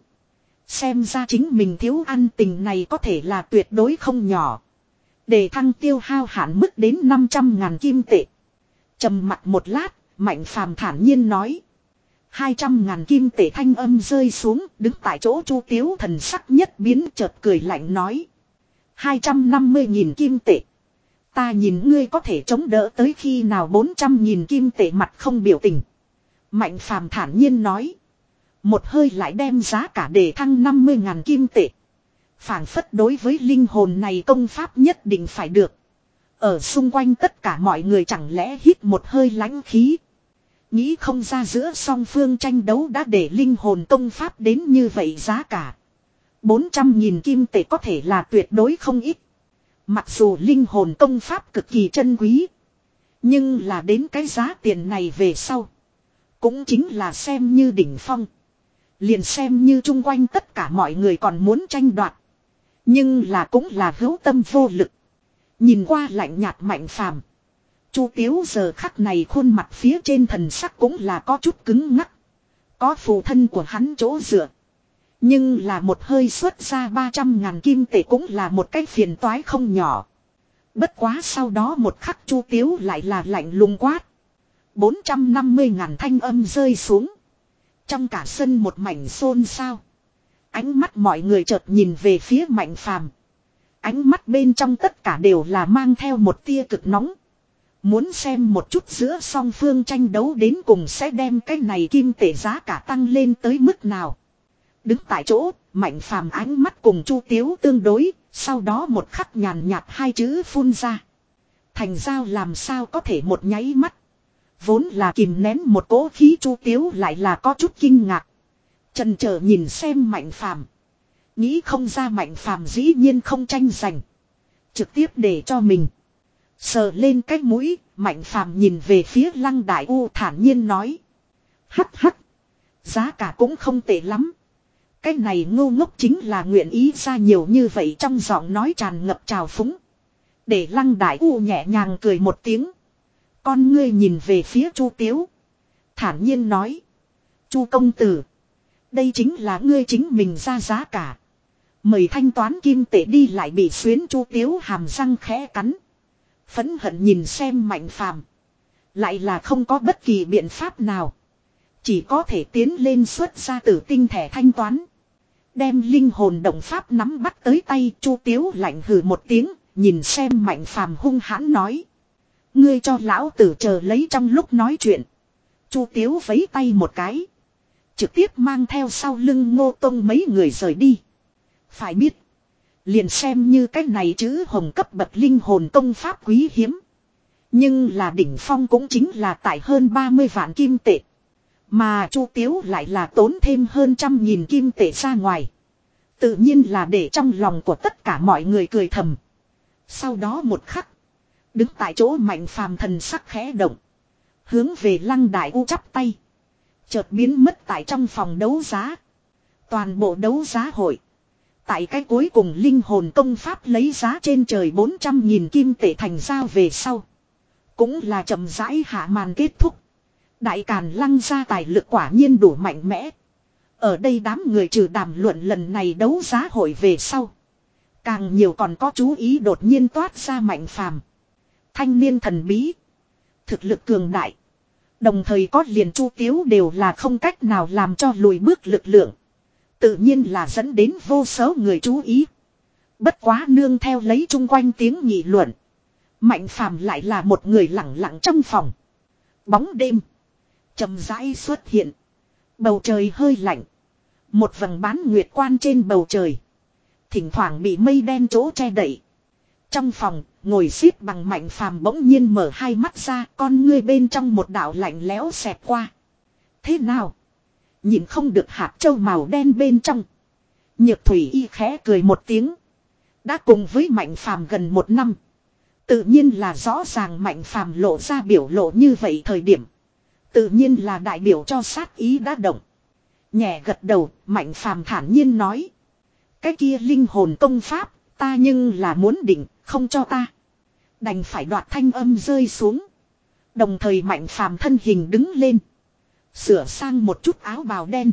Xem ra chính mình thiếu ăn tình này có thể là tuyệt đối không nhỏ. Để thăng tiêu hao hạn mức đến năm trăm ngàn kim tệ. Trầm mặt một lát, Mạnh Phàm thản nhiên nói. hai trăm ngàn kim tệ thanh âm rơi xuống, đứng tại chỗ Chu Tiếu thần sắc nhất biến chợt cười lạnh nói. hai trăm năm mươi nghìn kim tệ. Ta nhìn ngươi có thể chống đỡ tới khi nào bốn trăm nghìn kim tệ mặt không biểu tình. Mạnh Phàm thản nhiên nói. Một hơi lại đem giá cả để thăng năm mươi ngàn kim tệ. Phảng phất đối với linh hồn này công pháp nhất định phải được. Ở xung quanh tất cả mọi người chẳng lẽ hít một hơi lãnh khí. Nghĩ không ra giữa song phương tranh đấu đã để linh hồn công pháp đến như vậy giá cả. bốn trăm nghìn kim tệ có thể là tuyệt đối không ít. Mặc dù linh hồn công pháp cực kỳ chân quý. Nhưng là đến cái giá tiền này về sau. Cũng chính là xem như đỉnh phong. Liền xem như chung quanh tất cả mọi người còn muốn tranh đoạt. Nhưng là cũng là hữu tâm vô lực. Nhìn qua lạnh nhạt Mạnh Phàm. Chu Tiếu giờ khắc này khuôn mặt phía trên thần sắc cũng là có chút cứng ngắc. Có phụ thân của hắn chỗ dựa. Nhưng là một hơi xuất ra ba trăm ngàn kim tệ cũng là một cái phiền toái không nhỏ. Bất quá sau đó một khắc Chu Tiếu lại là lạnh lùng quát. bốn trăm năm mươi ngàn thanh âm rơi xuống. Trong cả sân một mảnh xôn xao. Ánh mắt mọi người chợt nhìn về phía Mạnh Phàm. Ánh mắt bên trong tất cả đều là mang theo một tia cực nóng. Muốn xem một chút giữa song phương tranh đấu đến cùng sẽ đem cái này kim tệ giá cả tăng lên tới mức nào. Đứng tại chỗ, Mạnh Phàm ánh mắt cùng Chu Tiếu tương đối, sau đó một khắc nhàn nhạt hai chữ phun ra. Thành giao làm sao có thể một nháy mắt. Vốn là kìm nén một cỗ khí Chu Tiếu lại là có chút kinh ngạc. Chần chờ nhìn xem Mạnh Phàm. Nghĩ không ra Mạnh Phàm dĩ nhiên không tranh giành. Trực tiếp để cho mình. Sờ lên cái mũi, Mạnh Phàm nhìn về phía Lăng Đại U thản nhiên nói. Hắc hắc. Giá cả cũng không tệ lắm. Cái này ngu ngốc chính là nguyện ý ra nhiều như vậy trong giọng nói tràn ngập trào phúng. Để Lăng Đại U nhẹ nhàng cười một tiếng. Con ngươi nhìn về phía Chu Tiếu. Thản nhiên nói. Chu công tử. Đây chính là ngươi chính mình ra giá cả. Mời thanh toán kim tệ đi lại bị xuyến Chu Tiếu hàm răng khẽ cắn. Phẫn hận nhìn xem Mạnh Phàm. Lại là không có bất kỳ biện pháp nào. Chỉ có thể tiến lên xuất ra tử tinh thẻ thanh toán. Đem linh hồn động pháp nắm bắt tới tay Chu Tiếu lạnh hừ một tiếng. Nhìn xem Mạnh Phàm hung hãn nói. Ngươi cho lão tử chờ lấy trong lúc nói chuyện. Chu Tiếu vấy tay một cái. Trực tiếp mang theo sau lưng Ngô Tông mấy người rời đi. Phải biết. Liền xem như cái này chữ hồng cấp bậc linh hồn công pháp quý hiếm. Nhưng là đỉnh phong cũng chính là tại hơn ba mươi vạn kim tệ. Mà Chu Tiếu lại là tốn thêm hơn trăm nghìn kim tệ ra ngoài. Tự nhiên là để trong lòng của tất cả mọi người cười thầm. Sau đó một khắc. Đứng tại chỗ Mạnh Phàm thần sắc khẽ động. Hướng về Lăng Đại U chắp tay. Chợt biến mất tại trong phòng đấu giá. Toàn bộ đấu giá hội. Tại cái cuối cùng linh hồn công pháp lấy giá trên trời bốn trăm nghìn kim tệ thành giao về sau. Cũng là chậm rãi hạ màn kết thúc. Đại Càn Lăng gia tài lực quả nhiên đủ mạnh mẽ. Ở đây đám người trừ đàm luận lần này đấu giá hội về sau. Càng nhiều còn có chú ý đột nhiên toát ra Mạnh Phàm. Thanh niên thần bí. Thực lực cường đại. Đồng thời có liền Chu Tiếu đều là không cách nào làm cho lùi bước lực lượng. Tự nhiên là dẫn đến vô số người chú ý. Bất quá nương theo lấy chung quanh tiếng nghị luận. Mạnh Phàm lại là một người lặng lặng trong phòng. Bóng đêm chậm rãi xuất hiện. Bầu trời hơi lạnh. Một vầng bán nguyệt quan trên bầu trời. Thỉnh thoảng bị mây đen chỗ che đậy. Trong phòng, ngồi xếp bằng Mạnh Phàm bỗng nhiên mở hai mắt ra, con ngươi bên trong một đạo lạnh lẽo xẹt qua. Thế nào? Nhìn không được hạt châu màu đen bên trong. Nhược Thủy Y khẽ cười một tiếng. Đã cùng với Mạnh Phàm gần một năm. Tự nhiên là rõ ràng Mạnh Phàm lộ ra biểu lộ như vậy thời điểm. Tự nhiên là đại biểu cho sát ý đã động. Nhẹ gật đầu, Mạnh Phàm thản nhiên nói. Cái kia linh hồn công pháp, ta nhưng là muốn định, không cho ta. Đành phải đoạt thanh âm rơi xuống. Đồng thời Mạnh Phàm thân hình đứng lên. Sửa sang một chút áo bào đen.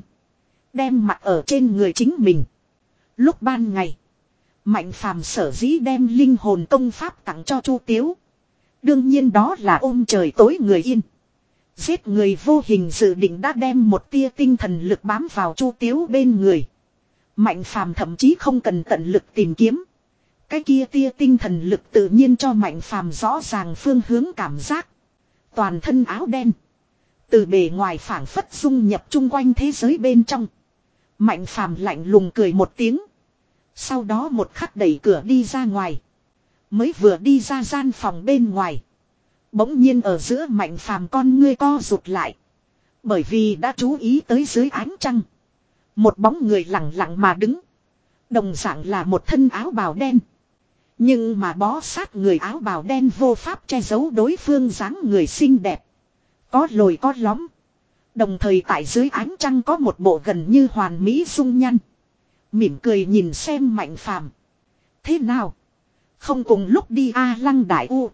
Đem mặc ở trên người chính mình. Lúc ban ngày. Mạnh Phàm sở dĩ đem linh hồn công pháp tặng cho Chu Tiếu. Đương nhiên đó là ôm trời tối người yên. Giết người vô hình dự định đã đem một tia tinh thần lực bám vào Chu Tiếu bên người. Mạnh Phàm thậm chí không cần tận lực tìm kiếm. Cái kia tia tinh thần lực tự nhiên cho Mạnh Phàm rõ ràng phương hướng cảm giác. Toàn thân áo đen. Từ bề ngoài phảng phất dung nhập chung quanh thế giới bên trong. Mạnh Phàm lạnh lùng cười một tiếng. Sau đó một khắc đẩy cửa đi ra ngoài. Mới vừa đi ra gian phòng bên ngoài. Bỗng nhiên ở giữa Mạnh Phàm con ngươi co rụt lại. Bởi vì đã chú ý tới dưới ánh trăng. Một bóng người lặng lặng mà đứng. Đồng dạng là một thân áo bào đen. Nhưng mà bó sát người áo bào đen vô pháp che giấu đối phương dáng người xinh đẹp. Có lồi có lõm. Đồng thời tại dưới ánh trăng có một bộ gần như hoàn mỹ dung nhan. Mỉm cười nhìn xem Mạnh Phàm. Thế nào? Không cùng lúc đi a Lăng Đại U.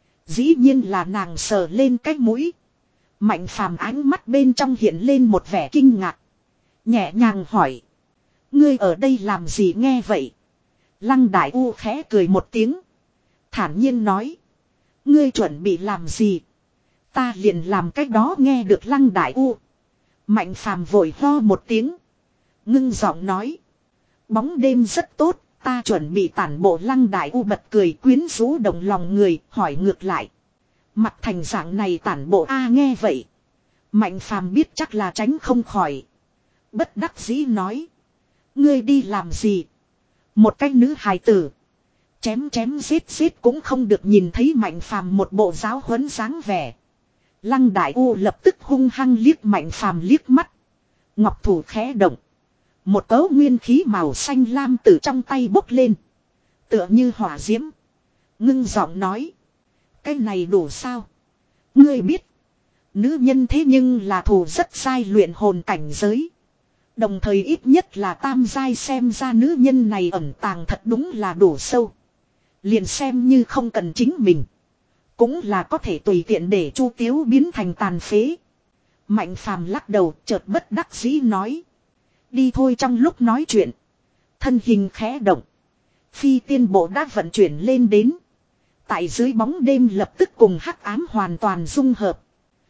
Dĩ nhiên là nàng sờ lên cái mũi. Mạnh Phàm ánh mắt bên trong hiện lên một vẻ kinh ngạc. Nhẹ nhàng hỏi. Ngươi ở đây làm gì nghe vậy? Lăng Đại U khẽ cười một tiếng. Thản nhiên nói. Ngươi chuẩn bị làm gì? Ta liền làm cách đó nghe được Lăng Đại U. Mạnh Phàm vội ho một tiếng. Ngưng giọng nói. Bóng đêm rất tốt. Ta chuẩn bị tản bộ. Lăng Đại U bật cười quyến rũ động lòng người. Hỏi ngược lại. Mặt thành dạng này tản bộ a nghe vậy. Mạnh Phàm biết chắc là tránh không khỏi. Bất đắc dĩ nói. Ngươi đi làm gì? Một cái nữ hài tử. Chém chém giết giết cũng không được nhìn thấy Mạnh Phàm một bộ giáo huấn dáng vẻ. Lăng Đại U lập tức hung hăng liếc Mạnh Phàm liếc mắt. Ngọc thủ khẽ động. Một cấu nguyên khí màu xanh lam từ trong tay bốc lên. Tựa như hỏa diễm. Ngưng giọng nói. Cái này đủ sao? Ngươi biết. Nữ nhân thế nhưng là thù rất sai luyện hồn cảnh giới. Đồng thời ít nhất là tam giai, xem ra nữ nhân này ẩn tàng thật đúng là đủ sâu. Liền xem như không cần chính mình. Cũng là có thể tùy tiện để Chu Tiếu biến thành tàn phế. Mạnh Phàm lắc đầu chợt bất đắc dĩ nói. Đi thôi. Trong lúc nói chuyện. Thân hình khẽ động. Phi tiên bộ đã vận chuyển lên đến. Tại dưới bóng đêm lập tức cùng hắc ám hoàn toàn dung hợp.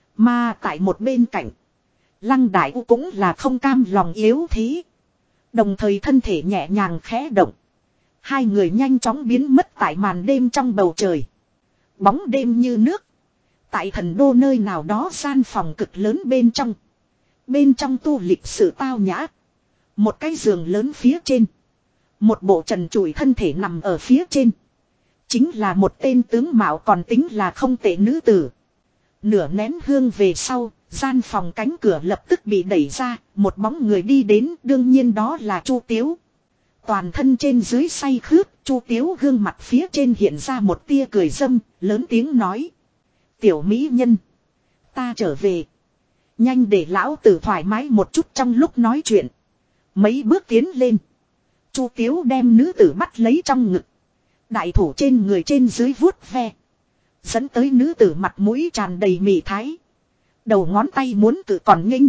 Mà tại một bên cạnh. Lăng Đại U cũng là không cam lòng yếu thế. Đồng thời thân thể nhẹ nhàng khẽ động. Hai người nhanh chóng biến mất tại màn đêm trong bầu trời. Bóng đêm như nước. Tại thần đô nơi nào đó gian phòng cực lớn bên trong. Bên trong tu lịch sự tao nhã. Một cái giường lớn phía trên. Một bộ trần trụi thân thể nằm ở phía trên. Chính là một tên tướng mạo còn tính là không tệ nữ tử. Nửa nén hương về sau, gian phòng cánh cửa lập tức bị đẩy ra, một bóng người đi đến, đương nhiên đó là Chu Tiếu. Toàn thân trên dưới say khướt, Chu Tiếu gương mặt phía trên hiện ra một tia cười dâm, lớn tiếng nói. Tiểu mỹ nhân, ta trở về. Nhanh để lão tử thoải mái một chút. Trong lúc nói chuyện. Mấy bước tiến lên. Chu Tiếu đem nữ tử bắt lấy trong ngực. Đại thủ trên người trên dưới vuốt ve. Dẫn tới nữ tử mặt mũi tràn đầy mị thái. Đầu ngón tay muốn cự còn nghênh.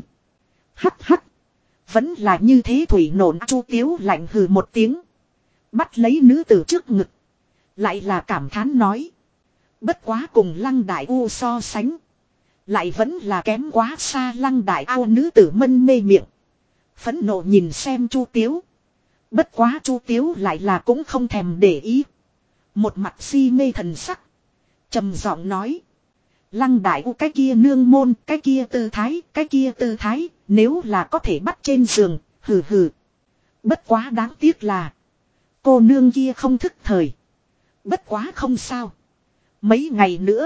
Hắc hắc. Vẫn là như thế thủy nổn. Chu Tiếu lạnh hừ một tiếng. Bắt lấy nữ tử trước ngực. Lại là cảm thán nói. Bất quá cùng Lăng Đại U so sánh. Lại vẫn là kém quá xa. Lăng Đại U nữ tử mân mê miệng. Phẫn nộ nhìn xem Chu Tiếu. Bất quá Chu Tiếu lại là cũng không thèm để ý. Một mặt si mê thần sắc. Trầm giọng nói. Lăng Đại U cái kia nương môn, cái kia tư thái, cái kia tư thái, nếu là có thể bắt trên giường, hừ hừ. Bất quá đáng tiếc là cô nương kia không thức thời. Bất quá không sao. Mấy ngày nữa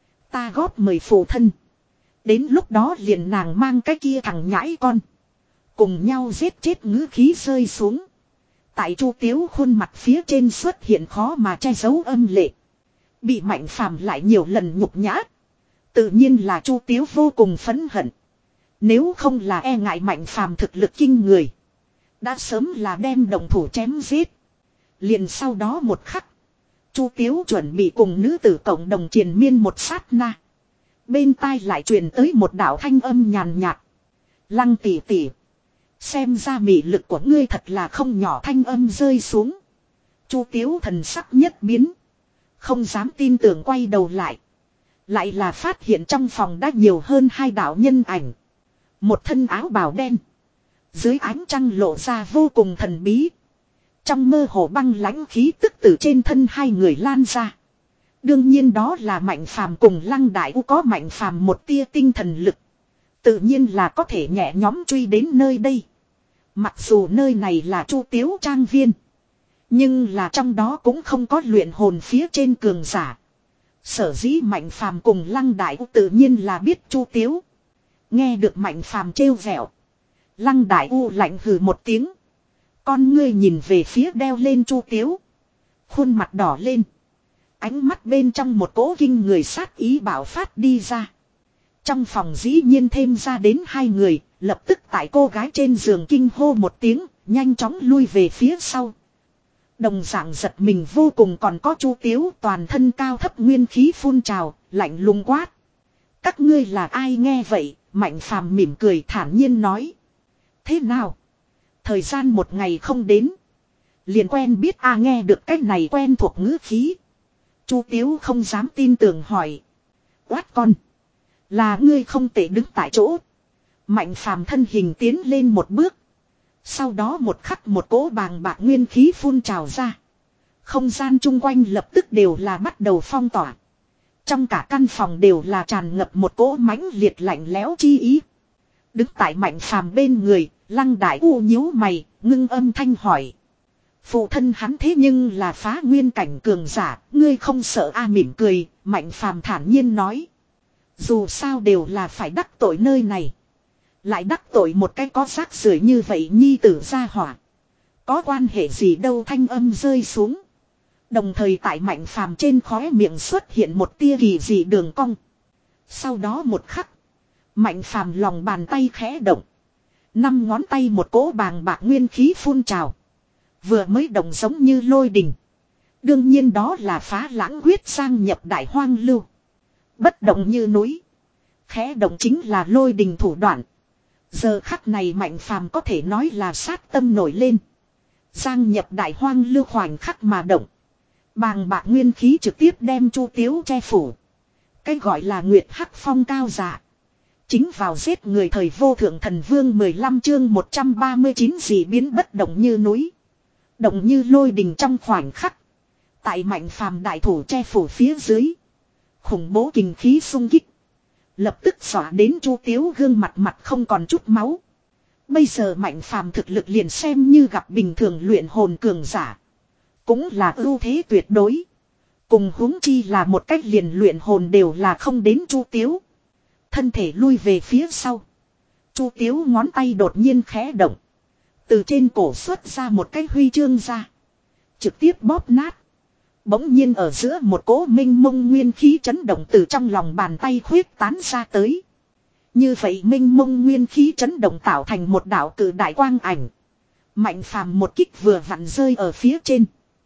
ta góp mời phụ thân. Đến lúc đó liền nàng mang cái kia thằng nhãi con. Cùng nhau giết chết ngữ khí rơi xuống. Tại Chu Tiếu khuôn mặt phía trên xuất hiện khó mà che giấu âm lệ. Bị Mạnh Phàm lại nhiều lần nhục nhã. Tự nhiên là Chu Tiếu vô cùng phẫn hận. Nếu không là e ngại Mạnh Phàm thực lực kinh người. Đã sớm là đem đồng thủ chém giết. Liền sau đó một khắc. Chu Tiếu chuẩn bị cùng nữ tử cộng đồng triền miên một sát na. Bên tai lại truyền tới một đạo thanh âm nhàn nhạt. Lăng tỷ tỷ. Xem ra mị lực của ngươi thật là không nhỏ, thanh âm rơi xuống. Chu Tiếu thần sắc nhất biến. Không dám tin tưởng quay đầu lại. Lại là phát hiện trong phòng đã nhiều hơn hai đạo nhân ảnh. Một thân áo bào đen. Dưới ánh trăng lộ ra vô cùng thần bí. Trong mơ hồ băng lãnh khí tức từ trên thân hai người lan ra. Đương nhiên đó là Mạnh Phàm cùng Lăng Đại U, có Mạnh Phàm một tia tinh thần lực. Tự nhiên là có thể nhẹ nhóm truy đến nơi đây. Mặc dù nơi này là Chu Tiếu trang viên. Nhưng là trong đó cũng không có luyện hồn phía trên cường giả. Sở dĩ Mạnh Phàm cùng Lăng Đại U tự nhiên là biết Chu Tiếu. Nghe được Mạnh Phàm trêu vẹo. Lăng Đại U lạnh hừ một tiếng. Con ngươi nhìn về phía đeo lên Chu Tiếu. Khuôn mặt đỏ lên. Ánh mắt bên trong một cỗ kinh người sát ý bạo phát đi ra. Trong phòng dĩ nhiên thêm ra đến hai người. Lập tức tại cô gái trên giường kinh hô một tiếng. Nhanh chóng lui về phía sau. Đồng dạng giật mình vô cùng, còn có Chu Tiếu toàn thân cao thấp nguyên khí phun trào, lạnh lùng quát. Các ngươi là ai? Nghe vậy, Mạnh Phàm mỉm cười thản nhiên nói. Thế nào? Thời gian một ngày không đến. Liền quen biết a. Nghe được cái này quen thuộc ngữ khí. Chu Tiếu không dám tin tưởng hỏi. Quát con. Là ngươi không tệ, đứng tại chỗ. Mạnh Phàm thân hình tiến lên một bước. Sau đó một khắc một cỗ bàng bạc nguyên khí phun trào ra. Không gian chung quanh lập tức đều là bắt đầu phong tỏa. Trong cả căn phòng đều là tràn ngập một cỗ mãnh liệt lạnh lẽo chi ý. Đứng tại Mạnh Phàm bên người, Lăng Đại U nhíu mày, ngưng âm thanh hỏi. Phụ thân hắn thế nhưng là phá nguyên cảnh cường giả, ngươi không sợ a? Mỉm cười, Mạnh Phàm thản nhiên nói. Dù sao đều là phải đắc tội nơi này. Lại đắc tội một cái có rác rưởi như vậy nhi tử gia hỏa. Có quan hệ gì đâu? Thanh âm rơi xuống. Đồng thời tại Mạnh Phàm trên khóe miệng xuất hiện một tia kỳ dị đường cong. Sau đó một khắc. Mạnh Phàm lòng bàn tay khẽ động. Năm ngón tay một cỗ bàng bạc nguyên khí phun trào. Vừa mới động giống như lôi đình. Đương nhiên đó là phá lãng quyết sang nhập đại hoang lưu. Bất động như núi. Khẽ động chính là lôi đình thủ đoạn. Giờ khắc này Mạnh Phàm có thể nói là sát tâm nổi lên. Giang nhập đại hoang lưu khoảnh khắc mà động. Bàng bạc nguyên khí trực tiếp đem Chu Tiếu che phủ. Cái gọi là Nguyệt Hắc Phong cao dạ. Chính vào giết người thời vô thượng thần vương. Mười lăm chương một trăm ba mươi chín dị biến bất động như núi. Động như lôi đình trong khoảnh khắc. Tại Mạnh Phàm đại thủ che phủ phía dưới. Khủng bố kình khí xung kích. Lập tức xỏa đến Chu Tiếu gương mặt mặt không còn chút máu. Bây giờ Mạnh Phàm thực lực liền xem như gặp bình thường luyện hồn cường giả. Cũng là ưu thế tuyệt đối. Cùng huống chi là một cách liền luyện hồn đều là không đến Chu Tiếu. Thân thể lui về phía sau. Chu Tiếu ngón tay đột nhiên khẽ động. Từ trên cổ xuất ra một cái huy chương ra. Trực tiếp bóp nát. Bỗng nhiên ở giữa một cỗ minh mông nguyên khí chấn động từ trong lòng bàn tay khuyết tán ra tới. Như vậy minh mông nguyên khí chấn động tạo thành một đạo cử đại quang ảnh. Mạnh Phàm một kích vừa vặn rơi ở phía trên.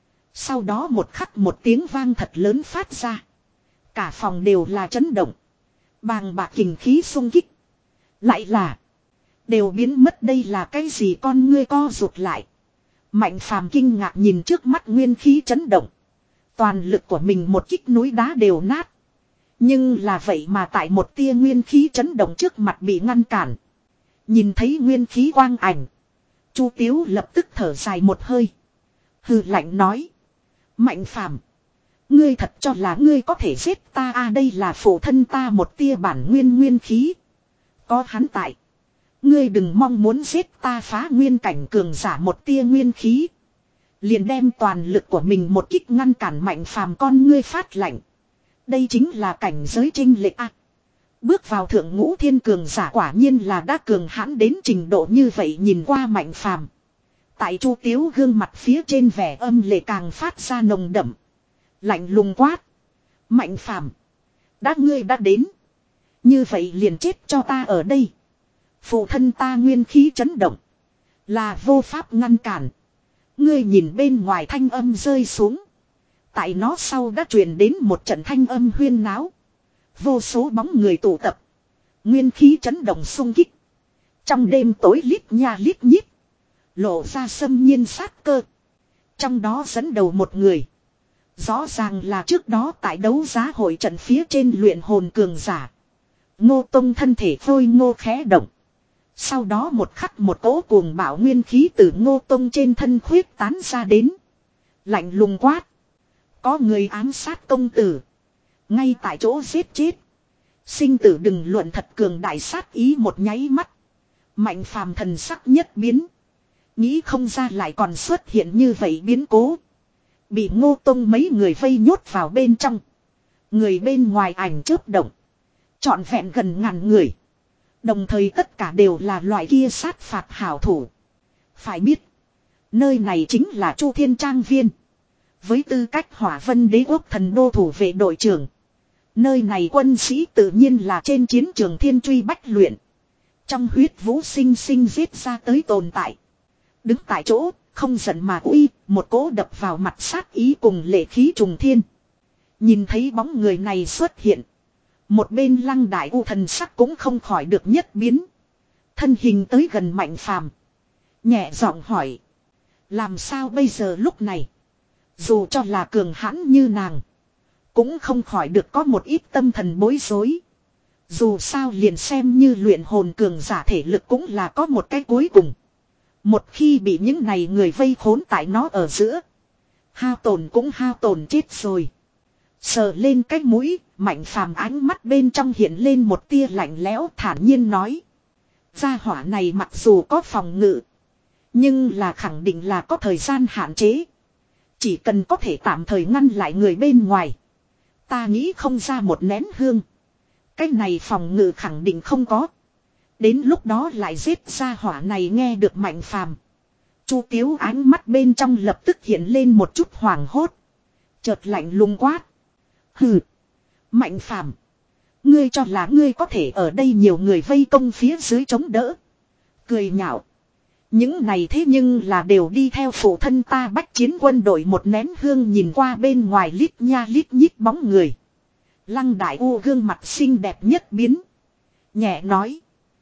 Sau đó một khắc một tiếng vang thật lớn phát ra. Cả phòng đều là chấn động. Bàng bạc kình khí xung kích. Lại là. Đều biến mất, đây là cái gì? Con ngươi co rụt lại. Mạnh Phàm kinh ngạc nhìn trước mắt nguyên khí chấn động. Toàn lực của mình một kích núi đá đều nát. Nhưng là vậy mà tại một tia nguyên khí chấn động trước mặt bị ngăn cản. Nhìn thấy nguyên khí quang ảnh. Chu Tiếu lập tức thở dài một hơi. Hừ lạnh nói. Mạnh Phàm, ngươi thật cho là ngươi có thể giết ta à, đây là phụ thân ta một tia bản nguyên nguyên khí. Có hắn tại. Ngươi đừng mong muốn giết ta phá nguyên cảnh cường giả một tia nguyên khí. Liền đem toàn lực của mình một kích ngăn cản Mạnh Phàm con ngươi phát lạnh. Đây chính là cảnh giới chênh lệch a. Bước vào thượng ngũ thiên cường giả quả nhiên là đã cường hãn đến trình độ như vậy, nhìn qua Mạnh Phàm. Tại Chu Tiếu gương mặt phía trên vẻ âm lệ càng phát ra nồng đậm. Lạnh lùng quát. Mạnh Phàm, đã ngươi đã đến. Như vậy liền chết cho ta ở đây. Phụ thân ta nguyên khí chấn động. Là vô pháp ngăn cản. Ngươi nhìn bên ngoài thanh âm rơi xuống. Tại nó sau đã truyền đến một trận thanh âm huyên náo. Vô số bóng người tụ tập. Nguyên khí chấn động xung kích. Trong đêm tối lít nha lít nhít. Lộ ra xâm nhiên sát cơ. Trong đó dẫn đầu một người. Rõ ràng là trước đó tại đấu giá hội trận phía trên luyện hồn cường giả. Ngô Tông thân thể phôi ngô khẽ động. Sau đó một khắc một cỗ cuồng bạo nguyên khí từ Ngô Tông trên thân khuyết tán ra đến. Lạnh lùng quát. Có người ám sát công tử. Ngay tại chỗ giết chết. Sinh tử đừng luận, thật cường đại sát ý một nháy mắt. Mạnh Phàm thần sắc nhất biến. Nghĩ không ra lại còn xuất hiện như vậy biến cố. Bị Ngô Tông mấy người vây nhốt vào bên trong. Người bên ngoài ảnh chớp động. Trọn vẹn gần ngàn người. Đồng thời tất cả đều là loại kia sát phạt hảo thủ. Phải biết. Nơi này chính là Chu Thiên Trang Viên. Với tư cách Hỏa Vân Đế Quốc thần đô thủ vệ đội trưởng. Nơi này quân sĩ tự nhiên là trên chiến trường thiên truy bách luyện. Trong huyết vũ sinh sinh giết ra tới tồn tại. Đứng tại chỗ, không giận mà uy, một cỗ đập vào mặt sát ý cùng lệ khí trùng thiên. Nhìn thấy bóng người này xuất hiện. Một bên Lăng Đại U thần sắc cũng không khỏi được nhất biến. Thân hình tới gần Mạnh Phàm, nhẹ giọng hỏi. Làm sao bây giờ lúc này? Dù cho là cường hãn như nàng, cũng không khỏi được có một ít tâm thần bối rối. Dù sao liền xem như luyện hồn cường giả thể lực cũng là có một cái cuối cùng. Một khi bị những này người vây khốn tại nó ở giữa, hao tổn cũng hao tổn chết rồi. Sờ lên cái mũi, Mạnh Phàm ánh mắt bên trong hiện lên một tia lạnh lẽo, thản nhiên nói. Gia hỏa này mặc dù có phòng ngự, nhưng là khẳng định là có thời gian hạn chế. Chỉ cần có thể tạm thời ngăn lại người bên ngoài, ta nghĩ không ra một nén hương. Cái này phòng ngự khẳng định không có. Đến lúc đó lại giết gia hỏa này. Nghe được Mạnh Phàm, Chu Tiếu ánh mắt bên trong lập tức hiện lên một chút hoảng hốt. Chợt lạnh lùng quát. Hừ. Mạnh Phàm, ngươi cho là ngươi có thể ở đây nhiều người vây công phía dưới chống đỡ. Cười nhạo. Những này thế nhưng là đều đi theo phụ thân ta bách chiến quân đội. Một nén hương nhìn qua bên ngoài lít nha lít nhít bóng người. Lăng Đại U gương mặt xinh đẹp nhất biến. Nhẹ nói.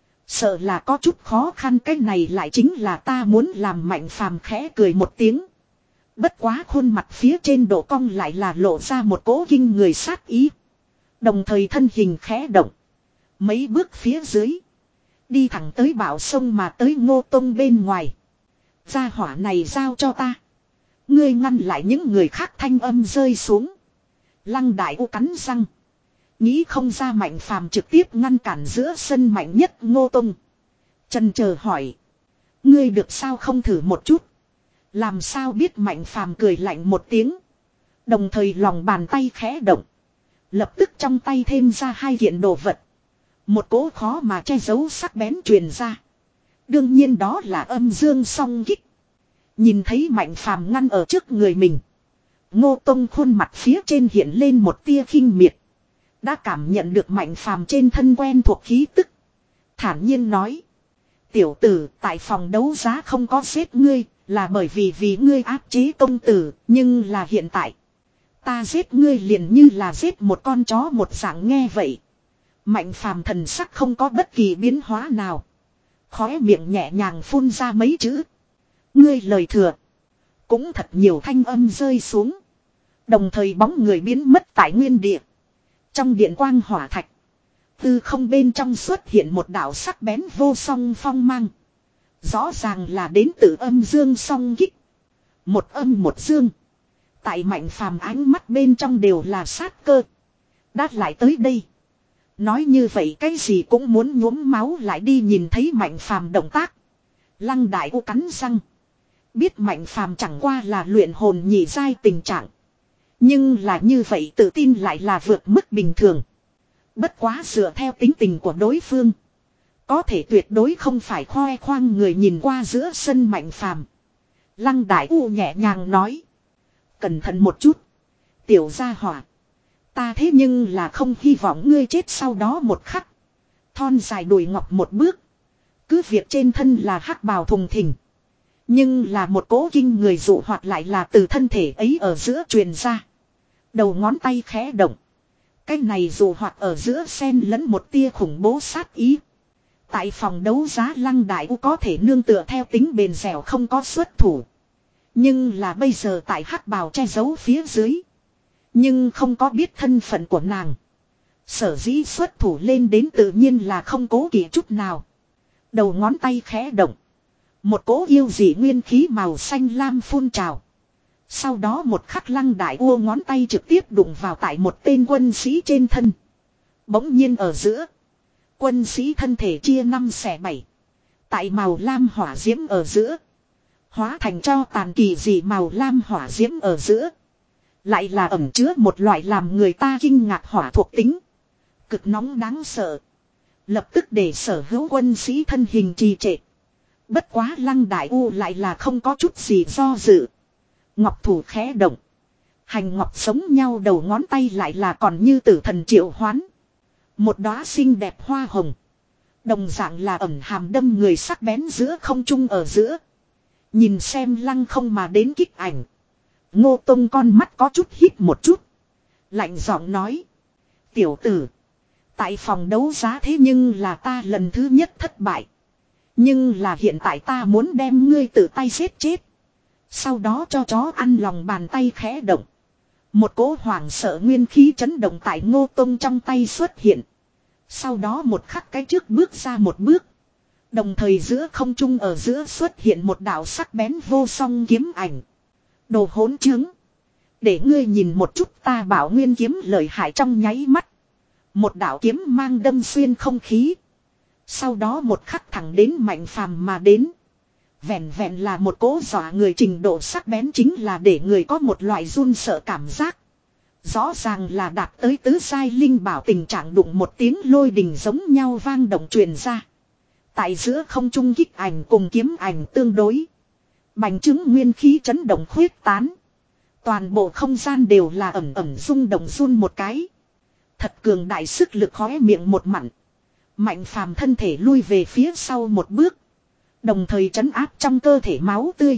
Sợ là có chút khó khăn, cái này lại chính là ta muốn làm. Mạnh Phàm khẽ cười một tiếng. Bất quá khuôn mặt phía trên độ cong lại là lộ ra một cỗ kinh người sát ý. Đồng thời thân hình khẽ động. Mấy bước phía dưới. Đi thẳng tới bão sông mà tới Ngô Tông bên ngoài. Gia hỏa này giao cho ta. Ngươi ngăn lại những người khác, thanh âm rơi xuống. Lăng Đại U cắn răng. Nghĩ không ra Mạnh Phàm trực tiếp ngăn cản giữa sân mạnh nhất Ngô Tông. Chần chờ hỏi. Ngươi được sao không thử một chút? Làm sao biết? Mạnh Phàm cười lạnh một tiếng. Đồng thời lòng bàn tay khẽ động. Lập tức trong tay thêm ra hai kiện đồ vật. Một cỗ khó mà che giấu sắc bén truyền ra. Đương nhiên đó là âm dương song kích. Nhìn thấy Mạnh Phàm ngăn ở trước người mình, Ngô Tông khuôn mặt phía trên hiện lên một tia khinh miệt. Đã cảm nhận được Mạnh Phàm trên thân quen thuộc khí tức. Thản nhiên nói. Tiểu tử, tại phòng đấu giá không có giết ngươi, là bởi vì vì ngươi áp chế công tử, nhưng là hiện tại. Ta giết ngươi liền như là giết một con chó một dạng. Nghe vậy, Mạnh Phàm thần sắc không có bất kỳ biến hóa nào. Khóe miệng nhẹ nhàng phun ra mấy chữ. Ngươi lời thừa. Cũng thật nhiều thanh âm rơi xuống. Đồng thời bóng người biến mất tại nguyên địa. Trong điện quang hỏa thạch, từ không bên trong xuất hiện một đạo sắc bén vô song phong mang. Rõ ràng là đến từ âm dương song kích. Một âm một dương. Tại Mạnh Phàm ánh mắt bên trong đều là sát cơ. Đát lại tới đây. Nói như vậy cái gì cũng muốn nhuốm máu lại đi nhìn thấy Mạnh Phàm động tác. Lăng Đại U cắn răng. Biết Mạnh Phàm chẳng qua là luyện hồn nhị giai tình trạng. Nhưng là như vậy tự tin lại là vượt mức bình thường. Bất quá dựa theo tính tình của đối phương. Có thể tuyệt đối không phải khoe khoang người nhìn qua giữa sân Mạnh Phàm. Lăng Đại U nhẹ nhàng nói. Cẩn thận một chút. Tiểu gia hỏa. Ta thế nhưng là không hy vọng ngươi chết sau đó một khắc. Thon dài đùi ngọc một bước. Cứ việc trên thân là hắc bào thùng thình. Nhưng là một cỗ kinh người dụ hoạt lại là từ thân thể ấy ở giữa truyền ra. Đầu ngón tay khẽ động. Cái này dụ hoạt ở giữa xen lẫn một tia khủng bố sát ý. Tại phòng đấu giá Lăng Đại U có thể nương tựa theo tính bền dẻo không có xuất thủ. Nhưng là bây giờ tại hắc bào che giấu phía dưới. Nhưng không có biết thân phận của nàng. Sở dĩ xuất thủ lên đến tự nhiên là không cố kỵ chút nào. Đầu ngón tay khẽ động. Một cỗ yêu dị nguyên khí màu xanh lam phun trào. Sau đó một khắc Lăng Đại U ngón tay trực tiếp đụng vào tại một tên quân sĩ trên thân. Bỗng nhiên ở giữa. Quân sĩ thân thể chia năm xẻ bảy. Tại màu lam hỏa diễm ở giữa. Hóa thành cho tàn kỳ dị màu lam hỏa diễm ở giữa. Lại là ẩn chứa một loại làm người ta kinh ngạc hỏa thuộc tính. Cực nóng đáng sợ. Lập tức để sở hữu quân sĩ thân hình trì trệ. Bất quá Lăng Đại U lại là không có chút gì do dự. Ngọc thủ khẽ động. Hành ngọc sống nhau đầu ngón tay lại là còn như tử thần triệu hoán. Một đóa xinh đẹp hoa hồng. Đồng dạng là ẩn hàm đâm người sắc bén giữa không trung ở giữa. Nhìn xem lăng không mà đến kích ảnh. Ngô Tông con mắt có chút hít một chút. Lạnh giọng nói. Tiểu tử. Tại phòng đấu giá thế nhưng là ta lần thứ nhất thất bại. Nhưng là hiện tại ta muốn đem ngươi tự tay giết chết. Sau đó cho chó ăn lòng bàn tay khẽ động. Một cỗ hoảng sợ nguyên khí chấn động tại Ngô Tông trong tay xuất hiện. Sau đó một khắc cái trước bước ra một bước. Đồng thời giữa không trung ở giữa xuất hiện một đạo sắc bén vô song kiếm ảnh. Đồ hỗn chứng. Để ngươi nhìn một chút ta bảo nguyên kiếm lợi hại trong nháy mắt. Một đạo kiếm mang đâm xuyên không khí. Sau đó một khắc thẳng đến Mạnh Phàm mà đến. Vẹn vẹn là một cỗ dọa người trình độ sắc bén chính là để người có một loại run sợ cảm giác. Rõ ràng là đạt tới tứ giai linh bảo tình trạng đụng một tiếng lôi đình giống nhau vang động truyền ra. Tại giữa không trung kích ảnh cùng kiếm ảnh tương đối. Bành chứng nguyên khí chấn động khuyết tán. Toàn bộ không gian đều là ẩm ẩm rung động run một cái. Thật cường đại sức lực khóe miệng một mặn. Mạnh Phàm thân thể lui về phía sau một bước. Đồng thời trấn áp trong cơ thể máu tươi.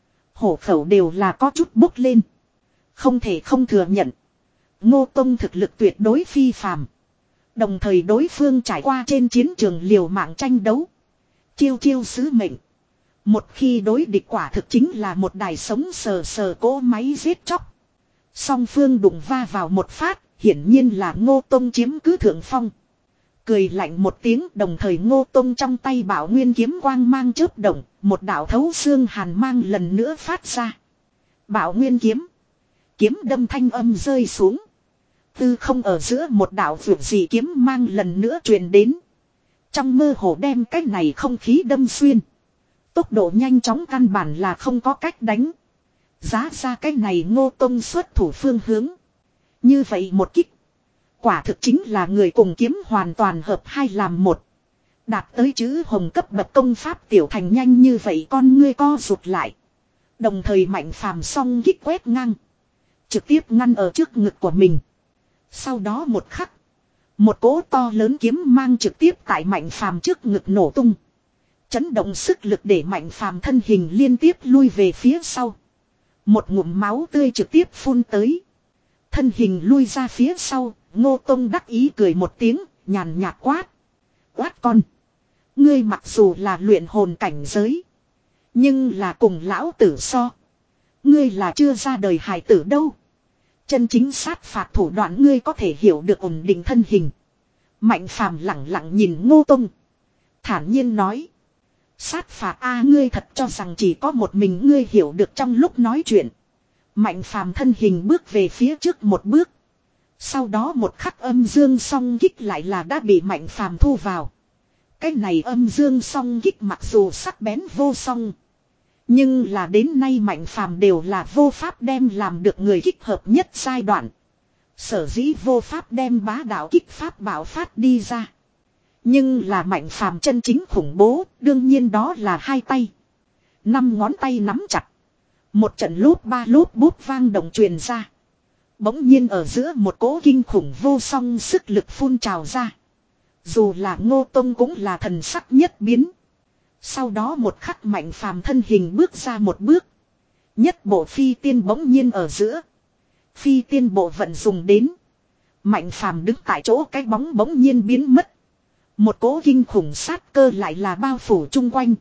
Hổ khẩu đều là có chút bốc lên. Không thể không thừa nhận. Ngô Tông thực lực tuyệt đối phi phàm. Đồng thời đối phương trải qua trên chiến trường liều mạng tranh đấu. Chiêu chiêu sứ mệnh. Một khi đối địch quả thực chính là một đài sống sờ sờ cỗ máy giết chóc. Song phương đụng va vào một phát, hiển nhiên là Ngô Tông chiếm cứ thượng phong. Cười lạnh một tiếng, đồng thời Ngô Tông trong tay bảo nguyên kiếm quang mang chớp động, một đạo thấu xương hàn mang lần nữa phát ra. Bảo nguyên kiếm. Kiếm đâm thanh âm rơi xuống. Tư không ở giữa một đạo vượt dị kiếm mang lần nữa truyền đến. Trong mơ hồ đem cái này không khí đâm xuyên. Tốc độ nhanh chóng căn bản là không có cách đánh. Giá ra cái này Ngô Tông xuất thủ phương hướng. Như vậy một kích. Quả thực chính là người cùng kiếm hoàn toàn hợp hai làm một. Đạt tới chữ hồng cấp bậc công pháp tiểu thành nhanh như vậy con ngươi co rụt lại. Đồng thời Mạnh Phàm song kích quét ngang. Trực tiếp ngăn ở trước ngực của mình. Sau đó một khắc. Một cỗ to lớn kiếm mang trực tiếp tại Mạnh Phàm trước ngực nổ tung. Chấn động sức lực để Mạnh Phàm thân hình liên tiếp lui về phía sau. Một ngụm máu tươi trực tiếp phun tới. Thân hình lui ra phía sau, Ngô Tông đắc ý cười một tiếng, nhàn nhạt quát. Quát con. Ngươi mặc dù là luyện hồn cảnh giới. Nhưng là cùng lão tử so. Ngươi là chưa ra đời hài tử đâu. Chân chính sát phạt thủ đoạn ngươi có thể hiểu được ổn định thân hình. Mạnh Phàm lặng lặng nhìn Ngô Tông. Thản nhiên nói. Sát phạt a ngươi thật cho rằng chỉ có một mình ngươi hiểu được trong lúc nói chuyện. Mạnh phàm thân hình bước về phía trước một bước. Sau đó một khắc âm dương song kích lại là đã bị mạnh phàm thu vào. Cái này âm dương song kích mặc dù sắc bén vô song. Nhưng là đến nay mạnh phàm đều là vô pháp đem làm được người kích hợp nhất giai đoạn. Sở dĩ vô pháp đem bá đạo kích pháp bảo phát đi ra. Nhưng là mạnh phàm chân chính khủng bố, đương nhiên đó là hai tay. Năm ngón tay nắm chặt. Một trận lút ba lút bút vang động truyền ra. Bỗng nhiên ở giữa một cỗ kinh khủng vô song sức lực phun trào ra. Dù là Ngô Tông cũng là thần sắc nhất biến. Sau đó một khắc mạnh phàm thân hình bước ra một bước. Nhất bộ phi tiên bỗng nhiên ở giữa. Phi tiên bộ vận dùng đến. Mạnh phàm đứng tại chỗ cái bóng bỗng nhiên biến mất. Một cỗ kinh khủng sát cơ lại là bao phủ chung quanh.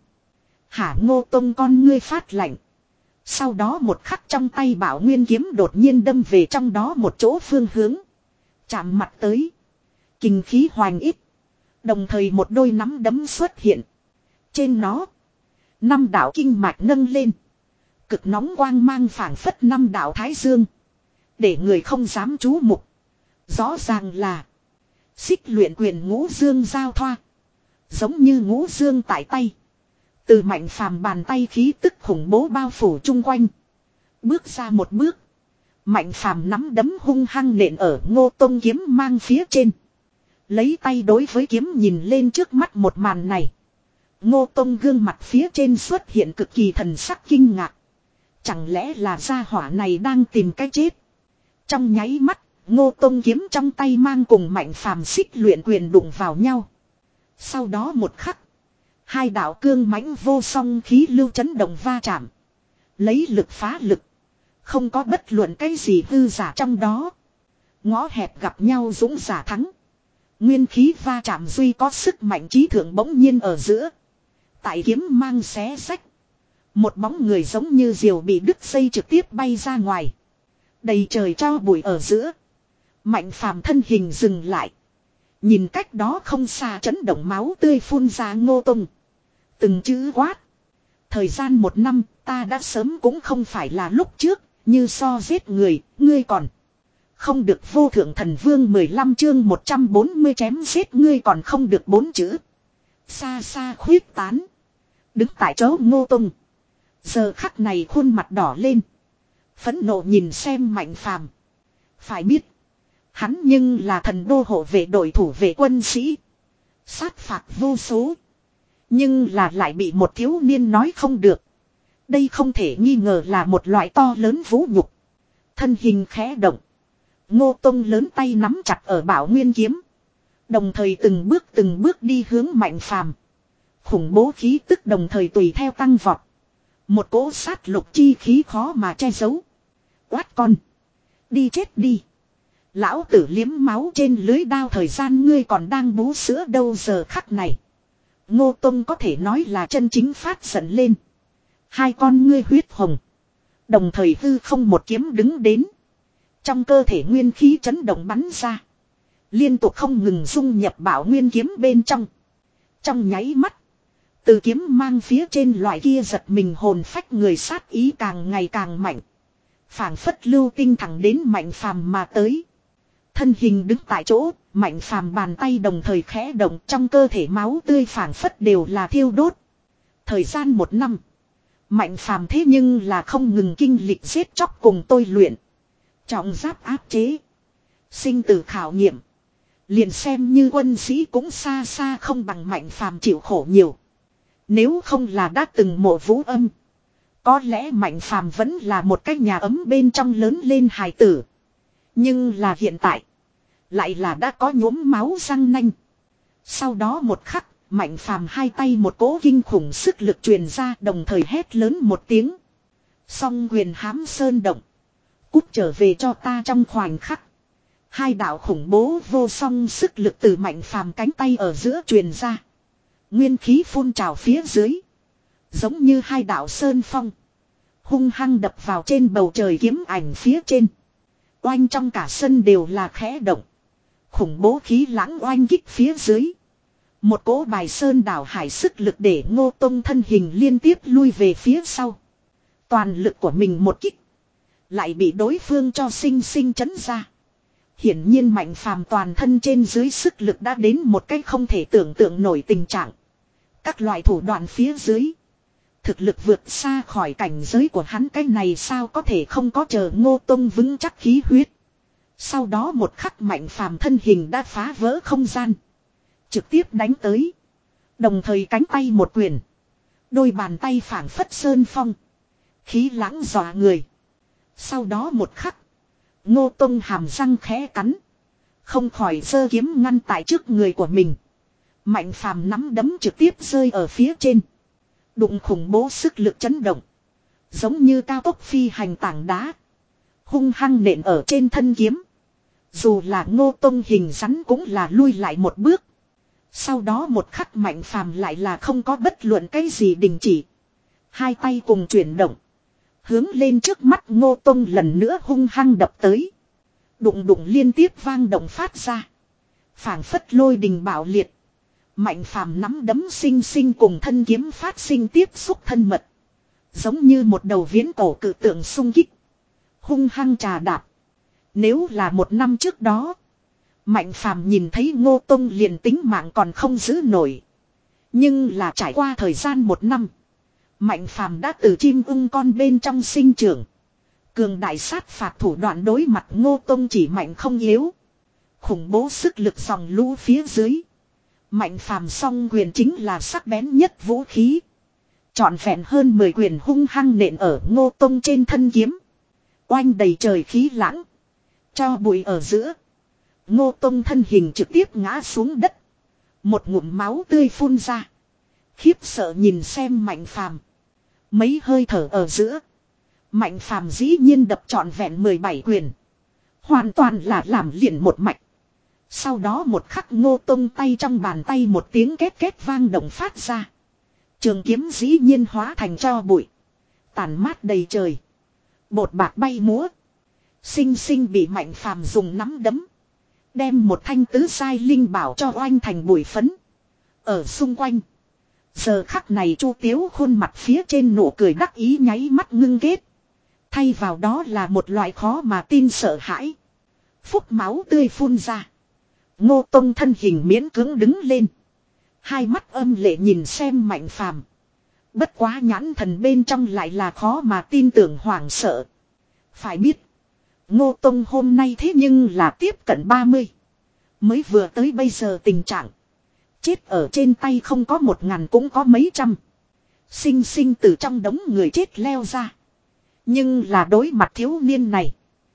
Hả Ngô Tông con ngươi phát lạnh. Sau đó một khắc trong tay bảo nguyên kiếm đột nhiên đâm về trong đó một chỗ phương hướng. Chạm mặt tới. Kình khí hoành ít. Đồng thời một đôi nắm đấm xuất hiện. Trên nó. Năm đạo kinh mạch nâng lên. Cực nóng quang mang phảng phất năm đạo thái dương. Để người không dám chú mục. Rõ ràng là. Xích luyện quyền ngũ dương giao thoa. Giống như ngũ dương tại tay. Từ mạnh phàm bàn tay khí tức khủng bố bao phủ chung quanh. Bước ra một bước. Mạnh phàm nắm đấm hung hăng nện ở Ngô Tông kiếm mang phía trên. Lấy tay đối với kiếm nhìn lên trước mắt một màn này. Ngô Tông gương mặt phía trên xuất hiện cực kỳ thần sắc kinh ngạc. Chẳng lẽ là gia hỏa này đang tìm cái chết. Trong nháy mắt, Ngô Tông kiếm trong tay mang cùng mạnh phàm xích luyện quyền đụng vào nhau. Sau đó một khắc. Hai đạo cương mãnh vô song khí lưu chấn động va chạm. Lấy lực phá lực. Không có bất luận cái gì hư giả trong đó. Ngõ hẹp gặp nhau dũng giả thắng. Nguyên khí va chạm duy có sức mạnh trí thượng bỗng nhiên ở giữa. Tại kiếm mang xé sách. Một bóng người giống như diều bị đứt dây trực tiếp bay ra ngoài. Đầy trời cho bụi ở giữa. Mạnh phàm thân hình dừng lại. Nhìn cách đó không xa chấn động máu tươi phun ra Ngô Tông. Từng chữ quát. Thời gian một năm ta đã sớm cũng không phải là lúc trước. Như so giết người, ngươi còn. Không được vô thượng thần vương mười lăm chương một trăm bốn mươi chém giết ngươi còn không được bốn chữ. Xa xa khuyết tán. Đứng tại chỗ Ngô Tông. Giờ khắc này khuôn mặt đỏ lên. Phẫn nộ nhìn xem mạnh phàm. Phải biết. Hắn nhưng là thần đô hộ vệ đội thủ vệ quân sĩ. Sát phạt vô số. Nhưng là lại bị một thiếu niên nói không được. Đây không thể nghi ngờ là một loại to lớn vũ nhục. Thân hình khẽ động. Ngô Tông lớn tay nắm chặt ở bảo nguyên kiếm. Đồng thời từng bước từng bước đi hướng mạnh phàm. Khủng bố khí tức đồng thời tùy theo tăng vọt. Một cỗ sát lục chi khí khó mà che giấu. Quát con. Đi chết đi. Lão tử liếm máu trên lưới đao thời gian ngươi còn đang bú sữa đâu giờ khắc này. Ngô Tông có thể nói là chân chính phát giận lên. Hai con ngươi huyết hồng. Đồng thời hư không một kiếm đứng đến. Trong cơ thể nguyên khí chấn động bắn ra. Liên tục không ngừng dung nhập bảo nguyên kiếm bên trong. Trong nháy mắt. Từ kiếm mang phía trên loại kia giật mình hồn phách người sát ý càng ngày càng mạnh. Phảng phất lưu tinh thẳng đến mạnh phàm mà tới. Thân hình đứng tại chỗ, mạnh phàm bàn tay đồng thời khẽ động trong cơ thể máu tươi phảng phất đều là thiêu đốt. Thời gian một năm. Mạnh phàm thế nhưng là không ngừng kinh lịch giết chóc cùng tôi luyện. Trọng giáp áp chế. Sinh tử khảo nghiệm. Liền xem như quân sĩ cũng xa xa không bằng mạnh phàm chịu khổ nhiều. Nếu không là đã từng mộ vũ âm. Có lẽ mạnh phàm vẫn là một cái nhà ấm bên trong lớn lên hài tử. Nhưng là hiện tại. Lại là đã có nhuốm máu răng nanh. Sau đó một khắc. Mạnh phàm hai tay một cỗ kinh khủng sức lực truyền ra đồng thời hét lớn một tiếng. Song quyền hám sơn động. Cút trở về cho ta trong khoảnh khắc. Hai đạo khủng bố vô song sức lực từ mạnh phàm cánh tay ở giữa truyền ra. Nguyên khí phun trào phía dưới. Giống như hai đạo sơn phong. Hung hăng đập vào trên bầu trời kiếm ảnh phía trên. Oanh trong cả sân đều là khẽ động. Khủng bố khí lãng oanh kích phía dưới. Một cỗ bài sơn đảo hải sức lực để Ngô Tông thân hình liên tiếp lui về phía sau. Toàn lực của mình một kích. Lại bị đối phương cho sinh sinh chấn ra. Hiển nhiên Mạnh Phàm toàn thân trên dưới sức lực đã đến một cách không thể tưởng tượng nổi tình trạng. Các loại thủ đoạn phía dưới. Thực lực vượt xa khỏi cảnh giới của hắn, cái này sao có thể không có, chờ Ngô Tông vững chắc khí huyết. Sau đó một khắc Mạnh Phàm thân hình đã phá vỡ không gian. Trực tiếp đánh tới. Đồng thời cánh tay một quyền. Đôi bàn tay phảng phất sơn phong. Khí lãng dọa người. Sau đó một khắc. Ngô Tông hàm răng khẽ cắn. Không khỏi giơ kiếm ngăn tại trước người của mình. Mạnh Phàm nắm đấm trực tiếp rơi ở phía trên. Đụng khủng bố sức lực chấn động. Giống như cao tốc phi hành tảng đá. Hung hăng nện ở trên thân kiếm. Dù là Ngô Tông hình rắn cũng là lui lại một bước. Sau đó một khắc Mạnh Phàm lại là không có bất luận cái gì đình chỉ. Hai tay cùng chuyển động. Hướng lên trước mắt Ngô Tông lần nữa hung hăng đập tới. Đụng đụng liên tiếp vang động phát ra. Phảng phất lôi đình bạo liệt. Mạnh Phàm nắm đấm sinh sinh cùng thân kiếm phát sinh tiếp xúc thân mật. Giống như một đầu viễn cổ cự tượng xung kích. Hung hăng trà đạp. Nếu là một năm trước đó. Mạnh Phàm nhìn thấy Ngô Tông liền tính mạng còn không giữ nổi. Nhưng là trải qua thời gian một năm. Mạnh Phàm đã từ chim ưng con bên trong sinh trưởng. Cường đại sát phạt thủ đoạn đối mặt Ngô Tông chỉ mạnh không yếu. Khủng bố sức lực dòng lũ phía dưới. Mạnh Phàm song quyền chính là sắc bén nhất vũ khí. Trọn vẹn hơn mười quyền hung hăng nện ở Ngô Tông trên thân kiếm. Oanh đầy trời khí lãng. Cho bụi ở giữa. Ngô Tông thân hình trực tiếp ngã xuống đất. Một ngụm máu tươi phun ra. Khiếp sợ nhìn xem Mạnh Phàm. Mấy hơi thở ở giữa. Mạnh Phàm dĩ nhiên đập trọn vẹn mười bảy quyền. Hoàn toàn là làm liền một mạch. Sau đó một khắc Ngô Tông tay trong bàn tay một tiếng két két vang động phát ra. Trường kiếm dĩ nhiên hóa thành tro bụi. Tàn mát đầy trời. Bột bạc bay múa. Sinh sinh bị Mạnh Phàm dùng nắm đấm. Đem một thanh tứ sai linh bảo cho oanh thành bụi phấn. Ở xung quanh. Giờ khắc này Chu Tiếu khuôn mặt phía trên nụ cười đắc ý nháy mắt ngưng kết. Thay vào đó là một loại khó mà tin sợ hãi. Phúc máu tươi phun ra. Ngô Tông thân hình miễn cưỡng đứng lên. Hai mắt âm lệ nhìn xem Mạnh Phàm. Bất quá nhãn thần bên trong lại là khó mà tin tưởng hoảng sợ. Phải biết. Ngô Tông hôm nay thế nhưng là tiếp cận ba mươi. Mới vừa tới bây giờ tình trạng. Chết ở trên tay không có một ngàn cũng có mấy trăm. Sinh sinh từ trong đống người chết leo ra. Nhưng là đối mặt thiếu niên này.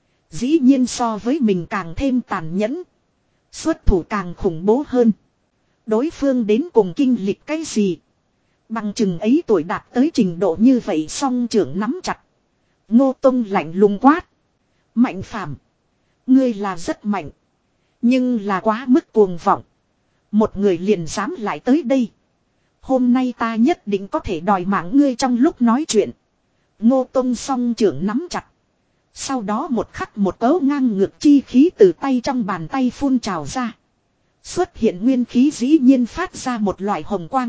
Dĩ nhiên so với mình càng thêm tàn nhẫn. Xuất thủ càng khủng bố hơn. Đối phương đến cùng kinh lịch cái gì. Bằng chừng ấy tuổi đạt tới trình độ như vậy song trưởng nắm chặt. Ngô Tông lạnh lùng quát. Mạnh Phàm, ngươi là rất mạnh. Nhưng là quá mức cuồng vọng. Một người liền dám lại tới đây. Hôm nay ta nhất định có thể đòi mạng ngươi trong lúc nói chuyện. Ngô Tông song trưởng nắm chặt. Sau đó một khắc một cấu ngang ngược chi khí từ tay trong bàn tay phun trào ra. Xuất hiện nguyên khí dĩ nhiên phát ra một loại hồng quang.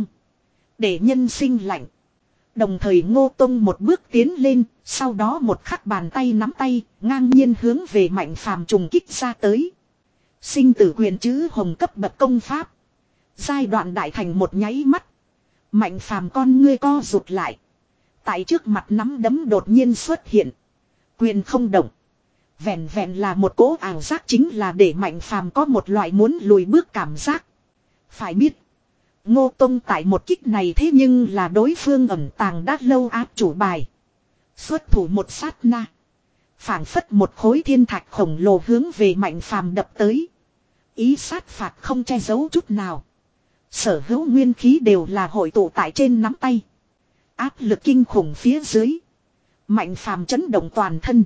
Để nhân sinh lạnh. Đồng thời Ngô Tông một bước tiến lên, sau đó một khắc bàn tay nắm tay, ngang nhiên hướng về Mạnh Phàm trùng kích ra tới. Sinh tử quyền chữ hồng cấp bậc công pháp. Giai đoạn đại thành một nháy mắt. Mạnh Phàm con ngươi co rụt lại. Tại trước mặt nắm đấm đột nhiên xuất hiện. Quyền không động. Vẹn vẹn là một cỗ ảo giác chính là để Mạnh Phàm có một loại muốn lùi bước cảm giác. Phải biết. Ngô Tông tại một kích này thế nhưng là đối phương ẩn tàng đã lâu áp chủ bài. Xuất thủ một sát na. Phảng phất một khối thiên thạch khổng lồ hướng về Mạnh Phàm đập tới. Ý sát phạt không che giấu chút nào. Sở hữu nguyên khí đều là hội tụ tại trên nắm tay. Áp lực kinh khủng phía dưới. Mạnh Phàm chấn động toàn thân.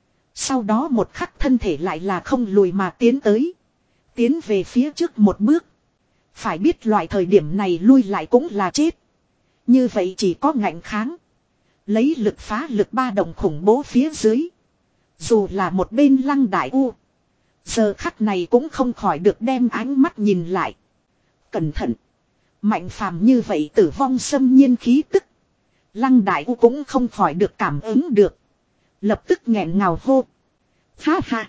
Sau đó một khắc thân thể lại là không lùi mà tiến tới. Tiến về phía trước một bước. Phải biết loại thời điểm này lui lại cũng là chết. Như vậy chỉ có ngạnh kháng. Lấy lực phá lực ba động khủng bố phía dưới. Dù là một bên Lăng Đại U. Giờ khắc này cũng không khỏi được đem ánh mắt nhìn lại. Cẩn thận. Mạnh phàm như vậy tử vong xâm nhiên khí tức. Lăng Đại U cũng không khỏi được cảm ứng được. Lập tức nghẹn ngào hô. Ha ha.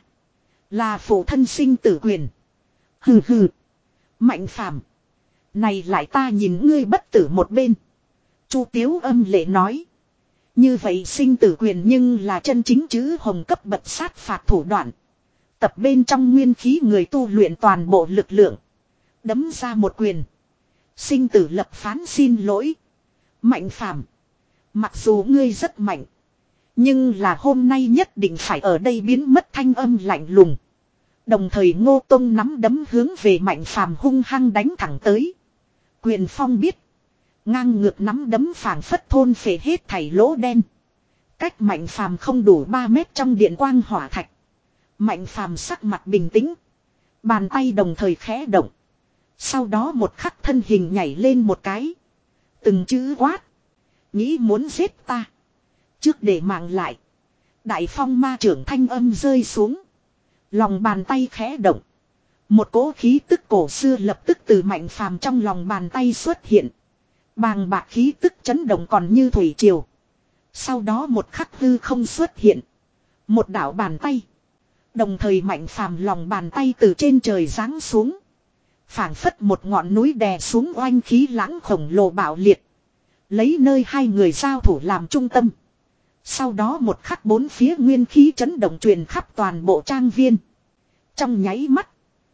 Là phụ thân sinh tử quyền. Hừ hừ. Mạnh phàm. Này lại ta nhìn ngươi bất tử một bên. Chu Tiếu âm lệ nói. Như vậy sinh tử quyền nhưng là chân chính chữ hồng cấp bậc sát phạt thủ đoạn. Tập bên trong nguyên khí người tu luyện toàn bộ lực lượng. Đấm ra một quyền. Sinh tử lập phán xin lỗi. Mạnh phàm. Mặc dù ngươi rất mạnh. Nhưng là hôm nay nhất định phải ở đây biến mất thanh âm lạnh lùng. Đồng thời Ngô Tông nắm đấm hướng về Mạnh phàm hung hăng đánh thẳng tới. Quyền phong biết. Ngang ngược nắm đấm phảng phất thôn phệ hết thảy lỗ đen. Cách Mạnh phàm không đủ ba mét trong điện quang hỏa thạch. Mạnh phàm sắc mặt bình tĩnh. Bàn tay đồng thời khẽ động. Sau đó một khắc thân hình nhảy lên một cái. Từng chữ quát. Nghĩ muốn giết ta. Trước để mạng lại. Đại phong ma trưởng thanh âm rơi xuống. Lòng bàn tay khẽ động. Một cỗ khí tức cổ xưa lập tức từ Mạnh phàm trong lòng bàn tay xuất hiện. Bàng bạc khí tức chấn động còn như thủy triều. Sau đó một khắc hư không xuất hiện. Một đảo bàn tay. Đồng thời Mạnh phàm lòng bàn tay từ trên trời giáng xuống. Phảng phất một ngọn núi đè xuống oanh khí lãng khổng lồ bạo liệt. Lấy nơi hai người giao thủ làm trung tâm. Sau đó một khắc bốn phía nguyên khí chấn động truyền khắp toàn bộ trang viên. Trong nháy mắt.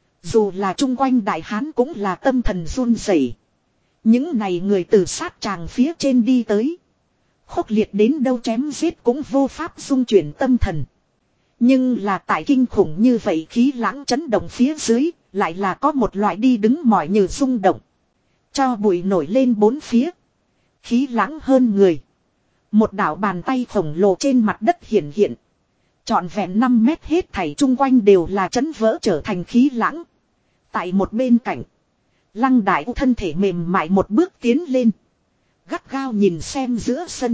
Dù là chung quanh đại hán cũng là tâm thần run rẩy. Những này người từ sát tràng phía trên đi tới. Khốc liệt đến đâu chém giết cũng vô pháp dung chuyển tâm thần. Nhưng là tại kinh khủng như vậy khí lãng chấn động phía dưới. Lại là có một loại đi đứng mỏi như rung động. Cho bụi nổi lên bốn phía. Khí lãng hơn người. Một đảo bàn tay khổng lồ trên mặt đất hiện hiện. Trọn vẹn năm mét hết thảy chung quanh đều là chấn vỡ trở thành khí lãng. Tại một bên cạnh. Lăng Đại U thân thể mềm mại một bước tiến lên. Gắt gao nhìn xem giữa sân.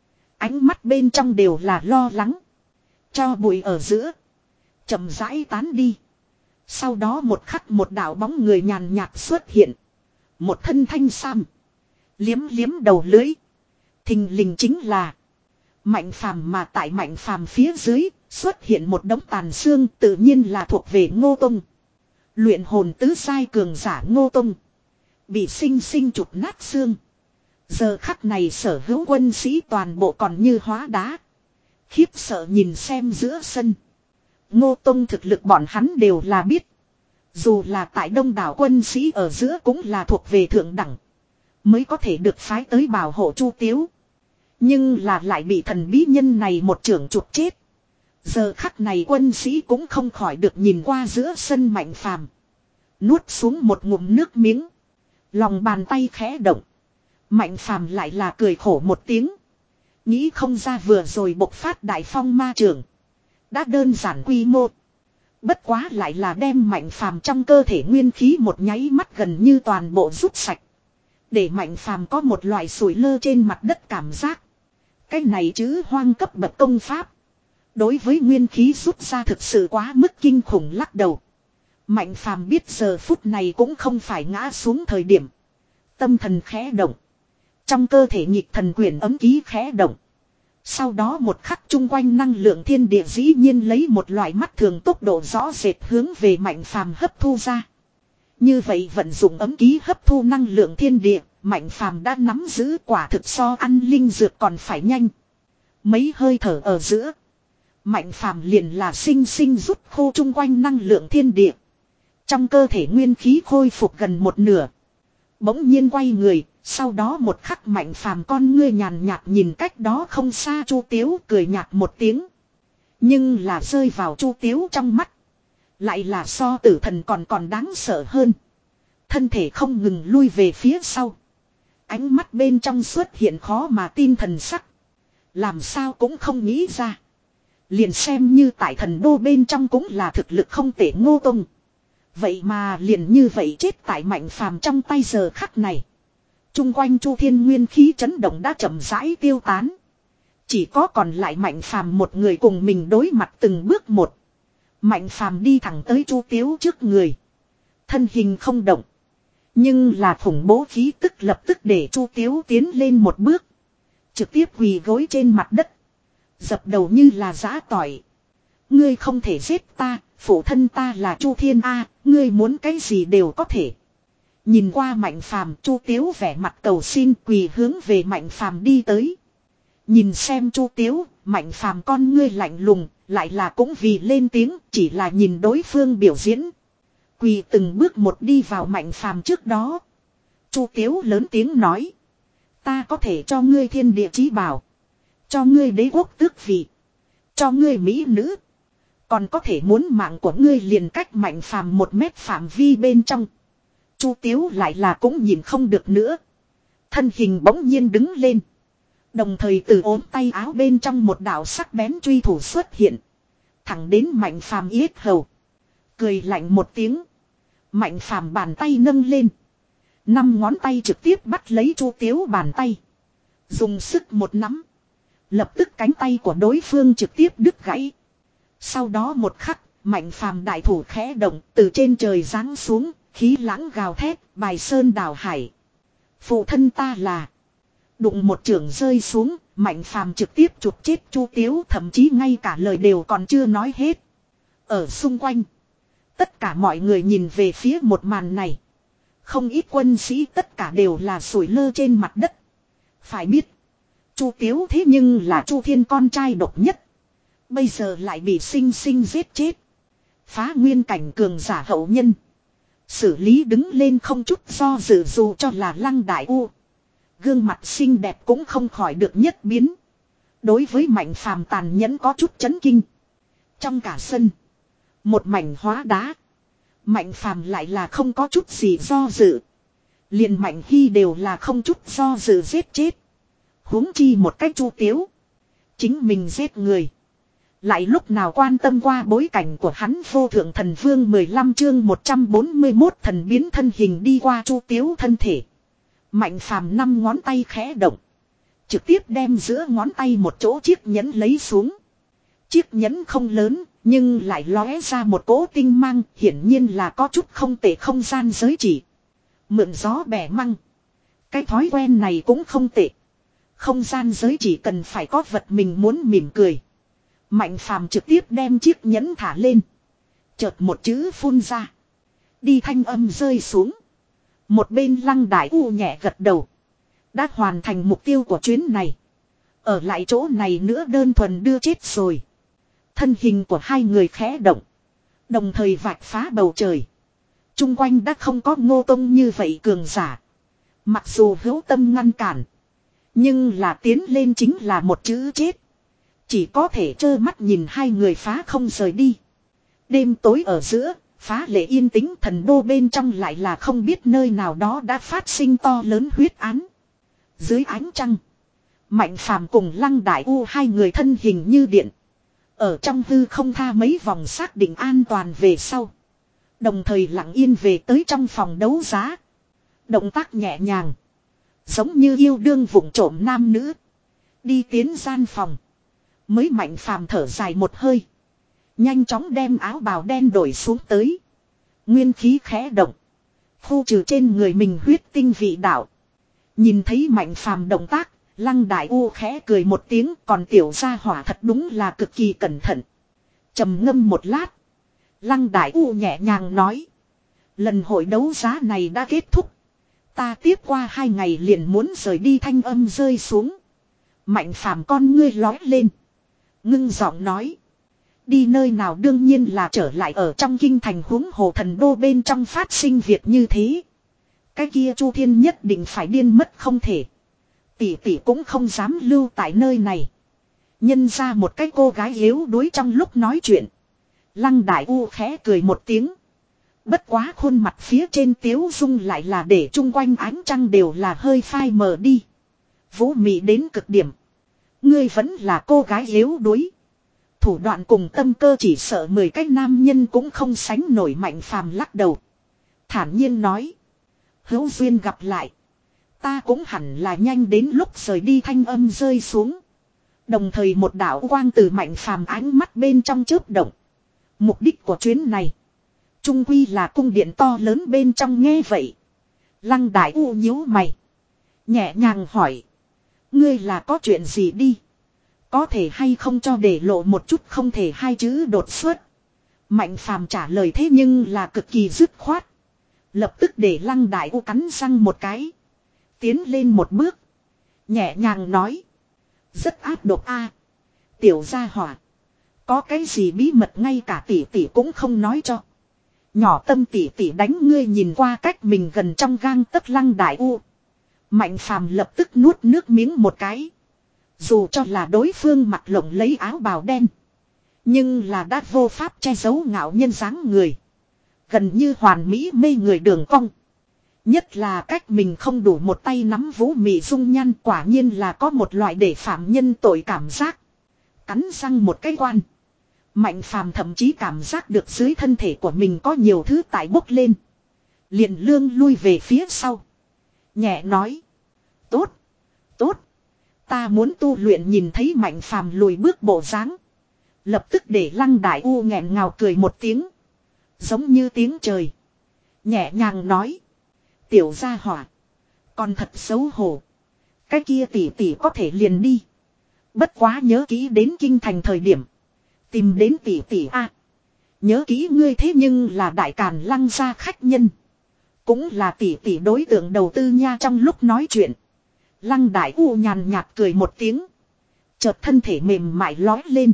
Ánh mắt bên trong đều là lo lắng. Cho bụi ở giữa. Chậm rãi tán đi. Sau đó một khắc một đạo bóng người nhàn nhạt xuất hiện. Một thân thanh sam. Liếm liếm đầu lưới. Thình lình chính là Mạnh phàm, mà tại Mạnh phàm phía dưới xuất hiện một đống tàn xương, tự nhiên là thuộc về Ngô Tông. Luyện hồn tứ sai cường giả Ngô Tông. Bị sinh sinh chụp nát xương. Giờ khắc này sở hữu quân sĩ toàn bộ còn như hóa đá. Khiếp sợ nhìn xem giữa sân. Ngô Tông thực lực bọn hắn đều là biết. Dù là tại đông đảo quân sĩ ở giữa cũng là thuộc về thượng đẳng. Mới có thể được phái tới bảo hộ Chu Tiếu. Nhưng là lại bị thần bí nhân này một trưởng chụp chết. Giờ khắc này quân sĩ cũng không khỏi được nhìn qua giữa sân Mạnh phàm. Nuốt xuống một ngụm nước miếng. Lòng bàn tay khẽ động. Mạnh phàm lại là cười khổ một tiếng. Nghĩ không ra vừa rồi bộc phát đại phong ma trưởng. Đã đơn giản quy mô. Bất quá lại là đem Mạnh phàm trong cơ thể nguyên khí một nháy mắt gần như toàn bộ rút sạch. Để Mạnh phàm có một loại sủi lơ trên mặt đất cảm giác. Cái này chứ hoang cấp bậc công pháp. Đối với nguyên khí rút ra thực sự quá mức kinh khủng, lắc đầu. Mạnh phàm biết giờ phút này cũng không phải ngã xuống thời điểm. Tâm thần khẽ động. Trong cơ thể nhịp thần quyển ấm ký khẽ động. Sau đó một khắc chung quanh năng lượng thiên địa dĩ nhiên lấy một loại mắt thường tốc độ rõ rệt hướng về Mạnh phàm hấp thu ra. Như vậy vận dụng ấm ký hấp thu năng lượng thiên địa, Mạnh phàm đã nắm giữ quả thực so ăn linh dược còn phải nhanh. Mấy hơi thở ở giữa. Mạnh phàm liền là sinh sinh rút khô chung quanh năng lượng thiên địa. Trong cơ thể nguyên khí khôi phục gần một nửa. Bỗng nhiên quay người, sau đó một khắc Mạnh phàm con ngươi nhàn nhạt nhìn cách đó không xa Chu Tiếu, cười nhạt một tiếng. Nhưng là rơi vào Chu Tiếu trong mắt. Lại là so tử thần còn còn đáng sợ hơn. Thân thể không ngừng lui về phía sau. Ánh mắt bên trong xuất hiện khó mà tin thần sắc. Làm sao cũng không nghĩ ra. Liền xem như tại thần đô bên trong cũng là thực lực không tệ Ngô Tông. Vậy mà liền như vậy chết tại Mạnh phàm trong tay giờ khắc này. Trung quanh Chu Thiên nguyên khí chấn động đã chậm rãi tiêu tán. Chỉ có còn lại Mạnh phàm một người cùng mình đối mặt từng bước một. Mạnh phàm đi thẳng tới Chu Tiếu trước người. Thân hình không động. Nhưng là khủng bố khí tức lập tức để Chu Tiếu tiến lên một bước. Trực tiếp quỳ gối trên mặt đất. Dập đầu như là giã tỏi. Ngươi không thể giết ta, phụ thân ta là Chu Thiên A, ngươi muốn cái gì đều có thể. Nhìn qua Mạnh Phàm, Chu Tiếu vẻ mặt cầu xin quỳ hướng về Mạnh Phàm đi tới. Nhìn xem Chu Tiếu, Mạnh Phàm con ngươi lạnh lùng, lại là cũng vì lên tiếng, chỉ là nhìn đối phương biểu diễn. Quỳ từng bước một đi vào Mạnh Phàm trước đó. Chu Tiếu lớn tiếng nói. Ta có thể cho ngươi thiên địa chí bảo. Cho ngươi đế quốc tước vị. Cho ngươi mỹ nữ. Còn có thể muốn mạng của ngươi liền cách Mạnh Phàm một mét phạm vi bên trong. Chu Tiếu lại là cũng nhìn không được nữa. Thân hình bỗng nhiên đứng lên. Đồng thời từ ốm tay áo bên trong một đạo sắc bén truy thủ xuất hiện. Thẳng đến Mạnh Phàm yết hầu. Cười lạnh một tiếng. Mạnh Phàm bàn tay nâng lên. Năm ngón tay trực tiếp bắt lấy Chu Tiếu bàn tay. Dùng sức một nắm. Lập tức cánh tay của đối phương trực tiếp đứt gãy. Sau đó một khắc, Mạnh Phàm đại thủ khẽ động từ trên trời giáng xuống, khí lãng gào thét, bài sơn đảo hải. Phụ thân ta là... Đụng một trường rơi xuống, Mạnh Phàm trực tiếp chụp chết Chu Tiếu, thậm chí ngay cả lời đều còn chưa nói hết. Ở xung quanh, tất cả mọi người nhìn về phía một màn này. Không ít quân sĩ tất cả đều là sủi lơ trên mặt đất. Phải biết, Chu Tiếu thế nhưng là Chu Thiên con trai độc nhất. Bây giờ lại bị sinh sinh giết chết. Phá nguyên cảnh cường giả hậu nhân. Xử lý đứng lên không chút do dự dù cho là Lăng Đại U. Gương mặt xinh đẹp cũng không khỏi được nhất biến. Đối với Mạnh Phàm tàn nhẫn có chút chấn kinh. Trong cả sân, một mảnh hóa đá. Mạnh Phàm lại là không có chút gì do dự. Liền Mạnh Hy đều là không chút do dự giết chết. Huống chi một cách Chu Tiếu. Chính mình giết người. Lại lúc nào quan tâm qua bối cảnh của hắn. Vô thượng thần vương mười lăm chương một trăm bốn mươi mốt thần biến thân hình đi qua Chu Tiếu thân thể. Mạnh Phàm năm ngón tay khẽ động. Trực tiếp đem giữa ngón tay một chỗ chiếc nhẫn lấy xuống. Chiếc nhẫn không lớn, nhưng lại lóe ra một cỗ tinh mang, hiển nhiên là có chút không tệ không gian giới chỉ. Mượn gió bẻ măng. Cái thói quen này cũng không tệ. Không gian giới chỉ cần phải có vật mình muốn mỉm cười. Mạnh Phàm trực tiếp đem chiếc nhẫn thả lên. Chợt một chữ phun ra. Đi thanh âm rơi xuống. Một bên Lăng Đại U nhẹ gật đầu. Đã hoàn thành mục tiêu của chuyến này. Ở lại chỗ này nữa đơn thuần đưa chết rồi. Thân hình của hai người khẽ động. Đồng thời vạch phá bầu trời. Trung quanh đã không có Ngô Tông như vậy cường giả. Mặc dù hữu tâm ngăn cản. Nhưng là tiến lên chính là một chữ chết. Chỉ có thể trơ mắt nhìn hai người phá không rời đi. Đêm tối ở giữa, phá lệ yên tĩnh, thần đô bên trong lại là không biết nơi nào đó đã phát sinh to lớn huyết án. Dưới ánh trăng, Mạnh Phàm cùng Lăng Đại U hai người thân hình như điện. Ở trong hư không tha mấy vòng xác định an toàn về sau. Đồng thời lặng yên về tới trong phòng đấu giá. Động tác nhẹ nhàng. Giống như yêu đương vụng trộm nam nữ. Đi tiến gian phòng. Mới Mạnh Phàm thở dài một hơi. Nhanh chóng đem áo bào đen đổi xuống tới. Nguyên khí khẽ động. Khu trừ trên người mình huyết tinh vị đạo. Nhìn thấy Mạnh Phàm động tác. Lăng Đại U khẽ cười một tiếng. Còn tiểu gia hỏa thật đúng là cực kỳ cẩn thận. Trầm ngâm một lát. Lăng Đại U nhẹ nhàng nói. Lần hội đấu giá này đã kết thúc. Ta tiếp qua hai ngày liền muốn rời đi, thanh âm rơi xuống. Mạnh Phàm con ngươi lói lên. Ngưng giọng nói. Đi nơi nào đương nhiên là trở lại ở trong kinh thành, huống hồ thần đô bên trong phát sinh việc như thế. Cái kia Chu Thiên nhất định phải điên mất không thể. Tỷ tỷ cũng không dám lưu tại nơi này. Nhân ra một cái cô gái yếu đuối trong lúc nói chuyện. Lăng Đại U khẽ cười một tiếng. Bất quá khuôn mặt phía trên tiếu dung lại là để chung quanh ánh trăng đều là hơi phai mờ đi. Vũ mị đến cực điểm. Ngươi vẫn là cô gái yếu đuối. Thủ đoạn cùng tâm cơ chỉ sợ mười cái nam nhân cũng không sánh nổi. Mạnh Phàm lắc đầu. Thản nhiên nói. Hữu duyên gặp lại. Ta cũng hẳn là nhanh đến lúc rời đi, thanh âm rơi xuống. Đồng thời một đạo quang từ Mạnh Phàm ánh mắt bên trong chớp động. Mục đích của chuyến này. Trung quy là cung điện to lớn bên trong, nghe vậy. Lăng Đại U nhíu mày. Nhẹ nhàng hỏi. Ngươi là có chuyện gì đi? Có thể hay không cho để lộ một chút không thể hai chữ đột xuất. Mạnh Phàm trả lời thế nhưng là cực kỳ dứt khoát. Lập tức để Lăng Đại U cắn răng một cái. Tiến lên một bước. Nhẹ nhàng nói. Rất ác độc a, tiểu gia hỏa. Có cái gì bí mật ngay cả tỷ tỷ cũng không nói cho. Nhỏ tâm tỷ tỷ đánh ngươi nhìn qua cách mình gần trong gang tấc Lăng Đại U. Mạnh Phàm lập tức nuốt nước miếng một cái. Dù cho là đối phương mặc lộng lấy áo bào đen. Nhưng là đã vô pháp che giấu ngạo nhân dáng người. Gần như hoàn mỹ mê người đường cong. Nhất là cách mình không đủ một tay nắm vũ mị dung nhan, quả nhiên là có một loại để phạm nhân tội cảm giác. Cắn răng một cái quan. Mạnh Phàm thậm chí cảm giác được dưới thân thể của mình có nhiều thứ tại bốc lên. Liền lương lui về phía sau. Nhẹ nói. Tốt. Tốt. Ta muốn tu luyện. Nhìn thấy Mạnh Phàm lùi bước bộ dáng. Lập tức để Lăng Đại U nghẹn ngào cười một tiếng. Giống như tiếng trời. Nhẹ nhàng nói. Tiểu gia hỏa. Còn thật xấu hổ. Cái kia tỷ tỷ có thể liền đi. Bất quá nhớ kỹ đến kinh thành thời điểm. Tìm đến tỷ tỷ a. Nhớ kỹ ngươi thế nhưng là Đại Càn Lăng gia khách nhân. Cũng là tỷ tỷ đối tượng đầu tư nha. Trong lúc nói chuyện. Lăng Đại U nhàn nhạt cười một tiếng. Chợt thân thể mềm mại lói lên.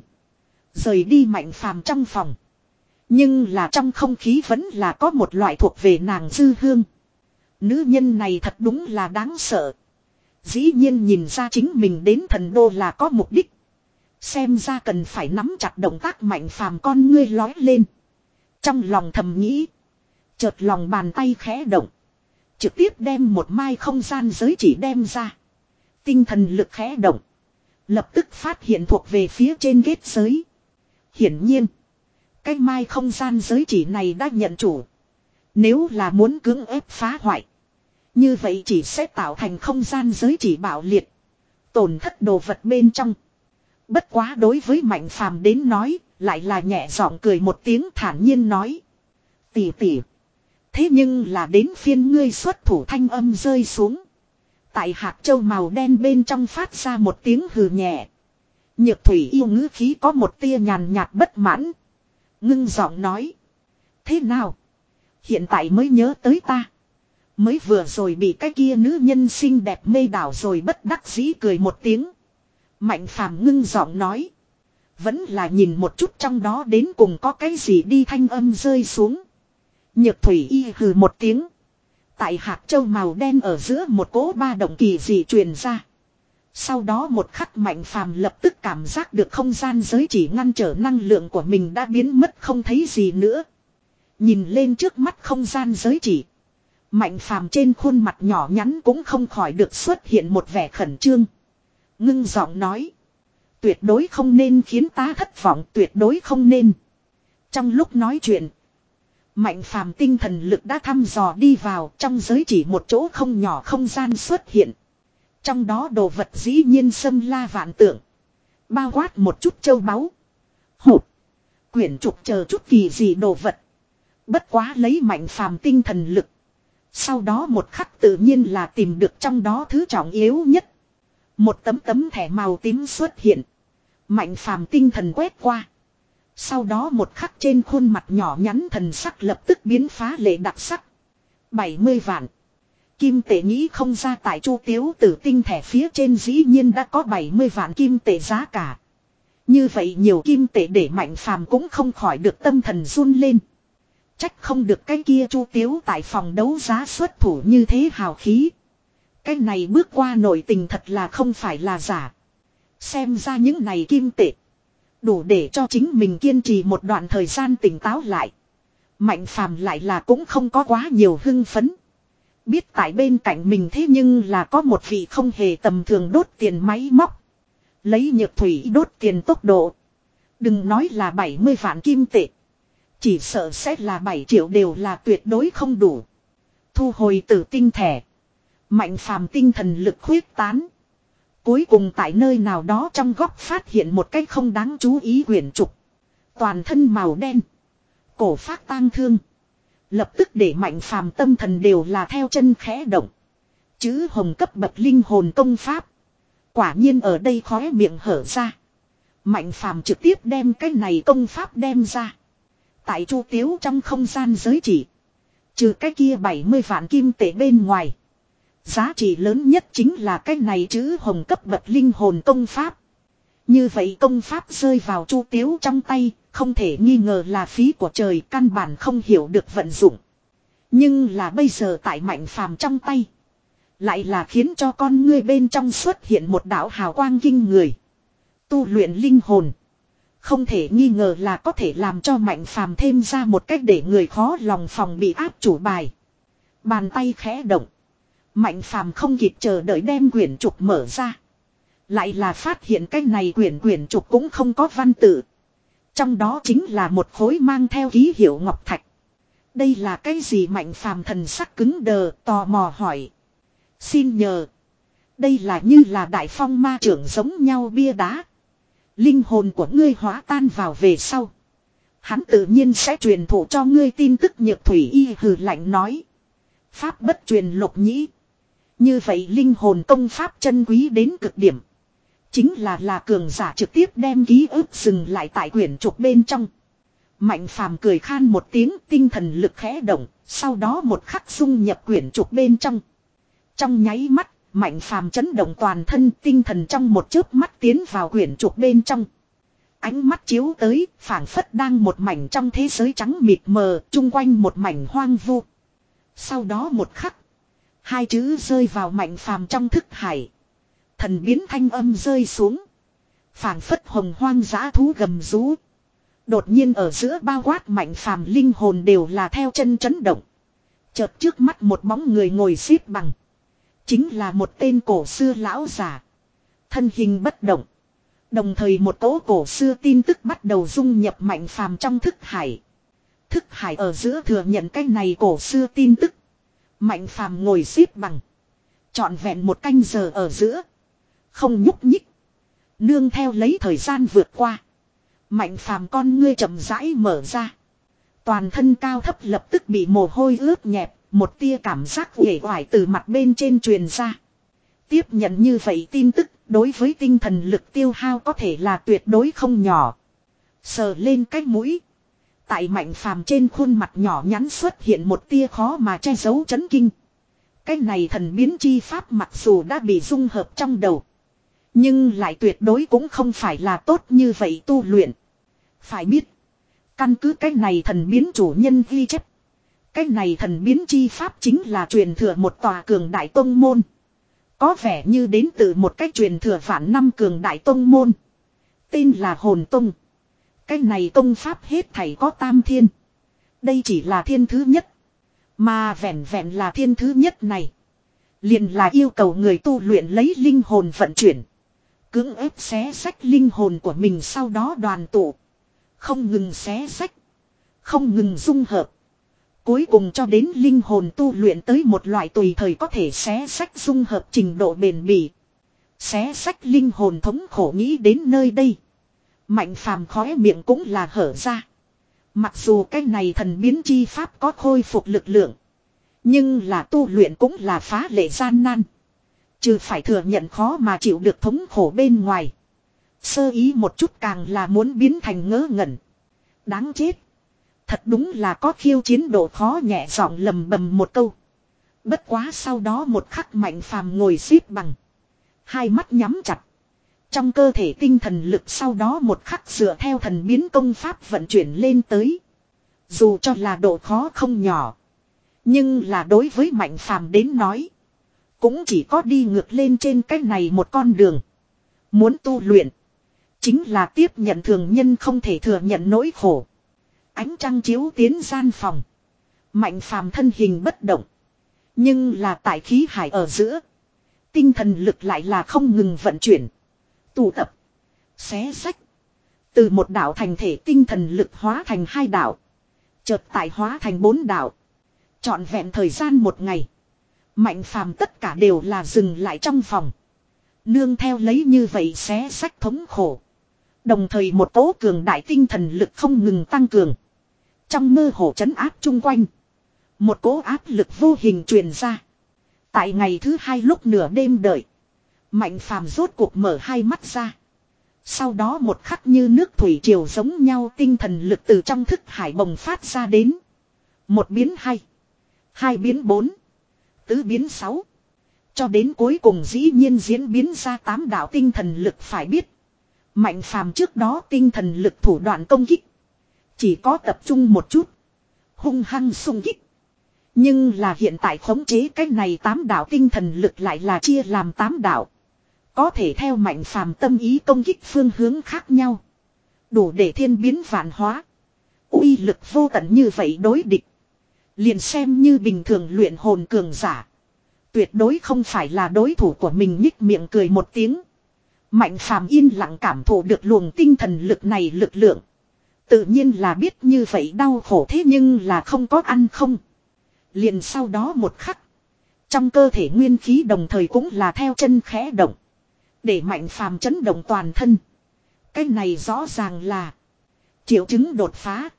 Rời đi Mạnh Phàm trong phòng. Nhưng là trong không khí vẫn là có một loại thuộc về nàng dư hương. Nữ nhân này thật đúng là đáng sợ. Dĩ nhiên nhìn ra chính mình đến thần đô là có mục đích. Xem ra cần phải nắm chặt động tác. Mạnh Phàm con ngươi lói lên. Trong lòng thầm nghĩ. Chợt lòng bàn tay khẽ động. Trực tiếp đem một mai không gian giới chỉ đem ra. Tinh thần lực khẽ động. Lập tức phát hiện thuộc về phía trên kết giới. Hiển nhiên. Cái mai không gian giới chỉ này đã nhận chủ. Nếu là muốn cưỡng ép phá hoại. Như vậy chỉ sẽ tạo thành không gian giới chỉ bạo liệt. Tổn thất đồ vật bên trong. Bất quá đối với Mạnh Phàm đến nói. Lại là nhẹ giọng cười một tiếng thản nhiên nói. Tỷ tỷ. Thế nhưng là đến phiên ngươi xuất thủ. Thanh âm rơi xuống. Tại hạt châu màu đen bên trong phát ra một tiếng hừ nhẹ. Nhược thủy yêu ngữ khí có một tia nhàn nhạt bất mãn. Ngưng giọng nói. Thế nào? Hiện tại mới nhớ tới ta. Mới vừa rồi bị cái kia nữ nhân xinh đẹp mê đảo rồi. Bất đắc dĩ cười một tiếng. Mạnh Phàm ngưng giọng nói. Vẫn là nhìn một chút trong đó đến cùng có cái gì đi. Thanh âm rơi xuống. Nhược thủy y hừ một tiếng. Tại hạt châu màu đen ở giữa một cỗ ba động kỳ dị truyền ra. Sau đó một khắc Mạnh Phàm lập tức cảm giác được không gian giới chỉ ngăn trở năng lượng của mình đã biến mất không thấy gì nữa. Nhìn lên trước mắt không gian giới chỉ. Mạnh Phàm trên khuôn mặt nhỏ nhắn cũng không khỏi được xuất hiện một vẻ khẩn trương. Ngưng giọng nói. Tuyệt đối không nên khiến ta thất vọng, tuyệt đối không nên. Trong lúc nói chuyện. Mạnh Phàm tinh thần lực đã thăm dò đi vào, trong giới chỉ một chỗ không nhỏ không gian xuất hiện. Trong đó đồ vật dĩ nhiên xâm la vạn tượng. Bao quát một chút châu báu. Hộp. Quyển trục chờ chút kỳ gì đồ vật. Bất quá lấy Mạnh Phàm tinh thần lực. Sau đó một khắc tự nhiên là tìm được trong đó thứ trọng yếu nhất. Một tấm tấm thẻ màu tím xuất hiện. Mạnh Phàm tinh thần quét qua. Sau đó một khắc trên khuôn mặt nhỏ nhắn thần sắc lập tức biến phá lệ đặc sắc. bảy mươi vạn. Kim tệ nghĩ không ra tại Chu Tiếu Tử tinh thẻ phía trên dĩ nhiên đã có bảy mươi vạn kim tệ giá cả. Như vậy nhiều kim tệ để Mạnh Phàm cũng không khỏi được tâm thần run lên. Trách không được cái kia Chu Tiếu tại phòng đấu giá xuất thủ như thế hào khí. Cái này bước qua nội tình thật là không phải là giả. Xem ra những này kim tệ. Đủ để cho chính mình kiên trì một đoạn thời gian tỉnh táo lại. Mạnh Phàm lại là cũng không có quá nhiều hưng phấn. Biết tại bên cạnh mình thế nhưng là có một vị không hề tầm thường đốt tiền máy móc. Lấy nhược thủy đốt tiền tốc độ. Đừng nói là bảy mươi vạn kim tệ. Chỉ sợ sẽ là bảy triệu đều là tuyệt đối không đủ. Thu hồi tử tinh thẻ. Mạnh Phàm tinh thần lực khuyết tán. Cuối cùng tại nơi nào đó trong góc phát hiện một cái không đáng chú ý quyển trục. Toàn thân màu đen. Cổ phát tang thương. Lập tức để Mạnh Phàm tâm thần đều là theo chân khẽ động. Chữ hồng cấp bậc linh hồn công pháp. Quả nhiên ở đây khóe miệng hở ra. Mạnh Phàm trực tiếp đem cái này công pháp đem ra. Tại Chu Tiếu trong không gian giới chỉ. Trừ cái kia bảy mươi vạn kim tệ bên ngoài. Giá trị lớn nhất chính là cái này chữ hồng cấp bậc linh hồn công pháp. Như vậy công pháp rơi vào Chu Tiếu trong tay, không thể nghi ngờ là phí của trời, căn bản không hiểu được vận dụng. Nhưng là bây giờ tại Mạnh Phàm trong tay. Lại là khiến cho con ngươi bên trong xuất hiện một đạo hào quang kinh người. Tu luyện linh hồn. Không thể nghi ngờ là có thể làm cho Mạnh Phàm thêm ra một cách để người khó lòng phòng bị áp chủ bài. Bàn tay khẽ động. Mạnh Phàm không kịp chờ đợi đem quyển trục mở ra. Lại là phát hiện cái này quyển quyển trục cũng không có văn tự. Trong đó chính là một khối mang theo ký hiệu ngọc thạch. Đây là cái gì? Mạnh Phàm thần sắc cứng đờ, tò mò hỏi. Xin nhờ. Đây là như là đại phong ma trưởng giống nhau bia đá. Linh hồn của ngươi hóa tan vào về sau. Hắn tự nhiên sẽ truyền thụ cho ngươi tin tức. Nhược Thủy Y hừ lạnh nói. Pháp bất truyền lục nhĩ. Như vậy linh hồn công pháp chân quý đến cực điểm. Chính là là cường giả trực tiếp đem ký ức dừng lại tại quyển trục bên trong. Mạnh Phàm cười khan một tiếng, tinh thần lực khẽ động, sau đó một khắc dung nhập quyển trục bên trong. Trong nháy mắt, Mạnh Phàm chấn động toàn thân, tinh thần trong một chớp mắt tiến vào quyển trục bên trong. Ánh mắt chiếu tới, phảng phất đang một mảnh trong thế giới trắng mịt mờ, chung quanh một mảnh hoang vu. Sau đó một khắc, hai chữ rơi vào Mạnh Phàm trong thức hải. Thần biến thanh âm rơi xuống. Phảng phất hồng hoang dã thú gầm rú. Đột nhiên ở giữa bao quát Mạnh Phàm linh hồn đều là theo chân chấn động. Chợt trước mắt một bóng người ngồi xếp bằng. Chính là một tên cổ xưa lão giả. Thân hình bất động. Đồng thời một cỗ cổ xưa tin tức bắt đầu dung nhập Mạnh Phàm trong thức hải. Thức hải ở giữa thừa nhận cái này cổ xưa tin tức. Mạnh Phàm ngồi xếp bằng. Trọn vẹn một canh giờ ở giữa. Không nhúc nhích. Nương theo lấy thời gian vượt qua. Mạnh Phàm con ngươi chậm rãi mở ra. Toàn thân cao thấp lập tức bị mồ hôi ướt nhẹp. Một tia cảm giác uể oải từ mặt bên trên truyền ra. Tiếp nhận như vậy tin tức. Đối với tinh thần lực tiêu hao có thể là tuyệt đối không nhỏ. Sờ lên cái mũi. Tại Mạnh Phàm trên khuôn mặt nhỏ nhắn xuất hiện một tia khó mà che giấu chấn kinh. Cái này thần biến chi pháp mặc dù đã bị dung hợp trong đầu. Nhưng lại tuyệt đối cũng không phải là tốt như vậy tu luyện. Phải biết. Căn cứ cái này thần biến chủ nhân ghi chép. Cái này thần biến chi pháp chính là truyền thừa một tòa cường đại tông môn. Có vẻ như đến từ một cách truyền thừa vạn năm cường đại tông môn. Tên là Hồn Tông. Cái này tông pháp hết thảy có tam thiên. Đây chỉ là thiên thứ nhất. Mà vẹn vẹn là thiên thứ nhất này. Liền là yêu cầu người tu luyện lấy linh hồn vận chuyển. Cưỡng ép xé sách linh hồn của mình sau đó đoàn tụ. Không ngừng xé sách. Không ngừng dung hợp. Cuối cùng cho đến linh hồn tu luyện tới một loại tùy thời có thể xé sách dung hợp trình độ bền bỉ. Xé sách linh hồn thống khổ nghĩ đến nơi đây. Mạnh Phàm khóe miệng cũng là hở ra. Mặc dù cái này thần biến chi pháp có khôi phục lực lượng. Nhưng là tu luyện cũng là phá lệ gian nan. Trừ phải thừa nhận khó mà chịu được thống khổ bên ngoài. Sơ ý một chút càng là muốn biến thành ngớ ngẩn. Đáng chết. Thật đúng là có khiêu chiến độ khó nhẹ giọng lầm bầm một câu. Bất quá sau đó một khắc Mạnh Phàm ngồi xếp bằng. Hai mắt nhắm chặt. Trong cơ thể tinh thần lực sau đó một khắc dựa theo thần biến công pháp vận chuyển lên tới. Dù cho là độ khó không nhỏ. Nhưng là đối với Mạnh Phàm đến nói. Cũng chỉ có đi ngược lên trên cái này một con đường. Muốn tu luyện. Chính là tiếp nhận thường nhân không thể thừa nhận nỗi khổ. Ánh trăng chiếu tiến gian phòng. Mạnh Phàm thân hình bất động. Nhưng là tại khí hải ở giữa. Tinh thần lực lại là không ngừng vận chuyển. Tụ tập. Xé sách. Từ một đạo thành thể tinh thần lực hóa thành hai đạo. Chợt tại hóa thành bốn đạo. Trọn vẹn thời gian một ngày. Mạnh Phàm tất cả đều là dừng lại trong phòng. Nương theo lấy như vậy xé sách thống khổ. Đồng thời một cỗ cường đại tinh thần lực không ngừng tăng cường. Trong mơ hồ trấn áp chung quanh. Một cỗ áp lực vô hình truyền ra. Tại ngày thứ hai lúc nửa đêm đợi. Mạnh phàm rốt cuộc mở hai mắt ra. Sau đó một khắc như nước thủy triều giống nhau tinh thần lực từ trong thức hải bồng phát ra đến. Một biến hai. Hai biến bốn. Tứ biến sáu. Cho đến cuối cùng dĩ nhiên diễn biến ra tám đạo tinh thần lực phải biết. Mạnh phàm trước đó tinh thần lực thủ đoạn công kích. Chỉ có tập trung một chút. Hung hăng xung kích. Nhưng là hiện tại khống chế cái này tám đạo tinh thần lực lại là chia làm tám đạo. Có thể theo mạnh phàm tâm ý công kích phương hướng khác nhau. Đủ để thiên biến vạn hóa. Uy lực vô tận như vậy đối địch. Liền xem như bình thường luyện hồn cường giả. Tuyệt đối không phải là đối thủ của mình, nhích miệng cười một tiếng. Mạnh phàm yên lặng cảm thụ được luồng tinh thần lực này lực lượng. Tự nhiên là biết như vậy đau khổ thế nhưng là không có ăn không. Liền sau đó một khắc. Trong cơ thể nguyên khí đồng thời cũng là theo chân khẽ động. Để mạnh phàm chấn động toàn thân. Cái này rõ ràng là triệu chứng đột phá.